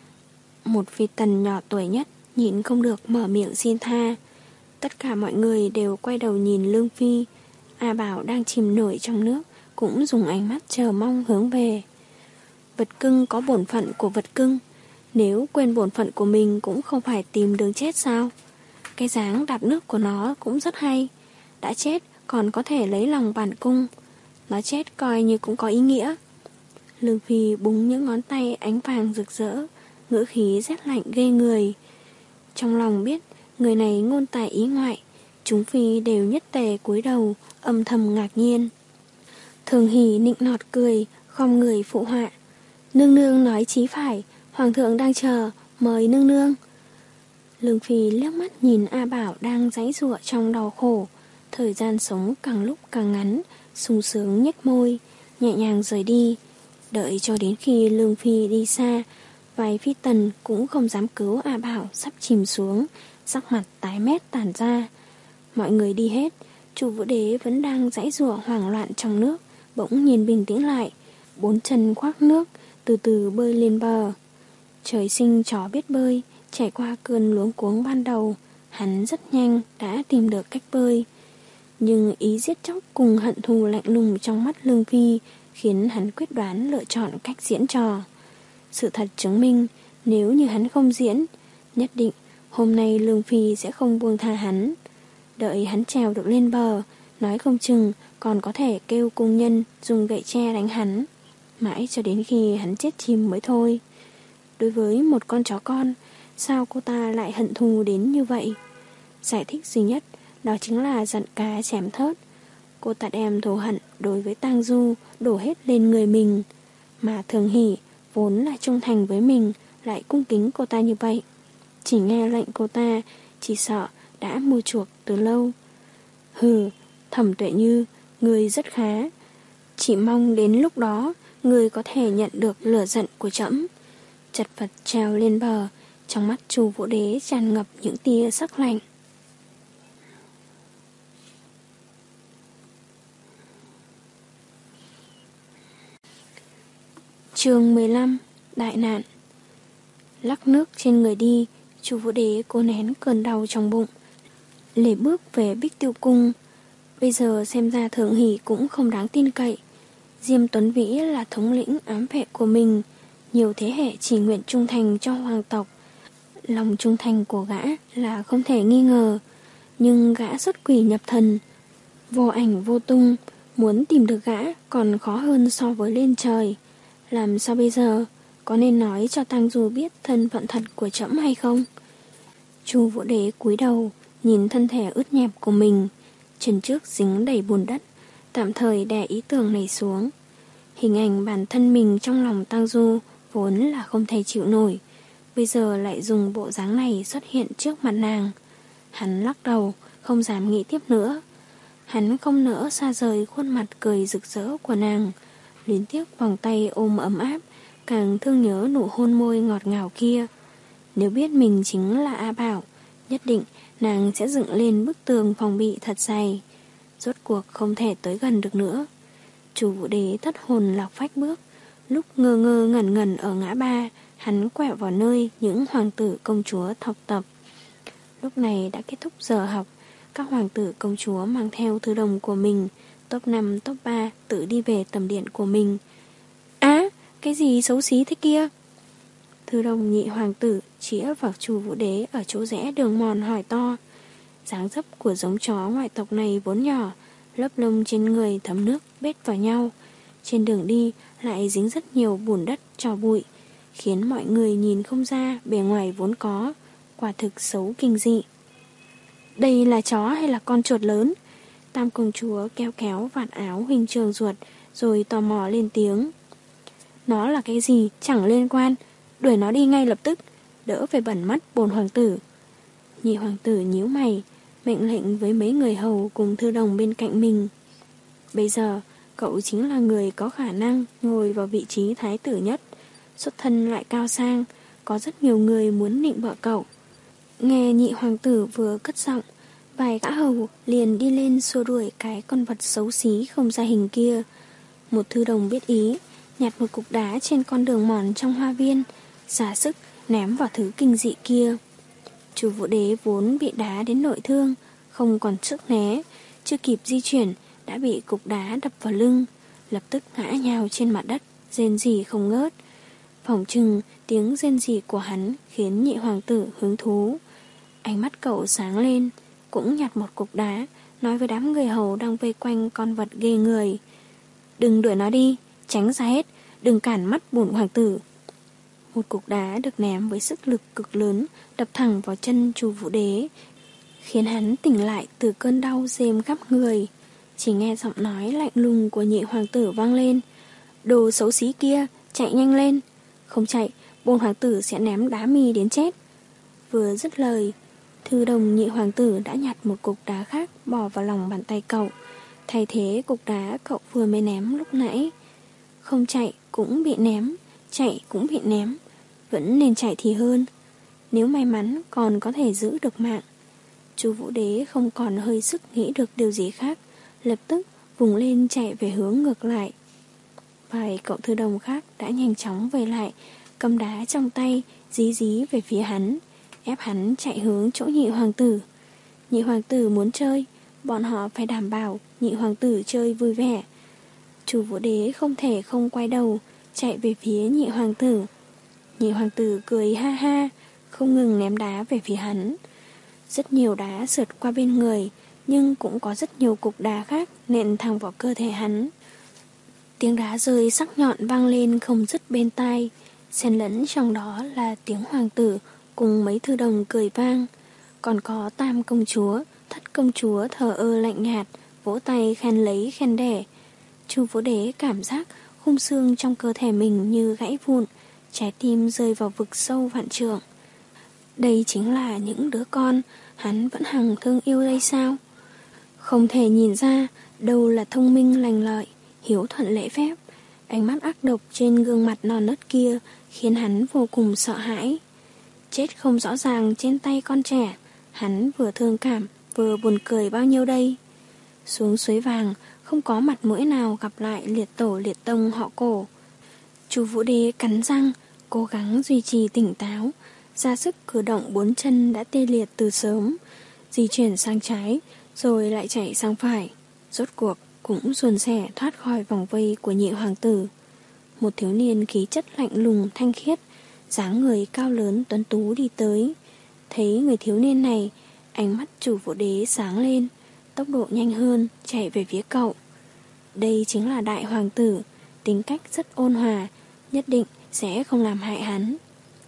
Một phi tần nhỏ tuổi nhất nhịn không được mở miệng xin tha. Tất cả mọi người đều quay đầu nhìn Lương Phi. A Bảo đang chìm nổi trong nước cũng dùng ánh mắt chờ mong hướng về. Vật cưng có bổn phận của vật cưng, nếu quên bổn phận của mình cũng không phải tìm đường chết sao? Cái dáng đạp nước của nó cũng rất hay, đã chết còn có thể lấy lòng bản cung, nó chết coi như cũng có ý nghĩa. Lương Phi búng những ngón tay ánh vàng rực rỡ, ngữ khí rét lạnh ghê người. Trong lòng biết người này ngôn tài ý ngoại, chúng phi đều nhất tề cúi đầu, âm thầm ngạc nhiên. Thường Hỷ nịnh nọt cười, khom người phụ họa. Nương nương nói chí phải, hoàng thượng đang chờ, mời nương nương. Lương Phi liếc mắt nhìn A Bảo đang giãy giụa trong đau khổ, thời gian sống càng lúc càng ngắn, sung sướng nhếch môi, nhẹ nhàng rời đi. Đợi cho đến khi Lương Phi đi xa, vài phi tần cũng không dám cứu A Bảo sắp chìm xuống, sắc mặt tái mét tản ra. Mọi người đi hết, Chu Vũ Đế vẫn đang giãy giụa hoảng loạn trong nước, bỗng nhiên bình tĩnh lại, bốn chân khoác nước, từ từ bơi lên bờ. Trời sinh chó biết bơi, trải qua cơn luống cuống ban đầu, hắn rất nhanh đã tìm được cách bơi. Nhưng ý giết chóc cùng hận thù lạnh lùng trong mắt Lương Phi khiến hắn quyết đoán lựa chọn cách diễn trò. Sự thật chứng minh, nếu như hắn không diễn, nhất định hôm nay Lương Phi sẽ không buông tha hắn. Đợi hắn trèo được lên bờ, nói không chừng còn có thể kêu cung nhân dùng gậy tre đánh hắn, mãi cho đến khi hắn chết chìm mới thôi. Đối với một con chó con, sao cô ta lại hận thù đến như vậy? Giải thích duy nhất đó chính là giận cá chém thớt. Cô ta đem thù hận đối với Tang Du đổ hết lên người mình, mà Thường Hỷ vốn là trung thành với mình lại cung kính cô ta như vậy. Chỉ nghe lệnh cô ta, chỉ sợ đã mua chuộc từ lâu. Hừ, Thẩm Tuệ Như, người rất khá. Chỉ mong đến lúc đó người có thể nhận được lửa giận của trẫm. Chật vật trèo lên bờ, trong mắt Chu Vũ Đế tràn ngập những tia sắc lạnh. Chương mười lăm. Đại nạn. Lắc nước trên người đi, Chu Vũ Đế cố nén cơn đau trong bụng, lề bước về Bích Tiêu Cung. Bây giờ xem ra Thường Hỷ cũng không đáng tin cậy. Diêm Tuấn Vĩ là thống lĩnh ám vệ của mình, nhiều thế hệ chỉ nguyện trung thành cho hoàng tộc. Lòng trung thành của gã là không thể nghi ngờ, nhưng gã xuất quỷ nhập thần, vô ảnh vô tung, muốn tìm được gã còn khó hơn so với lên trời. Làm sao bây giờ? Có nên nói cho Tang Du biết thân phận thật của trẫm hay không? Chu Vũ Đế cúi đầu, nhìn thân thể ướt nhẹp của mình, chân trước dính đầy bùn đất, tạm thời đè ý tưởng này xuống. Hình ảnh bản thân mình trong lòng Tang Du vốn là không thể chịu nổi, bây giờ lại dùng bộ dáng này xuất hiện trước mặt nàng. Hắn lắc đầu, không dám nghĩ tiếp nữa. Hắn không nỡ xa rời khuôn mặt cười rực rỡ của nàng, liên tiếp vòng tay ôm ấm áp, càng thương nhớ nụ hôn môi ngọt ngào kia. Nếu biết mình chính là A Bảo, nhất định nàng sẽ dựng lên bức tường phòng bị thật dày, rốt cuộc không thể tới gần được nữa. Chu Vũ Đế thất hồn lạc phách bước. Lúc ngơ ngơ ngẩn ngẩn ở ngã ba, hắn quẹo vào nơi những hoàng tử công chúa học tập. Lúc này đã kết thúc giờ học, các hoàng tử công chúa mang theo thư đồng của mình, top năm, top ba tự đi về tầm điện của mình. Á, à, cái gì xấu xí thế kia? Thư đồng nhị hoàng tử chĩa vào Chu Vũ Đế ở chỗ rẽ đường mòn hỏi to. Dáng dấp của giống chó ngoại tộc này vốn nhỏ, lớp lông trên người thấm nước bết vào nhau. Trên đường đi lại dính rất nhiều bùn đất trò bụi, khiến mọi người nhìn không ra bề ngoài vốn có, quả thực xấu kinh dị. Đây là chó hay là con chuột lớn? Tam công chúa kéo kéo vạt áo Huỳnh Trường Duật rồi tò mò lên tiếng. Nó là cái gì chẳng liên quan, đuổi nó đi ngay lập tức, đỡ phải bẩn mắt bổn hoàng tử. Nhị hoàng tử nhíu mày, mệnh lệnh với mấy người hầu cùng thư đồng bên cạnh mình. Bây giờ cậu chính là người có khả năng ngồi vào vị trí thái tử nhất, xuất thân lại cao sang, có rất nhiều người muốn nịnh bợ cậu. Nghe nhị hoàng tử vừa cất giọng, vài gã hầu liền đi lên xua đuổi cái con vật xấu xí không ra hình kia. Một thư đồng biết ý, nhặt một cục đá trên con đường mòn trong hoa viên, xả sức ném vào thứ kinh dị kia. Chu Vũ Đế vốn bị đá đến nội thương, không còn sức né, chưa kịp di chuyển đã bị cục đá đập vào lưng, lập tức ngã nhào trên mặt đất, rên rỉ không ngớt. Phỏng chừng tiếng rên rỉ của hắn khiến nhị hoàng tử hứng thú. Ánh mắt cậu sáng lên, cũng nhặt một cục đá, nói với đám người hầu đang vây quanh con vật ghê người. Đừng đuổi nó đi, tránh ra hết, đừng cản mắt bổn hoàng tử. Một cục đá được ném với sức lực cực lớn, đập thẳng vào chân Chu Vũ Đế, khiến hắn tỉnh lại từ cơn đau rêm khắp người. Chỉ nghe giọng nói lạnh lùng của nhị hoàng tử vang lên. Đồ xấu xí kia, chạy nhanh lên. Không chạy, bổn hoàng tử sẽ ném đá mì đến chết. Vừa dứt lời, thư đồng nhị hoàng tử đã nhặt một cục đá khác bỏ vào lòng bàn tay cậu, thay thế cục đá cậu vừa mới ném lúc nãy. Không chạy cũng bị ném, chạy cũng bị ném, vẫn nên chạy thì hơn. Nếu may mắn còn có thể giữ được mạng. Chu Vũ Đế không còn hơi sức nghĩ được điều gì khác, lập tức vùng lên chạy về hướng ngược lại. Vài cậu thư đồng khác đã nhanh chóng về lại, cầm đá trong tay dí dí về phía hắn, ép hắn chạy hướng chỗ nhị hoàng tử. Nhị hoàng tử muốn chơi, bọn họ phải đảm bảo nhị hoàng tử chơi vui vẻ. Chu Vũ Đế không thể không quay đầu chạy về phía nhị hoàng tử. Nhị hoàng tử cười ha ha, không ngừng ném đá về phía hắn. Rất nhiều đá sượt qua bên người, nhưng cũng có rất nhiều cục đá khác nện thẳng vào cơ thể hắn. Tiếng đá rơi sắc nhọn vang lên không dứt bên tai, xen lẫn trong đó là tiếng hoàng tử cùng mấy thư đồng cười vang. Còn có tam công chúa, thất công chúa thờ ơ lạnh nhạt, vỗ tay khen lấy khen đẻ. Chu Vũ Đế cảm giác khung xương trong cơ thể mình như gãy vụn, trái tim rơi vào vực sâu vạn trượng. Đây chính là những đứa con hắn vẫn hằng thương yêu đây sao? Không thể nhìn ra đâu là thông minh lành lợi, hiếu thuận lễ phép. Ánh mắt ác độc trên gương mặt non nớt kia khiến hắn vô cùng sợ hãi. Chết không rõ ràng trên tay con trẻ, hắn vừa thương cảm vừa buồn cười bao nhiêu đây. Xuống suối vàng không có mặt mũi nào gặp lại liệt tổ liệt tông họ Cổ. Chu Vũ Đế cắn răng, cố gắng duy trì tỉnh táo, ra sức cử động bốn chân đã tê liệt từ sớm, di chuyển sang trái rồi lại chạy sang phải, rốt cuộc cũng suôn sẻ thoát khỏi vòng vây của nhị hoàng tử. Một thiếu niên khí chất lạnh lùng thanh khiết, dáng người cao lớn tuấn tú đi tới. Thấy người thiếu niên này, ánh mắt Chu Vũ Đế sáng lên, tốc độ nhanh hơn chạy về phía cậu. Đây chính là đại hoàng tử, tính cách rất ôn hòa, nhất định sẽ không làm hại hắn.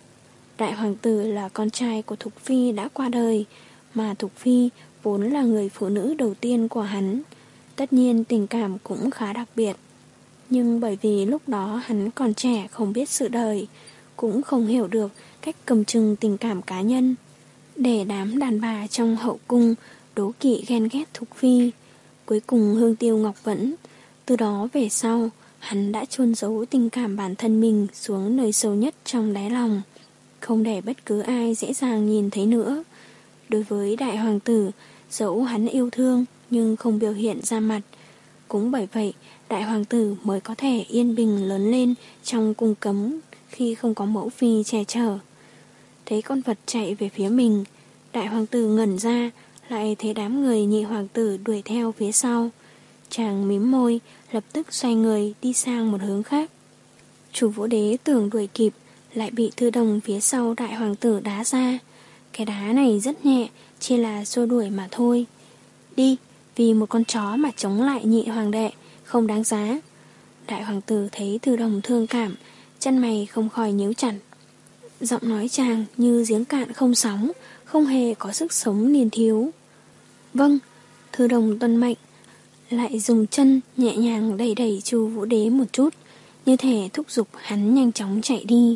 Đại hoàng tử là con trai của Thục Phi đã qua đời, mà Thục Phi vốn là người phụ nữ đầu tiên của hắn. Tất nhiên tình cảm cũng khá đặc biệt. Nhưng bởi vì lúc đó hắn còn trẻ không biết sự đời, cũng không hiểu được cách cầm chừng tình cảm cá nhân, để đám đàn bà trong hậu cung đố kỵ ghen ghét Thục Phi. Cuối cùng hương tiêu ngọc vẫn. Từ đó về sau, hắn đã chôn giấu tình cảm bản thân mình xuống nơi sâu nhất trong đáy lòng, không để bất cứ ai dễ dàng nhìn thấy nữa. Đối với đại hoàng tử, dẫu hắn yêu thương nhưng không biểu hiện ra mặt, Cũng bởi vậy, đại hoàng tử mới có thể yên bình lớn lên trong cung cấm khi không có mẫu phi che chở. Thấy con vật chạy về phía mình, đại hoàng tử ngẩn ra, lại thấy đám người nhị hoàng tử đuổi theo phía sau. Chàng mím môi, lập tức xoay người đi sang một hướng khác. Chu Vũ Đế tưởng đuổi kịp, lại bị Thư Đồng phía sau đại hoàng tử đá ra. Cái đá này rất nhẹ, chỉ là xua đuổi mà thôi. Đi, vì một con chó mà chống lại nhị hoàng đệ, không đáng giá. Đại hoàng tử thấy Thư Đồng thương cảm, chân mày không khỏi nhíu chặt. Giọng nói chàng như giếng cạn không sóng, không hề có sức sống niên thiếu. Vâng, Thư Đồng tuân mệnh, lại dùng chân nhẹ nhàng đẩy đẩy Chu Vũ Đế một chút, như thể thúc giục hắn nhanh chóng chạy đi.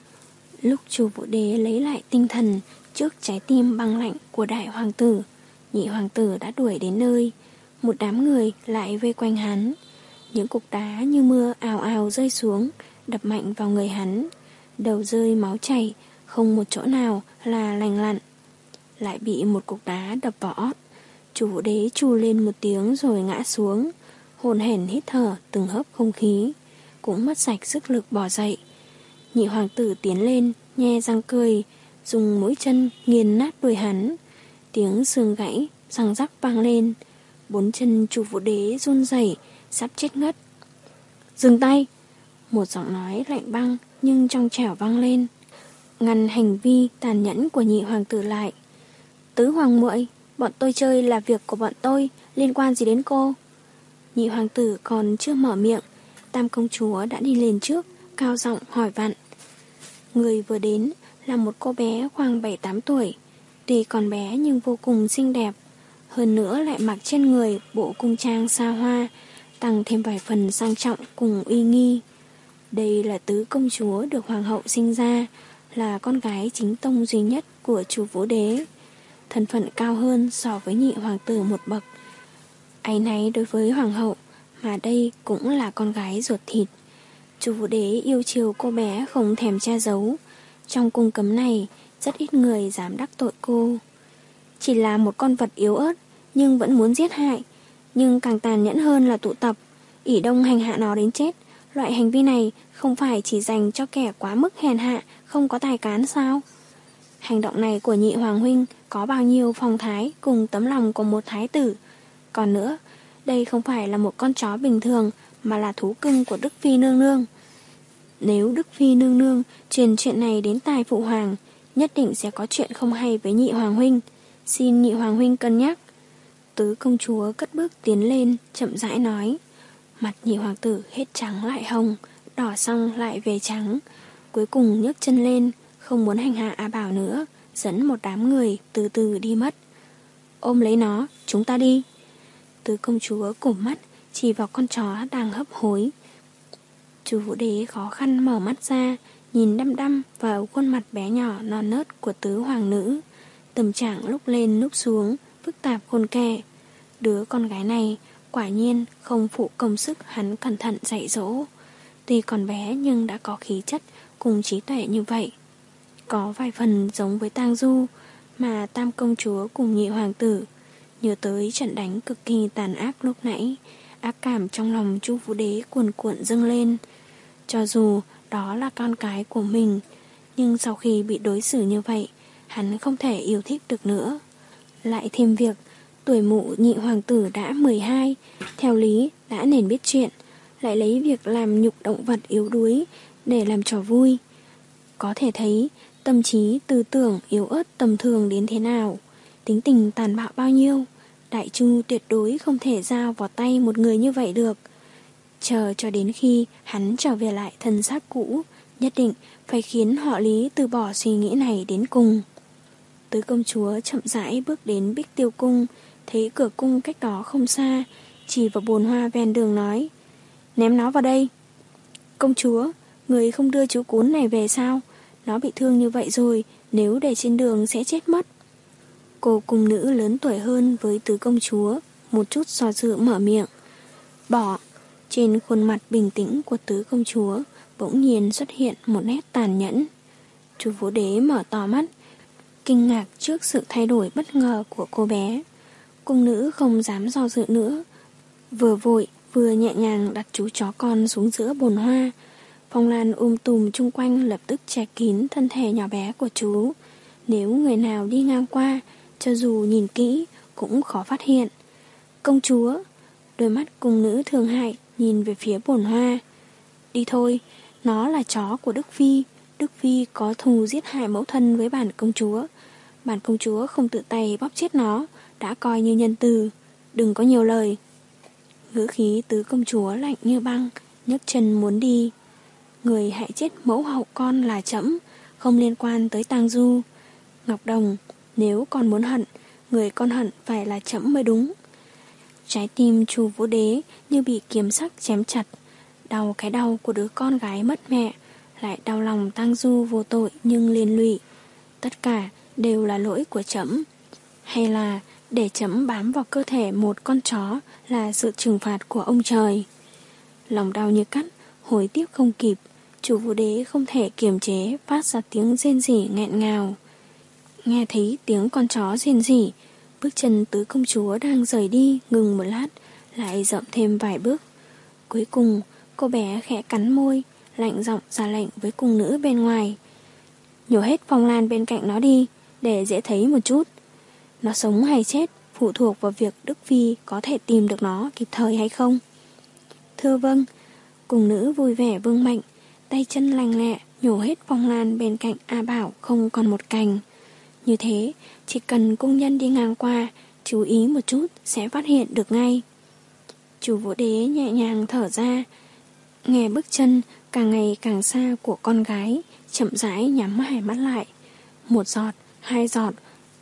Lúc Chu Vũ Đế lấy lại tinh thần trước trái tim băng lạnh của đại hoàng tử, nhị hoàng tử đã đuổi đến nơi. Một đám người lại vây quanh hắn. Những cục đá như mưa ào ào rơi xuống, đập mạnh vào người hắn. Đầu rơi máu chảy, không một chỗ nào là lành lặn. Lại bị một cục đá đập vào ót. Chu Vũ Đế chu lên một tiếng rồi ngã xuống, hồn hển hít thở từng hớp không khí, cũng mất sạch sức lực bò dậy. Nhị hoàng tử tiến lên, nhe răng cười, dùng mũi chân nghiền nát đuôi hắn. Tiếng xương gãy, răng rắc vang lên. Bốn chân Chu Vũ Đế run rẩy, sắp chết ngất. Dừng tay! Một giọng nói lạnh băng nhưng trong trẻo vang lên, ngăn hành vi tàn nhẫn của nhị hoàng tử lại. Tứ hoàng muội, bọn tôi chơi là việc của bọn tôi, liên quan gì đến cô? Nhị hoàng tử còn chưa mở miệng, tam công chúa đã đi lên trước, cao giọng hỏi vặn. Người vừa đến là một cô bé khoảng bảy tám tuổi, tuy còn bé nhưng vô cùng xinh đẹp, hơn nữa lại mặc trên người bộ cung trang xa hoa, tăng thêm vài phần sang trọng cùng uy nghi. Đây là tứ công chúa được hoàng hậu sinh ra, là con gái chính tông duy nhất của Chu Vũ Đế, thân phận cao hơn so với nhị hoàng tử một bậc. Áy náy đối với hoàng hậu, mà đây cũng là con gái ruột thịt. Chu Vũ Đế yêu chiều cô bé không thèm che giấu. Trong cung cấm này, rất ít người dám đắc tội cô. Chỉ là một con vật yếu ớt, nhưng vẫn muốn giết hại. Nhưng càng tàn nhẫn hơn là tụ tập, ỷ đông hành hạ nó đến chết. Loại hành vi này không phải chỉ dành cho kẻ quá mức hèn hạ, không có tài cán sao? Hành động này của nhị hoàng huynh có bao nhiêu phong thái cùng tấm lòng của một thái tử. Còn nữa, đây không phải là một con chó bình thường, mà là thú cưng của Đức Phi nương nương. Nếu Đức Phi nương nương truyền chuyện này đến tai phụ hoàng, nhất định sẽ có chuyện không hay với nhị hoàng huynh. Xin nhị hoàng huynh cân nhắc. Tứ công chúa cất bước tiến lên, chậm rãi nói. Mặt nhị hoàng tử hết trắng lại hồng, đỏ xong lại về trắng. Cuối cùng nhấc chân lên, không muốn hành hạ A Bảo nữa, dẫn một đám người từ từ đi mất. Ôm lấy nó, chúng ta đi. Tứ công chúa cụp mắt, chỉ vào con chó đang hấp hối. Chu Vũ Đế khó khăn mở mắt ra, nhìn đăm đăm vào khuôn mặt bé nhỏ non nớt của tứ hoàng nữ. Tâm trạng lúc lên lúc xuống, phức tạp khôn kè. Đứa con gái này quả nhiên không phụ công sức hắn cẩn thận dạy dỗ. Tuy còn bé nhưng đã có khí chất cùng trí tuệ như vậy. Có vài phần giống với Tang Du, mà tam công chúa cùng nhị hoàng tử. Nhớ tới trận đánh cực kỳ tàn ác lúc nãy, ác cảm trong lòng Chu Vũ Đế cuồn cuộn dâng lên. Cho dù đó là con cái của mình, nhưng sau khi bị đối xử như vậy, hắn không thể yêu thích được nữa. Lại thêm việc, tuổi mụ nhị hoàng tử đã mười hai, theo lý đã nên biết chuyện, lại lấy việc làm nhục động vật yếu đuối để làm trò vui. Có thể thấy tâm trí tư tưởng yếu ớt tầm thường đến thế nào, tính tình tàn bạo bao nhiêu. Đại Chu tuyệt đối không thể giao vào tay một người như vậy được. Chờ cho đến khi hắn trở về lại thân xác cũ, nhất định phải khiến họ Lý từ bỏ suy nghĩ này đến cùng. Tứ công chúa chậm rãi bước đến Bích Tiêu Cung, thấy cửa cung cách đó không xa, chỉ vào bồn hoa ven đường nói: Ném nó vào đây. Công chúa, người không đưa chú cún này về sao? Nó bị thương như vậy rồi, nếu để trên đường sẽ chết mất. Cô cung nữ lớn tuổi hơn với tứ công chúa, một chút do dự mở miệng. Bỏ. Trên khuôn mặt bình tĩnh của tứ công chúa bỗng nhiên xuất hiện một nét tàn nhẫn. Chu Vũ Đế mở to mắt, kinh ngạc trước sự thay đổi bất ngờ của cô bé. Cung nữ không dám do dự nữa, vừa vội vừa nhẹ nhàng đặt chú chó con xuống giữa bồn hoa. Phong Lan um tùm chung quanh lập tức che kín thân thể nhỏ bé của chú. Nếu người nào đi ngang qua, cho dù nhìn kỹ cũng khó phát hiện. Công chúa, đôi mắt cung nữ thương hại nhìn về phía bồn hoa. Đi thôi, nó là chó của Đức Phi. Đức Phi có thù giết hại mẫu thân với bản công chúa. Bản công chúa không tự tay bóp chết nó, đã coi như nhân từ. Đừng có nhiều lời. Ngữ khí tứ công chúa lạnh như băng, nhấc chân muốn đi. Người hại chết mẫu hậu con là trẫm, không liên quan tới Tang Du. Ngọc Đồng, nếu con muốn hận, người con hận phải là trẫm mới đúng. Trái tim Chu Vũ Đế như bị kiếm sắc chém chặt. Đau cái đau của đứa con gái mất mẹ, lại đau lòng Tang Du vô tội nhưng liên lụy. Tất cả đều là lỗi của trẫm. Hay là để trẫm bám vào cơ thể một con chó là sự trừng phạt của ông trời? Lòng đau như cắt, hối tiếc không kịp. Chu Vũ Đế không thể kiềm chế, phát ra tiếng rên rỉ nghẹn ngào. Nghe thấy tiếng con chó rên rỉ, bước chân tứ công chúa đang rời đi ngừng một lát, lại dậm thêm vài bước. Cuối cùng, cô bé khẽ cắn môi, lạnh giọng ra lệnh với cung nữ bên ngoài. Nhổ hết Phong Lan bên cạnh nó đi, để dễ thấy một chút. Nó sống hay chết phụ thuộc vào việc Đức Phi có thể tìm được nó kịp thời hay không. Thưa vâng. Cung nữ vui vẻ vâng mệnh, tay chân lành lẹ nhổ hết Phong Lan bên cạnh A Bảo không còn một cành. Như thế, chỉ cần cung nhân đi ngang qua, chú ý một chút sẽ phát hiện được ngay. Chu Vũ Đế nhẹ nhàng thở ra, nghe bước chân càng ngày càng xa của con gái, chậm rãi nhắm hai mắt lại. Một giọt, hai giọt,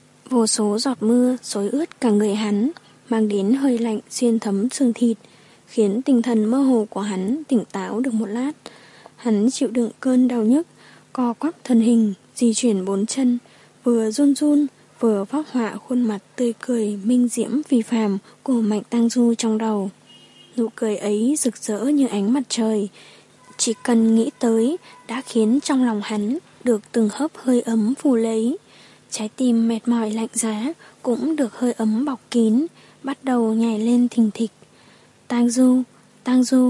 vô số giọt mưa xối ướt cả người hắn, mang đến hơi lạnh xuyên thấm xương thịt, khiến tinh thần mơ hồ của hắn tỉnh táo được một lát. Hắn chịu đựng cơn đau nhức, co quắp thân hình, di chuyển bốn chân, vừa run run, vừa phác họa khuôn mặt tươi cười minh diễm phi phàm của Mạnh Tang Du trong đầu. Nụ cười ấy rực rỡ như ánh mặt trời, chỉ cần nghĩ tới đã khiến trong lòng hắn được từng hớp hơi ấm phủ lấy. Trái tim mệt mỏi lạnh giá cũng được hơi ấm bọc kín, bắt đầu nhảy lên thình thịch. Tang Du, Tang Du.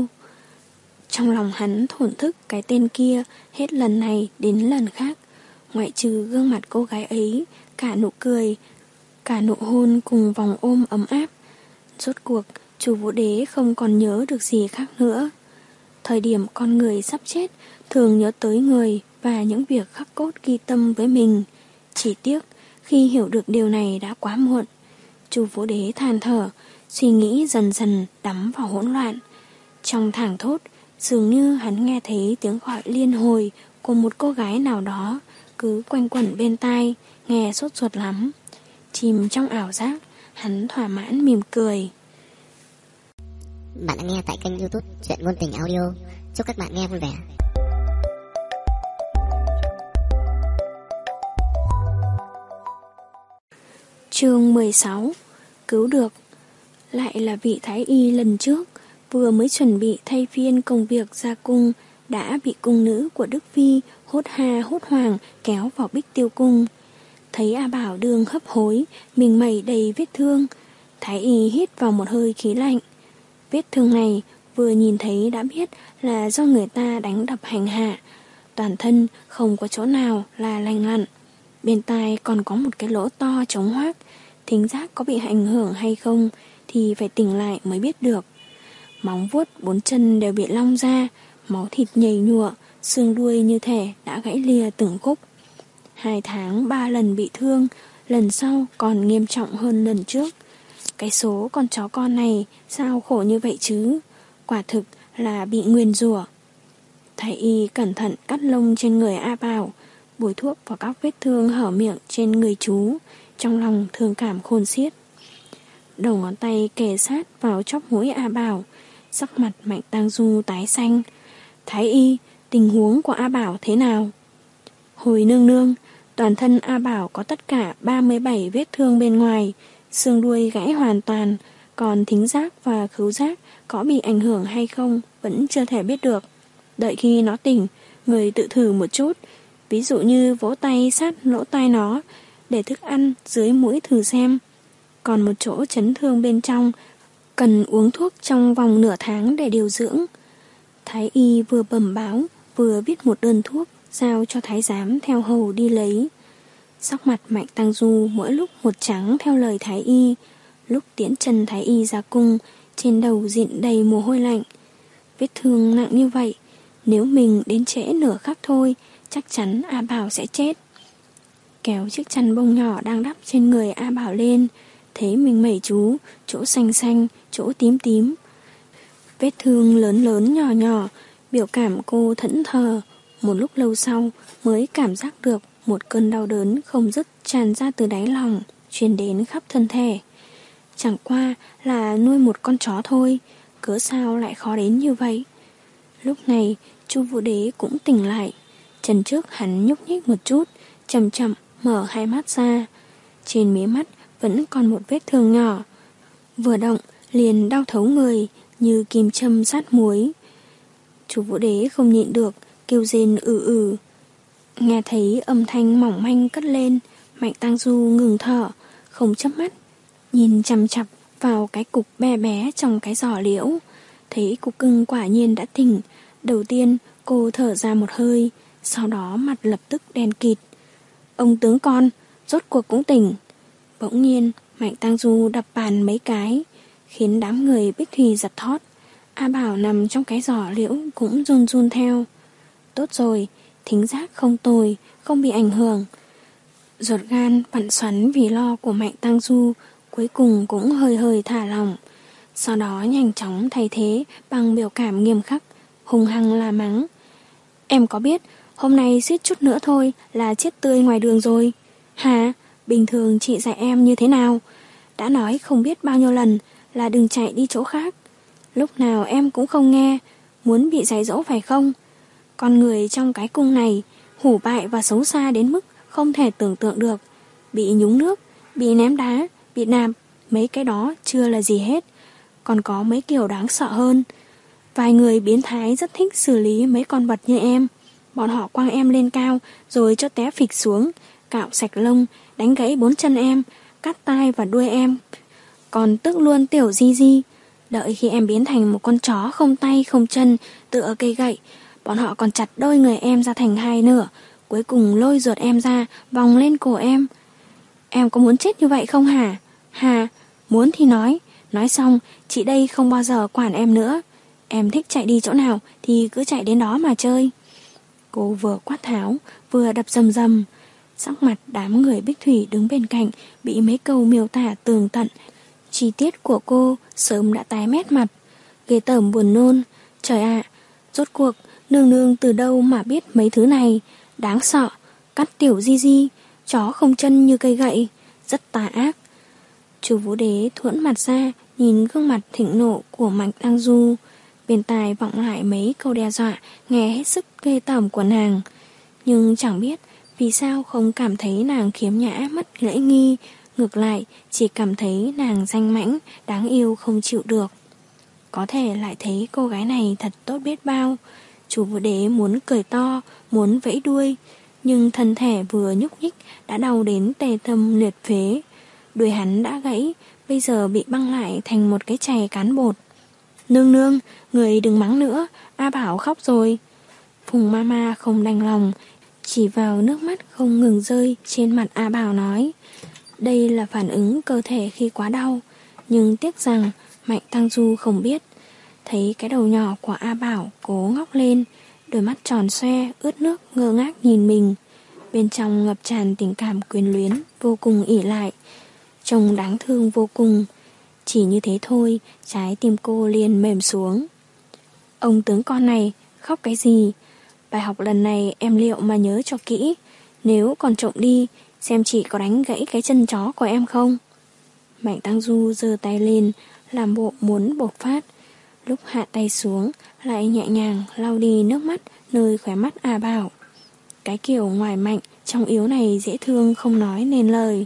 Trong lòng hắn thổn thức cái tên kia hết lần này đến lần khác. Ngoại trừ gương mặt cô gái ấy, cả nụ cười, cả nụ hôn cùng vòng ôm ấm áp. Rốt cuộc, Chu Vũ Đế không còn nhớ được gì khác nữa. Thời điểm con người sắp chết, thường nhớ tới người và những việc khắc cốt ghi tâm với mình. Chỉ tiếc, khi hiểu được điều này đã quá muộn. Chu Vũ Đế than thở, suy nghĩ dần dần đắm vào hỗn loạn. Trong thảng thốt, dường như hắn nghe thấy tiếng gọi liên hồi của một cô gái nào đó, cứ quanh quẩn bên tai, nghe sốt ruột lắm. Chìm trong ảo giác, hắn thỏa mãn mỉm cười. Bạn đã nghe tại kênh YouTube Truyện Ngôn Tình Audio. Chúc các bạn nghe vui vẻ. Chương mười sáu. Cứu được. Lại là vị thái y lần trước, vừa mới chuẩn bị thay phiên công việc ra cung, đã bị cung nữ của Đức Phi hốt ha hốt hoảng kéo vào Bích Tiêu Cung. Thấy A Bảo đường hấp hối, mình mẩy đầy vết thương, thái y hít vào một hơi khí lạnh. Vết thương này vừa nhìn thấy đã biết là do người ta đánh đập hành hạ, toàn thân không có chỗ nào là lành lặn. Bên tai còn có một cái lỗ to trống hoác, thính giác có bị ảnh hưởng hay không thì phải tỉnh lại mới biết được. Móng vuốt bốn chân đều bị long ra, máu thịt nhầy nhụa, xương đuôi như thể đã gãy lìa từng khúc. Hai tháng ba lần bị thương, lần sau còn nghiêm trọng hơn lần trước. Cái số con chó con này sao khổ như vậy chứ? Quả thực là bị nguyền rủa. Thái y cẩn thận cắt lông trên người A Bảo, bôi thuốc vào các vết thương hở miệng trên người chú, trong lòng thương cảm khôn xiết. Đầu ngón tay kề sát vào chóp mũi A Bảo, sắc mặt Mạnh Tang Du tái xanh. Thái y, tình huống của A Bảo thế nào? Hồi nương nương, toàn thân A Bảo có tất cả ba mươi bảy vết thương bên ngoài, xương đuôi gãy hoàn toàn, còn thính giác và khứu giác có bị ảnh hưởng hay không vẫn chưa thể biết được. Đợi khi nó tỉnh, người tự thử một chút, ví dụ như vỗ tay sát lỗ tai nó, để thức ăn dưới mũi thử xem. Còn một chỗ chấn thương bên trong, cần uống thuốc trong vòng nửa tháng để điều dưỡng. Thái y vừa bẩm báo, vừa viết một đơn thuốc, giao cho thái giám theo hầu đi lấy. Sắc mặt Mạnh Tăng Du mỗi lúc một trắng theo lời thái y, lúc tiễn chân thái y ra cung, trên đầu diện đầy mồ hôi lạnh. Vết thương nặng như vậy, nếu mình đến trễ nửa khắc thôi, chắc chắn A Bảo sẽ chết. Kéo chiếc chăn bông nhỏ đang đắp trên người A Bảo lên, thấy mình mẩy chú, chỗ xanh xanh, chỗ tím tím. Vết thương lớn lớn nhỏ nhỏ, biểu cảm cô thẫn thờ. Một lúc lâu sau mới cảm giác được một cơn đau đớn không dứt tràn ra từ đáy lòng, truyền đến khắp thân thể. Chẳng qua là nuôi một con chó thôi, cớ sao lại khó đến như vậy. Lúc này Chu Vũ Đế cũng tỉnh lại. Chân trước hắn nhúc nhích một chút, chậm chậm mở hai mắt ra. Trên mí mắt vẫn còn một vết thương nhỏ, vừa động liền đau thấu người như kim châm sát muối. Chu Vũ Đế không nhịn được, kêu rên ử ử. Nghe thấy âm thanh mỏng manh cất lên, Mạnh Tăng Du ngừng thở, không chớp mắt, nhìn chằm chằm vào cái cục bé bé trong cái giỏ liễu. Thấy cục cưng quả nhiên đã tỉnh. Đầu tiên cô thở ra một hơi, sau đó mặt lập tức đen kịt. Ông tướng con, rốt cuộc cũng tỉnh. Bỗng nhiên Mạnh Tăng Du đập bàn mấy cái, khiến đám người Bích Thùy giật thót. A Bảo nằm trong cái giỏ liễu cũng run run theo. Tốt rồi, thính giác không tồi, không bị ảnh hưởng. Ruột gan vặn xoắn vì lo của Mạnh Tăng Du cuối cùng cũng hơi hơi thả lỏng. Sau đó nhanh chóng thay thế bằng biểu cảm nghiêm khắc, hung hăng la mắng. Em có biết hôm nay suýt chút nữa thôi là chết tươi ngoài đường rồi. Hả? Bình thường chị dạy em như thế nào? Đã nói không biết bao nhiêu lần là đừng chạy đi chỗ khác. Lúc nào em cũng không nghe, muốn bị dạy dỗ phải không? Con người trong cái cung này hủ bại và xấu xa đến mức không thể tưởng tượng được. Bị nhúng nước, bị ném đá, bị nạp, mấy cái đó chưa là gì hết. Còn có mấy kiểu đáng sợ hơn. Vài người biến thái rất thích xử lý mấy con vật như em. Bọn họ quăng em lên cao rồi cho té phịch xuống, cạo sạch lông, đánh gãy bốn chân em, cắt tai và đuôi em. Còn tức luôn tiểu Di Di. Đợi khi em biến thành một con chó không tay không chân, tựa cây gậy, bọn họ còn chặt đôi người em ra thành hai nửa, cuối cùng lôi ruột em ra, vòng lên cổ em. Em có muốn chết như vậy không hả? Hà, muốn thì nói. Nói xong, chị đây không bao giờ quản em nữa. Em thích chạy đi chỗ nào thì cứ chạy đến đó mà chơi. Cô vừa quát tháo, vừa đập rầm rầm. Sắc mặt đám người Bích Thủy đứng bên cạnh bị mấy câu miêu tả tường tận chi tiết của cô sớm đã tái mét mặt. Ghê tởm buồn nôn. Trời ạ, rốt cuộc nương nương từ đâu mà biết mấy thứ này. Đáng sợ. Cắt tiểu Di Di, chó không chân như cây gậy, rất tà ác. Chu Vũ Đế thuẫn mặt ra, nhìn gương mặt thịnh nộ của Mạnh Tăng Du. Bên tai vọng lại mấy câu đe dọa nghe hết sức ghê tởm của nàng. Nhưng chẳng biết vì sao không cảm thấy nàng khiếm nhã mất lễ nghi, ngược lại chỉ cảm thấy nàng danh mãnh, đáng yêu không chịu được. Có thể lại thấy cô gái này thật tốt biết bao. Chu Vũ Đế muốn cười to, muốn vẫy đuôi, nhưng thân thể vừa nhúc nhích đã đau đến tê tâm liệt phế. Đuôi hắn đã gãy, bây giờ bị băng lại thành một cái chày cán bột. Nương nương, người đừng mắng nữa, A Bảo khóc rồi. Phùng Mama không đành lòng, chỉ vào nước mắt không ngừng rơi trên mặt A Bảo nói. Đây là phản ứng cơ thể khi quá đau, nhưng tiếc rằng Mạnh Tăng Du không biết. Thấy cái đầu nhỏ của A Bảo cố ngóc lên, đôi mắt tròn xoe, ướt nước ngơ ngác nhìn mình. Bên trong ngập tràn tình cảm quyến luyến, vô cùng ỷ lại. Trông đáng thương vô cùng. Chỉ như thế thôi, trái tim cô liền mềm xuống. Ông tướng con này, khóc cái gì? Bài học lần này em liệu mà nhớ cho kỹ. Nếu còn trộm đi, xem chị có đánh gãy cái chân chó của em không? Mạnh Tăng Du giơ tay lên, làm bộ muốn bộc phát. Lúc hạ tay xuống, lại nhẹ nhàng lau đi nước mắt nơi khóe mắt A Bảo. Cái kiểu ngoài mạnh, trong yếu này dễ thương không nói nên lời.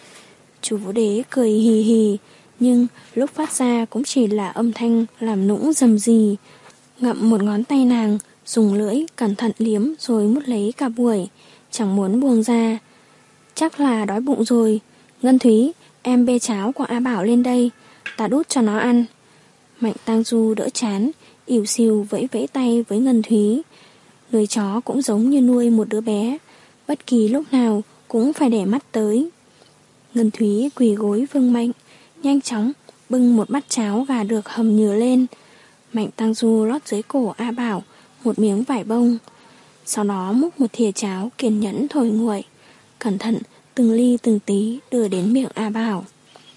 Chu Vũ Đế cười hì hì, nhưng lúc phát ra cũng chỉ là âm thanh làm nũng rầm rì. Ngậm một ngón tay nàng, dùng lưỡi cẩn thận liếm rồi mút lấy cả buổi, chẳng muốn buông ra. Chắc là đói bụng rồi. Ngân Thúy, em bê cháo của A Bảo lên đây, ta đút cho nó ăn. Mạnh Tang Du đỡ chán, ỉu xìu vẫy vẫy tay với Ngân Thúy. Người chó cũng giống như nuôi một đứa bé, bất kỳ lúc nào cũng phải để mắt tới. Ngân Thúy quỳ gối vâng mệnh, nhanh chóng bưng một bát cháo gà được hầm nhừ lên. Mạnh Tang Du lót dưới cổ A Bảo một miếng vải bông, sau đó múc một thìa cháo kiên nhẫn thổi nguội, cẩn thận từng ly từng tí đưa đến miệng A Bảo.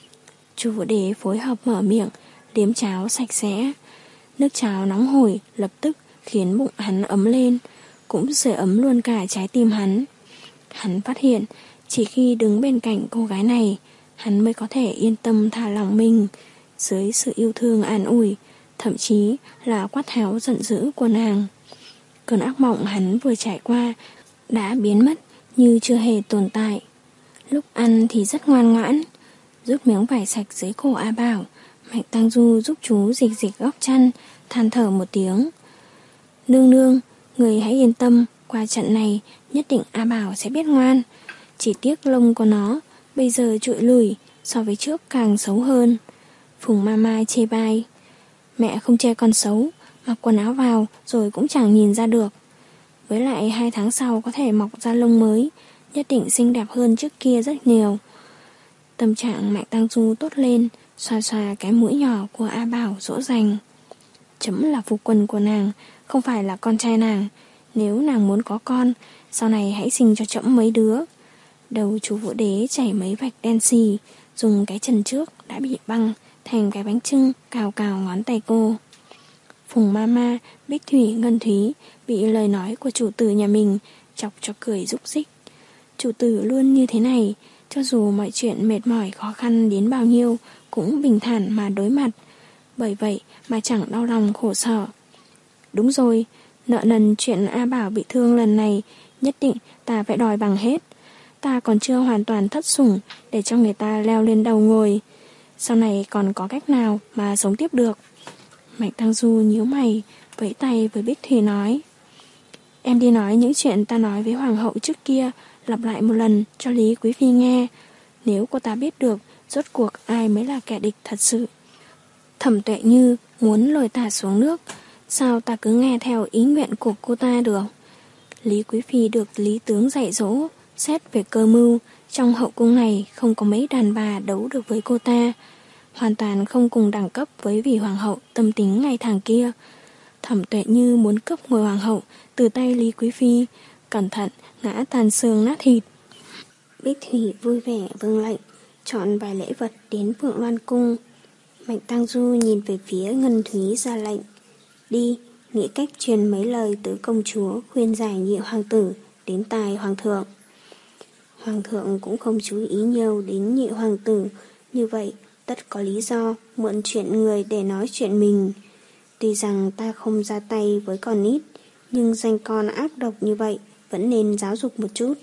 Chu Vũ Đế phối hợp mở miệng, liếm cháo sạch sẽ. Nước cháo nóng hổi lập tức khiến bụng hắn ấm lên, cũng sưởi ấm luôn cả trái tim hắn. Hắn phát hiện chỉ khi đứng bên cạnh cô gái này, hắn mới có thể yên tâm thả lỏng mình. Dưới sự yêu thương an ủi, thậm chí là quát tháo giận dữ của nàng, cơn ác mộng hắn vừa trải qua đã biến mất như chưa hề tồn tại. Lúc ăn thì rất ngoan ngoãn, rút miếng vải sạch dưới cổ A Bảo. Mạnh Tang Du giúp chú dịch dịch góc chăn, than thở một tiếng. Nương nương, người hãy yên tâm, qua trận này nhất định A Bảo sẽ biết ngoan. Chỉ tiếc lông của nó bây giờ trụi lủi, so với trước càng xấu hơn. Phùng Mama chê bai. Mẹ không chê con xấu, mặc quần áo vào rồi cũng chẳng nhìn ra được. Với lại hai tháng sau có thể mọc ra lông mới, nhất định xinh đẹp hơn trước kia rất nhiều. Tâm trạng Mạnh Tang Du tốt lên, xoa xoa cái mũi nhỏ của A Bảo dỗ dành. Chấm là phu quân của nàng, không phải là con trai nàng. Nếu nàng muốn có con, sau này hãy sinh cho chấm mấy đứa. Đầu chú Vũ Đế chảy mấy vạch đen xì, dùng cái chân trước đã bị băng thành cái bánh chưng cào cào ngón tay cô. Phùng Mama, Bích Thủy, Ngân Thúy bị lời nói của chủ tử nhà mình chọc cho cười rúc rích. Chủ tử luôn như thế này, cho dù mọi chuyện mệt mỏi khó khăn đến bao nhiêu cũng bình thản mà đối mặt, bởi vậy mà chẳng đau lòng khổ sở. Đúng rồi, nợ nần chuyện A Bảo bị thương lần này nhất định ta phải đòi bằng hết. Ta còn chưa hoàn toàn thất sủng để cho người ta leo lên đầu ngồi. Sau này còn có cách nào mà sống tiếp được? Mạnh Tang Du nhíu mày, vẫy tay với Bích Thủy nói. Em đi nói những chuyện ta nói với Hoàng hậu trước kia, lặp lại một lần cho Lý Quý Phi nghe. Nếu cô ta biết được rốt cuộc ai mới là kẻ địch thật sự. Thẩm Tuệ Như muốn lôi ta xuống nước, sao ta cứ nghe theo ý nguyện của cô ta được? Lý Quý Phi được Lý tướng dạy dỗ, xét về cơ mưu, trong hậu cung này không có mấy đàn bà đấu được với cô ta, hoàn toàn không cùng đẳng cấp với vị hoàng hậu tâm tính ngày thẳng kia. Thẩm Tuệ Như muốn cướp ngôi hoàng hậu từ tay Lý Quý Phi, cẩn thận ngã tàn xương nát thịt. Bích Thủy vui vẻ vâng lệnh, chọn vài lễ vật đến Phượng Loan cung. Mạnh Tang Du nhìn về phía Ngân Thúy ra lệnh. Đi, nghĩ cách truyền mấy lời tới công chúa khuyên giải nhị hoàng tử đến tai hoàng thượng. Hoàng thượng cũng không chú ý nhiều đến nhị hoàng tử, như vậy tất có lý do mượn chuyện người để nói chuyện mình. Tuy rằng ta không ra tay với con nít, nhưng danh con ác độc như vậy vẫn nên giáo dục một chút.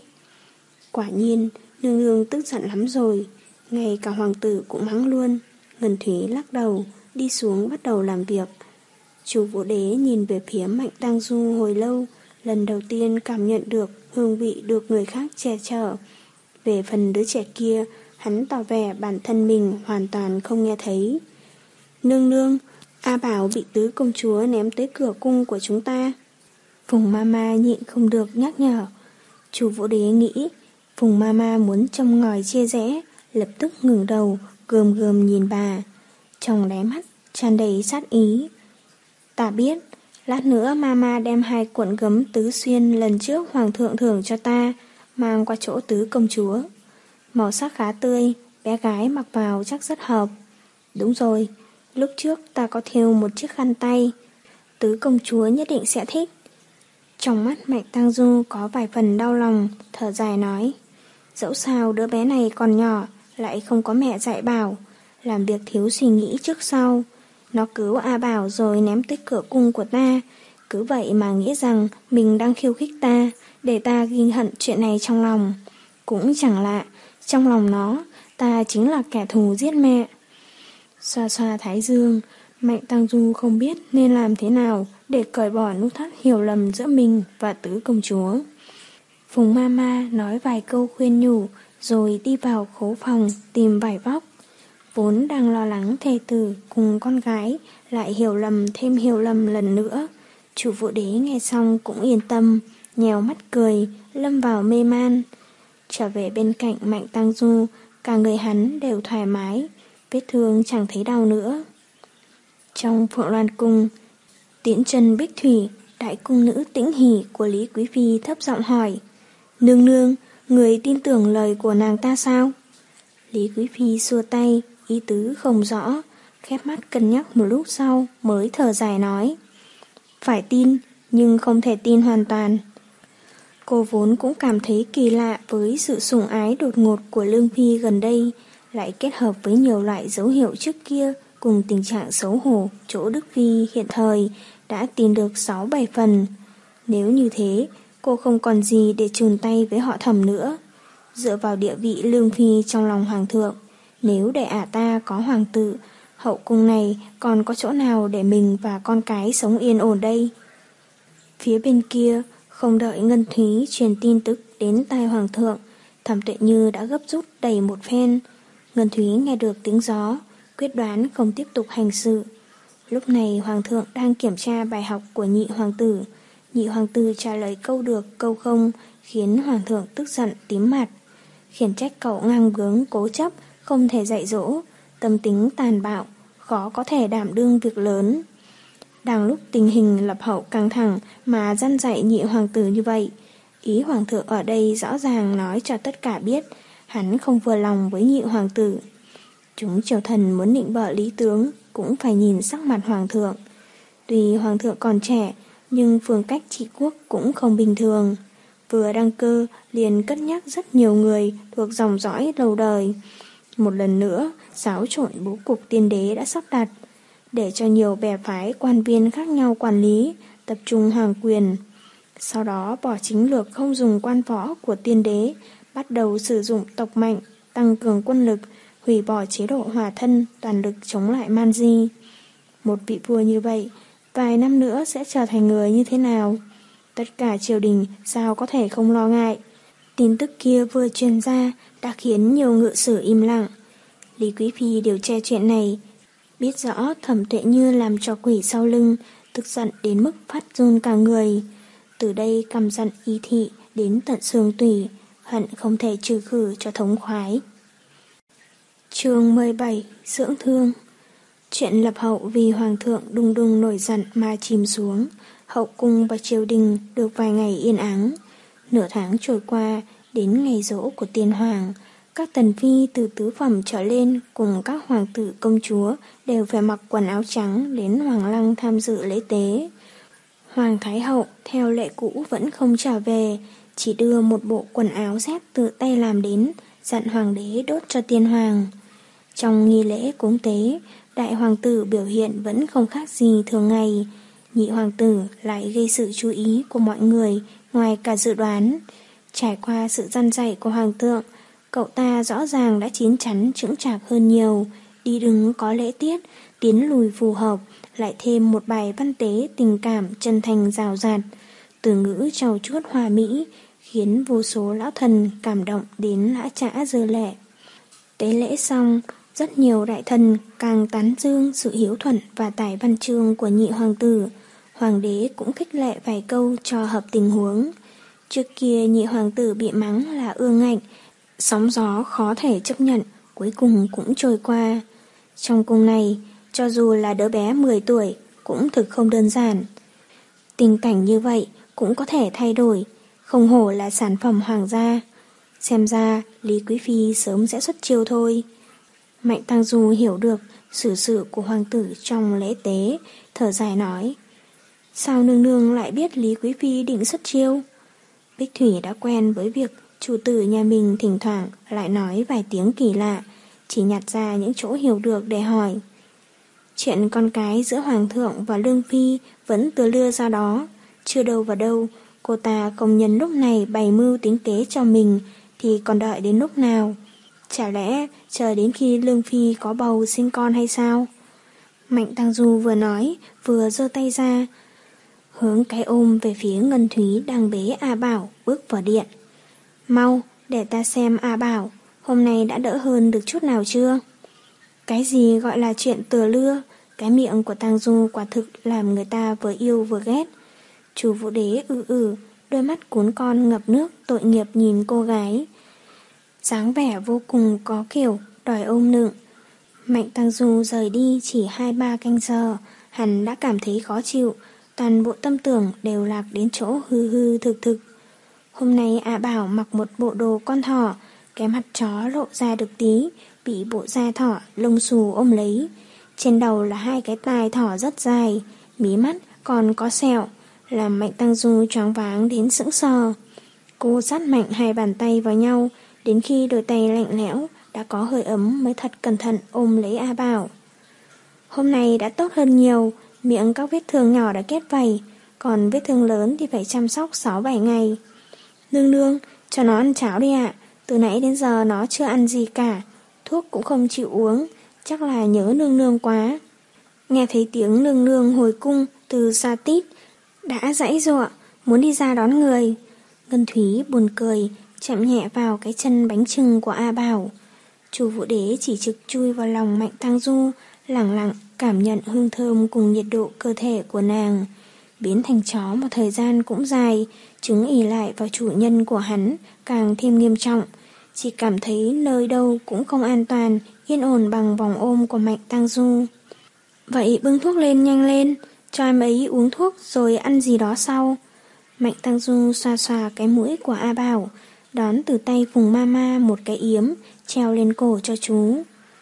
Quả nhiên, nương nương tức giận lắm rồi, ngay cả hoàng tử cũng mắng luôn. Ngân Thúy lắc đầu, đi xuống bắt đầu làm việc. Chủ Vũ Đế nhìn về phía Mạnh Tang Du hồi lâu, lần đầu tiên cảm nhận được hương vị được người khác che chở. Về phần đứa trẻ kia, hắn tỏ vẻ bản thân mình hoàn toàn không nghe thấy. Nương nương, A Bảo bị tứ công chúa ném tới cửa cung của chúng ta. Phùng Mama nhịn không được nhắc nhở. Chủ Vũ Đế nghĩ Phùng Mama muốn châm ngòi chia rẽ, lập tức ngẩng đầu, gườm gườm nhìn bà, trong đáy mắt tràn đầy sát ý. Ta biết, lát nữa Mama đem hai cuộn gấm tứ xuyên lần trước hoàng thượng thưởng cho ta mang qua chỗ tứ công chúa. Màu sắc khá tươi, bé gái mặc vào chắc rất hợp. Đúng rồi, lúc trước ta có thêu một chiếc khăn tay, tứ công chúa nhất định sẽ thích. Trong mắt Mạnh Tang Du có vài phần đau lòng, thở dài nói. Dẫu sao đứa bé này còn nhỏ, lại không có mẹ dạy bảo, làm việc thiếu suy nghĩ trước sau. Nó cứu A Bảo rồi ném tới cửa cung của ta, cứ vậy mà nghĩ rằng mình đang khiêu khích ta, để ta ghi hận chuyện này trong lòng. Cũng chẳng lạ, trong lòng nó, ta chính là kẻ thù giết mẹ. Xoa xoa thái dương, Mạnh Tang Du không biết nên làm thế nào để cởi bỏ nút thắt hiểu lầm giữa mình và tứ công chúa. Phùng Mama nói vài câu khuyên nhủ rồi đi vào khố phòng tìm vải vóc. vốn đang lo lắng thê tử cùng con gái lại hiểu lầm thêm hiểu lầm lần nữa. Chủ Vũ Đế nghe xong cũng yên tâm, nhèo mắt cười, lâm vào mê man. Trở về bên cạnh Mạnh Tang Du, cả người hắn đều thoải mái, vết thương chẳng thấy đau nữa. Trong Phượng Loan Cung, Tiễn Chân Bích Thủy, đại cung nữ Tĩnh Hỷ của Lý Quý Phi thấp giọng hỏi: Nương nương, người tin tưởng lời của nàng ta sao? Lý Quý Phi xua tay, ý tứ không rõ, khép mắt cân nhắc một lúc sau mới thở dài nói: Phải tin, nhưng không thể tin hoàn toàn. Cô vốn cũng cảm thấy kỳ lạ với sự sủng ái đột ngột của Lương Phi gần đây, lại kết hợp với nhiều loại dấu hiệu trước kia cùng tình trạng xấu hổ chỗ Đức Phi hiện thời đã tìm được sáu bảy phần. Nếu như thế, cô không còn gì để chùn tay với họ Thẩm nữa. Dựa vào địa vị Lương Phi trong lòng hoàng thượng, nếu để ả ta có hoàng tử, hậu cung này còn có chỗ nào để mình và con cái sống yên ổn đây? Phía bên kia, không đợi Ngân Thúy truyền tin tức đến tai hoàng thượng, Thẩm Tuệ Như đã gấp rút đẩy một phen. Ngân Thúy nghe được tiếng gió, quyết đoán không tiếp tục hành sự. Lúc này hoàng thượng đang kiểm tra bài học của nhị hoàng tử. Nhị hoàng tử trả lời câu được câu không, khiến hoàng thượng tức giận tím mặt. Khiển trách cậu ngang bướng cố chấp, không thể dạy dỗ, tâm tính tàn bạo, khó có thể đảm đương việc lớn. Đang lúc tình hình lập hậu căng thẳng mà dăn dạy nhị hoàng tử như vậy, ý hoàng thượng ở đây rõ ràng nói cho tất cả biết, hắn không vừa lòng với nhị hoàng tử. Chúng triều thần muốn nịnh bợ lý tướng cũng phải nhìn sắc mặt hoàng thượng. Tuy hoàng thượng còn trẻ, nhưng phương cách trị quốc cũng không bình thường. Vừa đăng cơ liền cất nhắc rất nhiều người thuộc dòng dõi lâu đời. Một lần nữa, xáo trộn bố cục tiên đế đã sắp đặt, để cho nhiều bè phái quan viên khác nhau quản lý, tập trung hoàng quyền. Sau đó bỏ chính lược không dùng quan võ của tiên đế, bắt đầu sử dụng tộc mạnh, tăng cường quân lực, hủy bỏ chế độ hòa thân, toàn lực chống lại Man Di. Một vị vua như vậy, vài năm nữa sẽ trở thành người như thế nào? Tất cả triều đình sao có thể không lo ngại. Tin tức kia vừa truyền ra đã khiến nhiều ngự sử im lặng. Lý Quý Phi điều tra chuyện này, biết rõ Thẩm Tuệ Như làm trò quỷ sau lưng, tức giận đến mức phát run cả người. Từ đây căm giận ý thị đến tận xương tủy, hận không thể trừ khử cho thống khoái. Chương mười bảy. Dưỡng thương. Chuyện lập hậu vì hoàng thượng đùng đùng nổi giận mà chìm xuống. Hậu cung và triều đình được vài ngày yên ắng. Nửa tháng trôi qua, đến ngày giỗ của tiên hoàng, các tần phi từ tứ phẩm trở lên cùng các hoàng tử công chúa đều phải mặc quần áo trắng đến hoàng lăng tham dự lễ tế. Hoàng thái hậu theo lệ cũ vẫn không trở về, chỉ đưa một bộ quần áo rét tự tay làm đến, dặn hoàng đế đốt cho tiên hoàng. Trong nghi lễ cúng tế, đại hoàng tử biểu hiện vẫn không khác gì thường ngày. Nhị hoàng tử lại gây sự chú ý của mọi người ngoài cả dự đoán. Trải qua sự răn dạy của hoàng thượng, cậu ta rõ ràng đã chín chắn chững chạc hơn nhiều, đi đứng có lễ tiết, tiến lùi phù hợp, lại thêm một bài văn tế tình cảm chân thành rào rạt, từ ngữ trau chuốt hòa mỹ, khiến vô số lão thần cảm động đến lã chã rơi lệ. Tế lễ xong, rất nhiều đại thần càng tán dương sự hiếu thuận và tài văn chương của nhị hoàng tử. Hoàng đế cũng khích lệ vài câu cho hợp tình huống. Trước kia nhị hoàng tử bị mắng là ương ngạnh, sóng gió khó thể chấp nhận, cuối cùng cũng trôi qua. Trong cung này, cho dù là đứa bé mười tuổi, cũng thực không đơn giản. Tình cảnh như vậy cũng có thể thay đổi, không hổ là sản phẩm hoàng gia. Xem ra Lý Quý Phi sớm sẽ xuất chiêu thôi. Mạnh Tăng Du hiểu được xử sự của hoàng tử trong lễ tế, thở dài nói: Sao nương nương lại biết Lý Quý Phi định xuất chiêu? Bích Thủy đã quen với việc chủ tử nhà mình thỉnh thoảng lại nói vài tiếng kỳ lạ, chỉ nhặt ra những chỗ hiểu được để hỏi. Chuyện con cái giữa hoàng thượng và Lương Phi vẫn từ lưa ra đó, chưa đâu vào đâu, cô ta không nhân lúc này bày mưu tính kế cho mình thì còn đợi đến lúc nào? Chả lẽ chờ đến khi Lương Phi có bầu sinh con hay sao? Mạnh Tăng Du vừa nói vừa giơ tay ra, hướng cái ôm về phía Ngân Thúy đang bế A Bảo bước vào điện. Mau, để ta xem A Bảo, hôm nay đã đỡ hơn được chút nào chưa? Cái gì gọi là chuyện từa lưa? Cái miệng của Tang Du quả thực làm người ta vừa yêu vừa ghét. Chú Vũ Đế ư ử, đôi mắt cuốn con ngập nước tội nghiệp nhìn cô gái. Dáng vẻ vô cùng có kiểu, đòi ôm nựng. Mạnh Tang Du rời đi chỉ hai ba canh giờ, hắn đã cảm thấy khó chịu, toàn bộ tâm tưởng đều lạc đến chỗ hư hư thực thực. Hôm nay A Bảo mặc một bộ đồ con thỏ, cái mặt chó lộ ra được tí, bị bộ da thỏ lông xù ôm lấy. Trên đầu là hai cái tai thỏ rất dài, mí mắt còn có sẹo, làm Mạnh Tang Du choáng váng đến sững sờ. Cô dắt mạnh hai bàn tay vào nhau, đến khi đôi tay lạnh lẽo đã có hơi ấm mới thật cẩn thận ôm lấy A Bảo. Hôm nay đã tốt hơn nhiều, miệng các vết thương nhỏ đã kết vảy, còn vết thương lớn thì phải chăm sóc sáu bảy ngày. Nương nương, cho nó ăn cháo đi ạ, từ nãy đến giờ nó chưa ăn gì cả, thuốc cũng không chịu uống, chắc là nhớ nương nương quá. Nghe thấy tiếng nương nương hồi cung từ xa tít, đã giãy giụa, muốn đi ra đón người. Ngân Thúy buồn cười, chạm nhẹ vào cái chân bánh chưng của A Bảo. Chu Vũ Đế chỉ trực chui vào lòng Mạnh Tang Du, lặng lặng cảm nhận hương thơm cùng nhiệt độ cơ thể của nàng. Biến thành chó một thời gian cũng dài, chứng ỷ lại vào chủ nhân của hắn càng thêm nghiêm trọng. Chỉ cảm thấy nơi đâu cũng không an toàn, yên ổn bằng vòng ôm của Mạnh Tang Du. Vậy bưng thuốc lên nhanh lên, cho em ấy uống thuốc rồi ăn gì đó sau. Mạnh Tang Du xoa xoa cái mũi của A Bảo, đón từ tay Phùng Mama một cái yếm, treo lên cổ cho chú.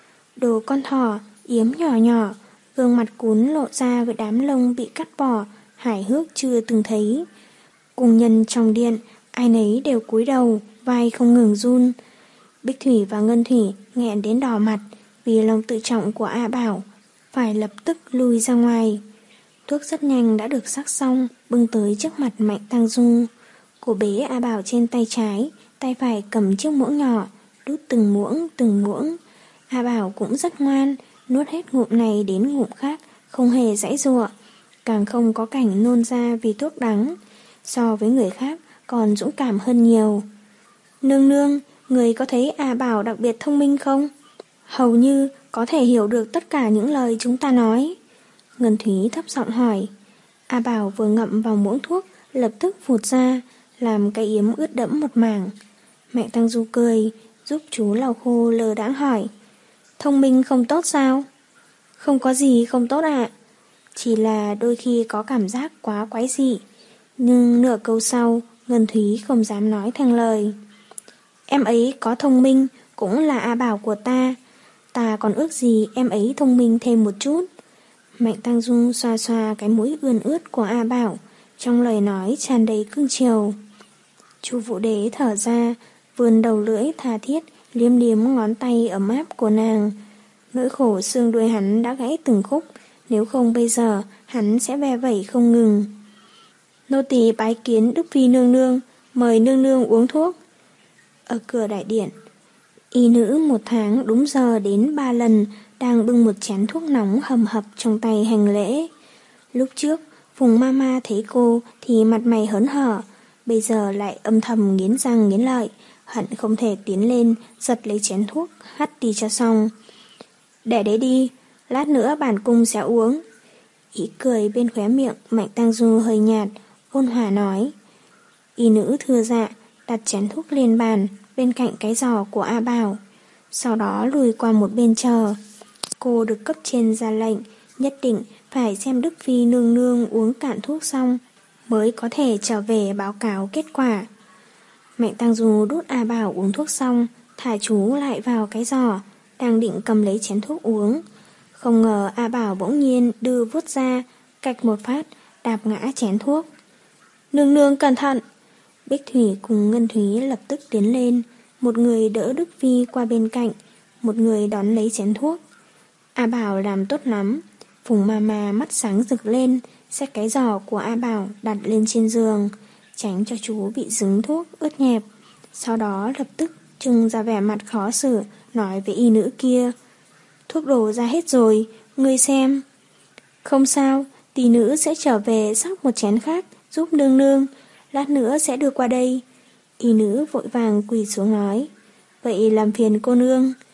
Đồ con thỏ, yếm nhỏ nhỏ, gương mặt cún lộ ra với đám lông bị cắt bỏ, hài hước chưa từng thấy. Cùng nhân trong điện, ai nấy đều cúi đầu, vai không ngừng run. Bích Thủy và Ngân Thủy nghẹn đến đỏ mặt vì lòng tự trọng của A Bảo, phải lập tức lùi ra ngoài. Thuốc rất nhanh đã được sắc xong, bưng tới trước mặt Mạnh Tang Du. Cô bế A Bảo trên tay trái, tay phải cầm chiếc muỗng nhỏ, đút từng muỗng từng muỗng. A Bảo cũng rất ngoan, nuốt hết ngụm này đến ngụm khác, không hề giãy giụa, càng không có cảnh nôn ra vì thuốc đắng. So với người khác còn dũng cảm hơn nhiều. Nương nương, người có thấy A Bảo đặc biệt thông minh không? Hầu như có thể hiểu được tất cả những lời chúng ta nói. Ngân Thúy thấp giọng hỏi. A Bảo vừa ngậm vào muỗng thuốc, lập tức phụt ra, làm cái yếm ướt đẫm một mảng. Mạnh Tang Du cười, giúp chú lau khô lờ đãng hỏi. Thông minh không tốt sao? Không có gì không tốt ạ. Chỉ là đôi khi có cảm giác quá quái dị. Nhưng nửa câu sau, Ngân Thúy không dám nói thành lời. Em ấy có thông minh, cũng là A Bảo của ta. Ta còn ước gì em ấy thông minh thêm một chút. Mạnh Tang Du xoa xoa cái mũi ươn ướt của A Bảo, trong lời nói tràn đầy cưng chiều. Chu Vũ Đế thở ra, vươn đầu lưỡi tha thiết, liếm liếm ngón tay ấm áp của nàng. Nỗi khổ xương đuôi hắn đã gãy từng khúc, nếu không bây giờ hắn sẽ ve vẩy không ngừng. Nô tỳ bái kiến Đức Phi nương nương, mời nương nương uống thuốc. Ở cửa đại điện, y nữ một tháng đúng giờ đến ba lần, đang bưng một chén thuốc nóng hầm hập trong tay hành lễ. Lúc trước, Phùng Mama thấy cô thì mặt mày hớn hở, bây giờ lại âm thầm nghiến răng nghiến lợi, hận không thể tiến lên, giật lấy chén thuốc, hắt đi cho xong. Để đấy đi, lát nữa bản cung sẽ uống. Ý cười bên khóe miệng Mạnh Tang Du hơi nhạt, ôn hòa nói. Y nữ thưa dạ, đặt chén thuốc lên bàn, bên cạnh cái giỏ của A Bảo. Sau đó lùi qua một bên chờ. Cô được cấp trên ra lệnh, nhất định phải xem Đức Phi nương nương uống cạn thuốc xong, mới có thể trở về báo cáo kết quả. Mạnh Tang Du đút A Bảo uống thuốc xong, thả chú lại vào cái giỏ, đang định cầm lấy chén thuốc uống. Không ngờ A Bảo bỗng nhiên đưa vuốt ra, cạch một phát, đạp ngã chén thuốc. Nương nương cẩn thận! Bích Thủy cùng Ngân Thúy lập tức tiến lên, một người đỡ Đức Phi qua bên cạnh, một người đón lấy chén thuốc. A Bảo làm tốt lắm. Phùng Mama mắt sáng rực lên, xách cái giỏ của A Bảo đặt lên trên giường, tránh cho chú bị dính thuốc ướt nhẹp. Sau đó lập tức trưng ra vẻ mặt khó xử, nói với y nữ kia. Thuốc đổ ra hết rồi, ngươi xem. Không sao, tỷ nữ sẽ trở về sắp một chén khác, giúp nương nương, lát nữa sẽ đưa qua đây. Y nữ vội vàng quỳ xuống nói. Vậy làm phiền cô nương.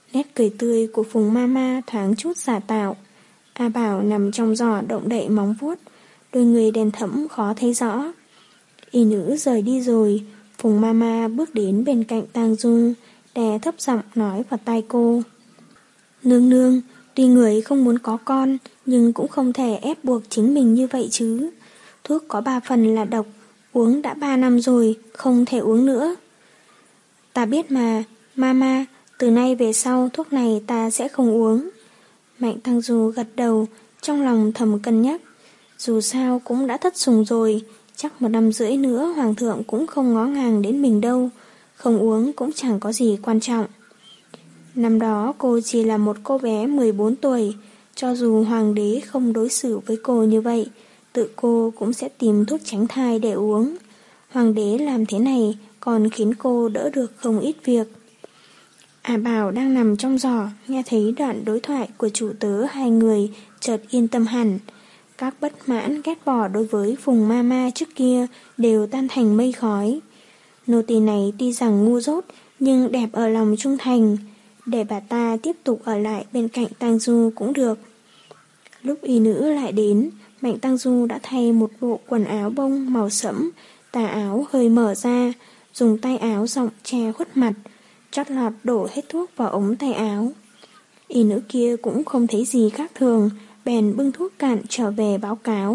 Nét cười tươi của Phùng Mama thoáng chút giả tạo. A Bảo nằm trong giỏ động đậy móng vuốt, đôi người đen thẫm khó thấy rõ. Y nữ rời đi rồi, Phùng Mama bước đến bên cạnh Tang Du, đè thấp giọng nói vào tai cô. Nương nương, tuy người không muốn có con, nhưng cũng không thể ép buộc chính mình như vậy chứ. Thuốc có ba phần là độc, uống đã ba năm rồi, không thể uống nữa. Ta biết mà, Mama, từ nay về sau thuốc này ta sẽ không uống. Mạnh Tăng Du gật đầu, trong lòng thầm cân nhắc. Dù sao cũng đã thất sủng rồi, chắc một năm rưỡi nữa hoàng thượng cũng không ngó ngàng đến mình đâu, không uống cũng chẳng có gì quan trọng. Năm đó cô chỉ là một cô bé mười bốn tuổi, cho dù hoàng đế không đối xử với cô như vậy, tự cô cũng sẽ tìm thuốc tránh thai để uống. Hoàng đế làm thế này còn khiến cô đỡ được không ít việc. A Bảo đang nằm trong giỏ, nghe thấy đoạn đối thoại của chủ tớ hai người, chợt yên tâm hẳn. Các bất mãn ghét bỏ đối với Phùng Mama trước kia đều tan thành mây khói. Nô tỳ này tuy rằng ngu dốt, nhưng đẹp ở lòng trung thành, để bà ta tiếp tục ở lại bên cạnh Tang Du cũng được. Lúc y nữ lại đến, Mạnh Tang Du đã thay một bộ quần áo bông màu sẫm, tà áo hơi mở ra, dùng tay áo rộng che khuất mặt, chót lọt đổ hết thuốc vào ống tay áo. Y nữ kia cũng không thấy gì khác thường, bèn bưng thuốc cạn trở về báo cáo.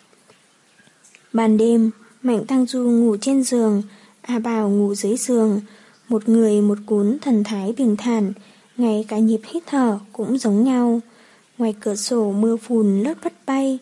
Ban đêm, Mạnh Tăng Du ngủ trên giường, A Bảo ngủ dưới giường, một người một cuốn thần thái bình thản, ngay cả nhịp hít thở cũng giống nhau. Ngoài cửa sổ mưa phùn lất phất bay,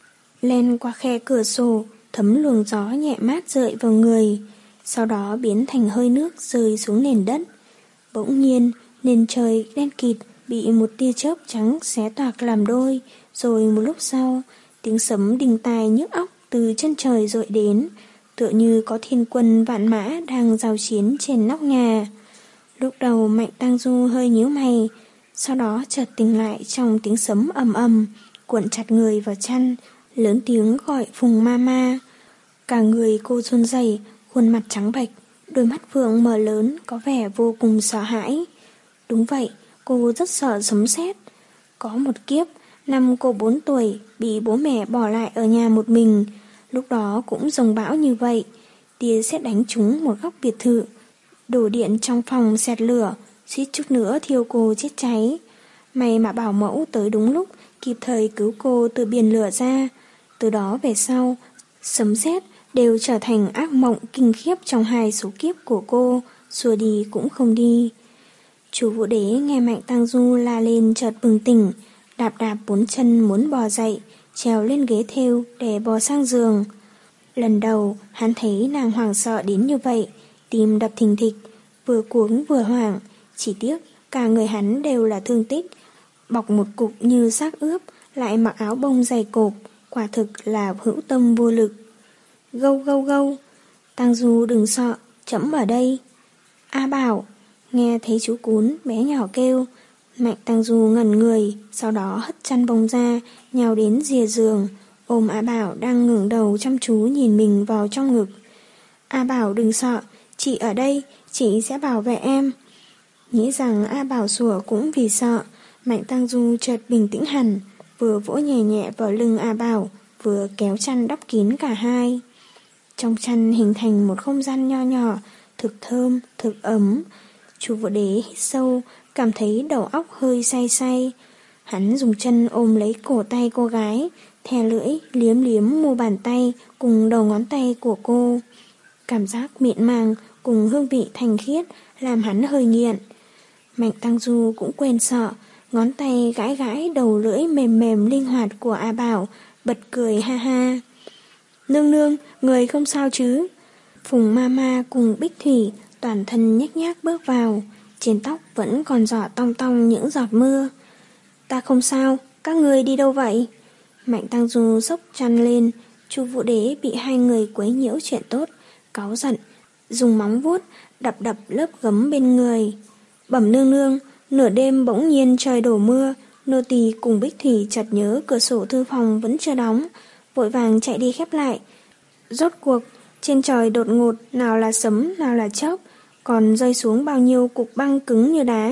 len qua khe cửa sổ thấm luồng gió nhẹ mát rợi vào người, sau đó biến thành hơi nước rơi xuống nền đất. Bỗng nhiên, nền trời đen kịt bị một tia chớp trắng xé toạc làm đôi, rồi một lúc sau, tiếng sấm đinh tai nhức óc từ chân trời dội đến, tựa như có thiên quân vạn mã đang giao chiến trên nóc nhà. Lúc đầu Mạnh Tăng Du hơi nhíu mày, sau đó chợt tỉnh lại trong tiếng sấm ầm ầm, cuộn chặt người vào chăn, lớn tiếng gọi Phùng Mama. Cả người cô run rẩy, khuôn mặt trắng bệch, đôi mắt phượng mở lớn có vẻ vô cùng sợ hãi. Đúng vậy, cô rất sợ sấm sét. Có một kiếp, năm cô bốn tuổi, bị bố mẹ bỏ lại ở nhà một mình. Lúc đó cũng rồng bão như vậy, tia sét đánh trúng một góc biệt thự. Đổ điện trong phòng xẹt lửa, suýt chút nữa thiêu cô chết cháy. May mà bảo mẫu tới đúng lúc, kịp thời cứu cô từ biển lửa ra. Từ đó về sau, sấm sét đều trở thành ác mộng kinh khiếp trong hai số kiếp của cô, xua đi cũng không đi. Chú Vũ Đế nghe Mạnh Tăng Du la lên chợt bừng tỉnh, đạp đạp bốn chân muốn bò dậy, trèo lên ghế thêu để bò sang giường. Lần đầu hắn thấy nàng hoảng sợ đến như vậy, tim đập thình thịch, vừa cuống vừa hoảng, chỉ tiếc cả người hắn đều là thương tích, bọc một cục như xác ướp, lại mặc áo bông dày cộp, quả thực là hữu tâm vô lực. Gâu gâu gâu, Tăng Du đừng sợ, chấm ở đây. A Bảo, nghe thấy chú cún bé nhỏ kêu, Mạnh Tăng Du ngẩn người, sau đó hất chăn bông ra, nhào đến rìa giường, ôm A Bảo đang ngẩng đầu chăm chú nhìn mình vào trong ngực. A Bảo đừng sợ, chị ở đây, chị sẽ bảo vệ em. Nghĩ rằng A Bảo sủa cũng vì sợ, Mạnh Tăng Du chợt bình tĩnh hẳn, vừa vỗ nhẹ nhẹ vào lưng A Bảo, vừa kéo chăn đắp kín cả hai. Trong chăn hình thành một không gian nho nhỏ, thực thơm, thực ấm. Chú Vũ Đế hít sâu, cảm thấy đầu óc hơi say say. Hắn dùng chân ôm lấy cổ tay cô gái, thè lưỡi liếm liếm mu bàn tay cùng đầu ngón tay của cô. Cảm giác mịn màng cùng hương vị thanh khiết làm hắn hơi nghiện. Mạnh Tăng Du cũng quên sợ, ngón tay gãi gãi đầu lưỡi mềm mềm linh hoạt của A Bảo, bật cười ha ha. Nương nương, người không sao chứ? Phùng Mama cùng Bích Thủy toàn thân nhếch nhác bước vào, trên tóc vẫn còn giọt tong tong những giọt mưa. Ta không sao, các người đi đâu vậy? Mạnh Tăng Du xốc chăn lên, Chu Vũ Đế bị hai người quấy nhiễu chuyện tốt, cáu giận, dùng móng vuốt đập đập lớp gấm bên người. Bẩm nương nương, nửa đêm bỗng nhiên trời đổ mưa, nô tỳ cùng Bích Thủy chợt nhớ cửa sổ thư phòng vẫn chưa đóng, vội vàng chạy đi khép lại. Rốt cuộc, trên trời đột ngột nào là sấm nào là chớp, còn rơi xuống bao nhiêu cục băng cứng như đá,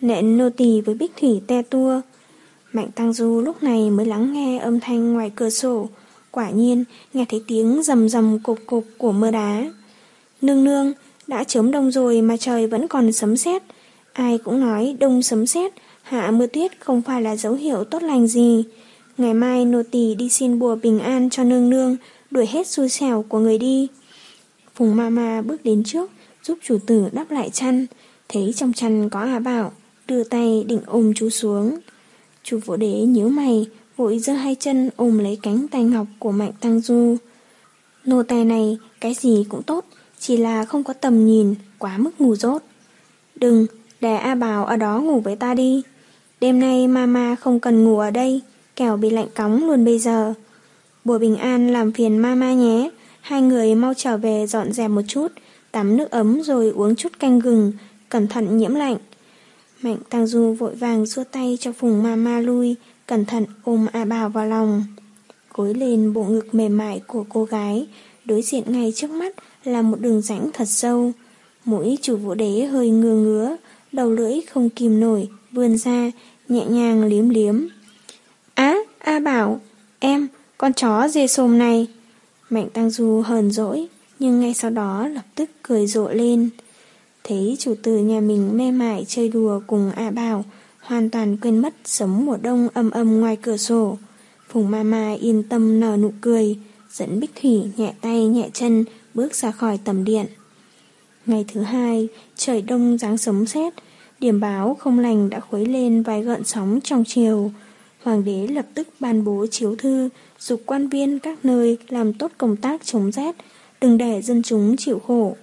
nện nô tỳ với Bích Thủy te tua. Mạnh Tăng Du lúc này mới lắng nghe âm thanh ngoài cửa sổ. Quả nhiên nghe thấy tiếng rầm rầm cục cục của mưa đá. Nương nương, đã chớm đông rồi mà trời vẫn còn sấm sét. Ai cũng nói đông sấm sét, hạ mưa tuyết không phải là dấu hiệu tốt lành gì. Ngày mai nô tỳ đi xin bùa bình an cho nương nương, đuổi hết xui xẻo của người đi. Phùng Mama bước đến trước, giúp chủ tử đắp lại chăn. Thấy trong chăn có A Bảo, đưa tay định ôm chú xuống. Chu Vũ Đế nhíu mày, vội giơ hai chân ôm lấy cánh tay ngọc của Mạnh Tăng Du. Nô tài này cái gì cũng tốt, chỉ là không có tầm nhìn, quá mức ngu dốt. Đừng, để A Bảo ở đó ngủ với ta đi. Đêm nay Mama không cần ngủ ở đây, kẻo bị lạnh cóng luôn bây giờ. Bùa bình an làm phiền Mama nhé, hai người mau trở về dọn dẹp một chút, tắm nước ấm rồi uống chút canh gừng, cẩn thận nhiễm lạnh. Mạnh Tăng Du vội vàng xua tay cho Phùng Mama lui, cẩn thận ôm A Bảo vào lòng. Gối lên bộ ngực mềm mại của cô gái, đối diện ngay trước mắt là một đường rãnh thật sâu. Mũi Chu Vũ Đế hơi ngứa ngứa, đầu lưỡi không kìm nổi, vươn ra, nhẹ nhàng liếm liếm. Á, A Bảo, em, con chó dê xồm này. Mạnh Tăng Du hờn dỗi, nhưng ngay sau đó lập tức cười rộ lên. Thấy chủ tử nhà mình mê mải chơi đùa cùng A Bảo, hoàn toàn quên mất sấm mùa đông âm âm ngoài cửa sổ. Phùng Mama yên tâm nở nụ cười, dẫn Bích Thủy nhẹ tay nhẹ chân bước ra khỏi tầm điện. Ngày thứ hai, trời đông giáng sấm sét, điểm báo không lành đã khuấy lên vài gợn sóng trong chiều. Hoàng đế lập tức ban bố chiếu thư, giục quan viên các nơi làm tốt công tác chống rét, đừng để dân chúng chịu khổ.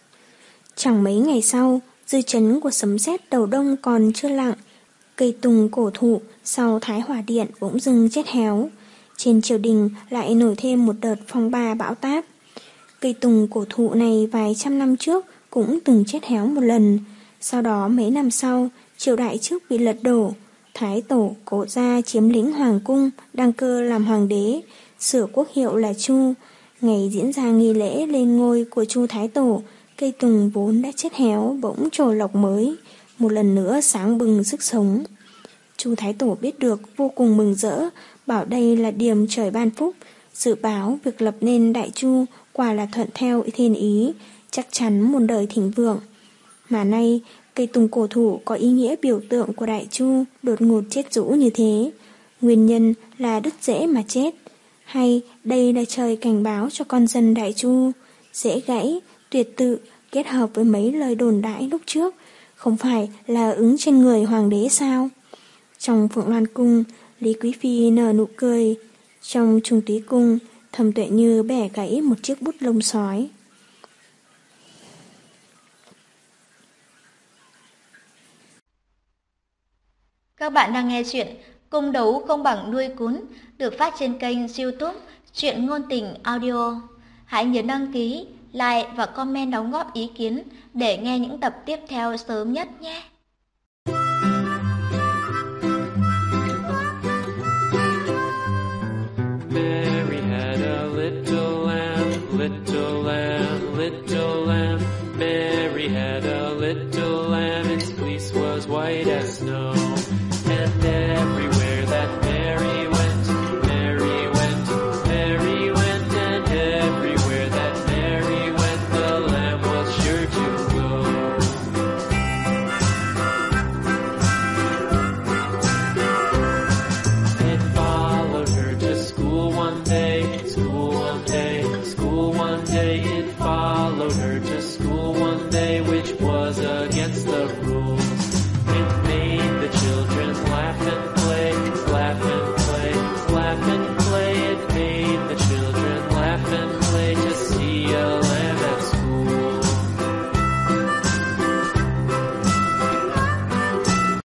Chẳng mấy ngày sau, dư chấn của sấm sét đầu đông còn chưa lặng, cây tùng cổ thụ sau Thái Hòa Điện bỗng dưng chết héo. Trên triều đình lại nổi thêm một đợt phong ba bão táp. Cây tùng cổ thụ này vài trăm năm trước cũng từng chết héo một lần. Sau đó mấy năm sau, triều đại trước bị lật đổ. Thái tổ Cố Gia chiếm lĩnh hoàng cung, đăng cơ làm hoàng đế, sửa quốc hiệu là Chu. Ngày diễn ra nghi lễ lên ngôi của Chu Thái tổ, cây tùng vốn đã chết héo bỗng trổ lộc mới, một lần nữa sáng bừng sức sống. Chu Thái tổ biết được vô cùng mừng rỡ, bảo đây là điềm trời ban phúc, dự báo việc lập nên Đại Chu quả là thuận theo thiên ý, chắc chắn muôn đời thịnh vượng. Mà nay, cây tùng cổ thụ có ý nghĩa biểu tượng của Đại Chu đột ngột chết rũ như thế. Nguyên nhân là đứt rễ mà chết. Hay đây là trời cảnh báo cho con dân Đại Chu. Rễ gãy, tuyệt tự kết hợp với mấy lời đồn đãi lúc trước, không phải là ứng trên người hoàng đế sao? Trong Phượng Loan Cung, Lý Quý Phi nở nụ cười. Trong Trung Túy Cung, Thẩm Tuệ Như bẻ gãy một chiếc bút lông sói. Các bạn đang nghe chuyện Cung đấu không bằng đuôi cún, được phát trên kênh YouTube Truyện Ngôn Tình Audio. Hãy nhớ đăng ký, like và comment đóng góp ý kiến để nghe những tập tiếp theo sớm nhất nhé.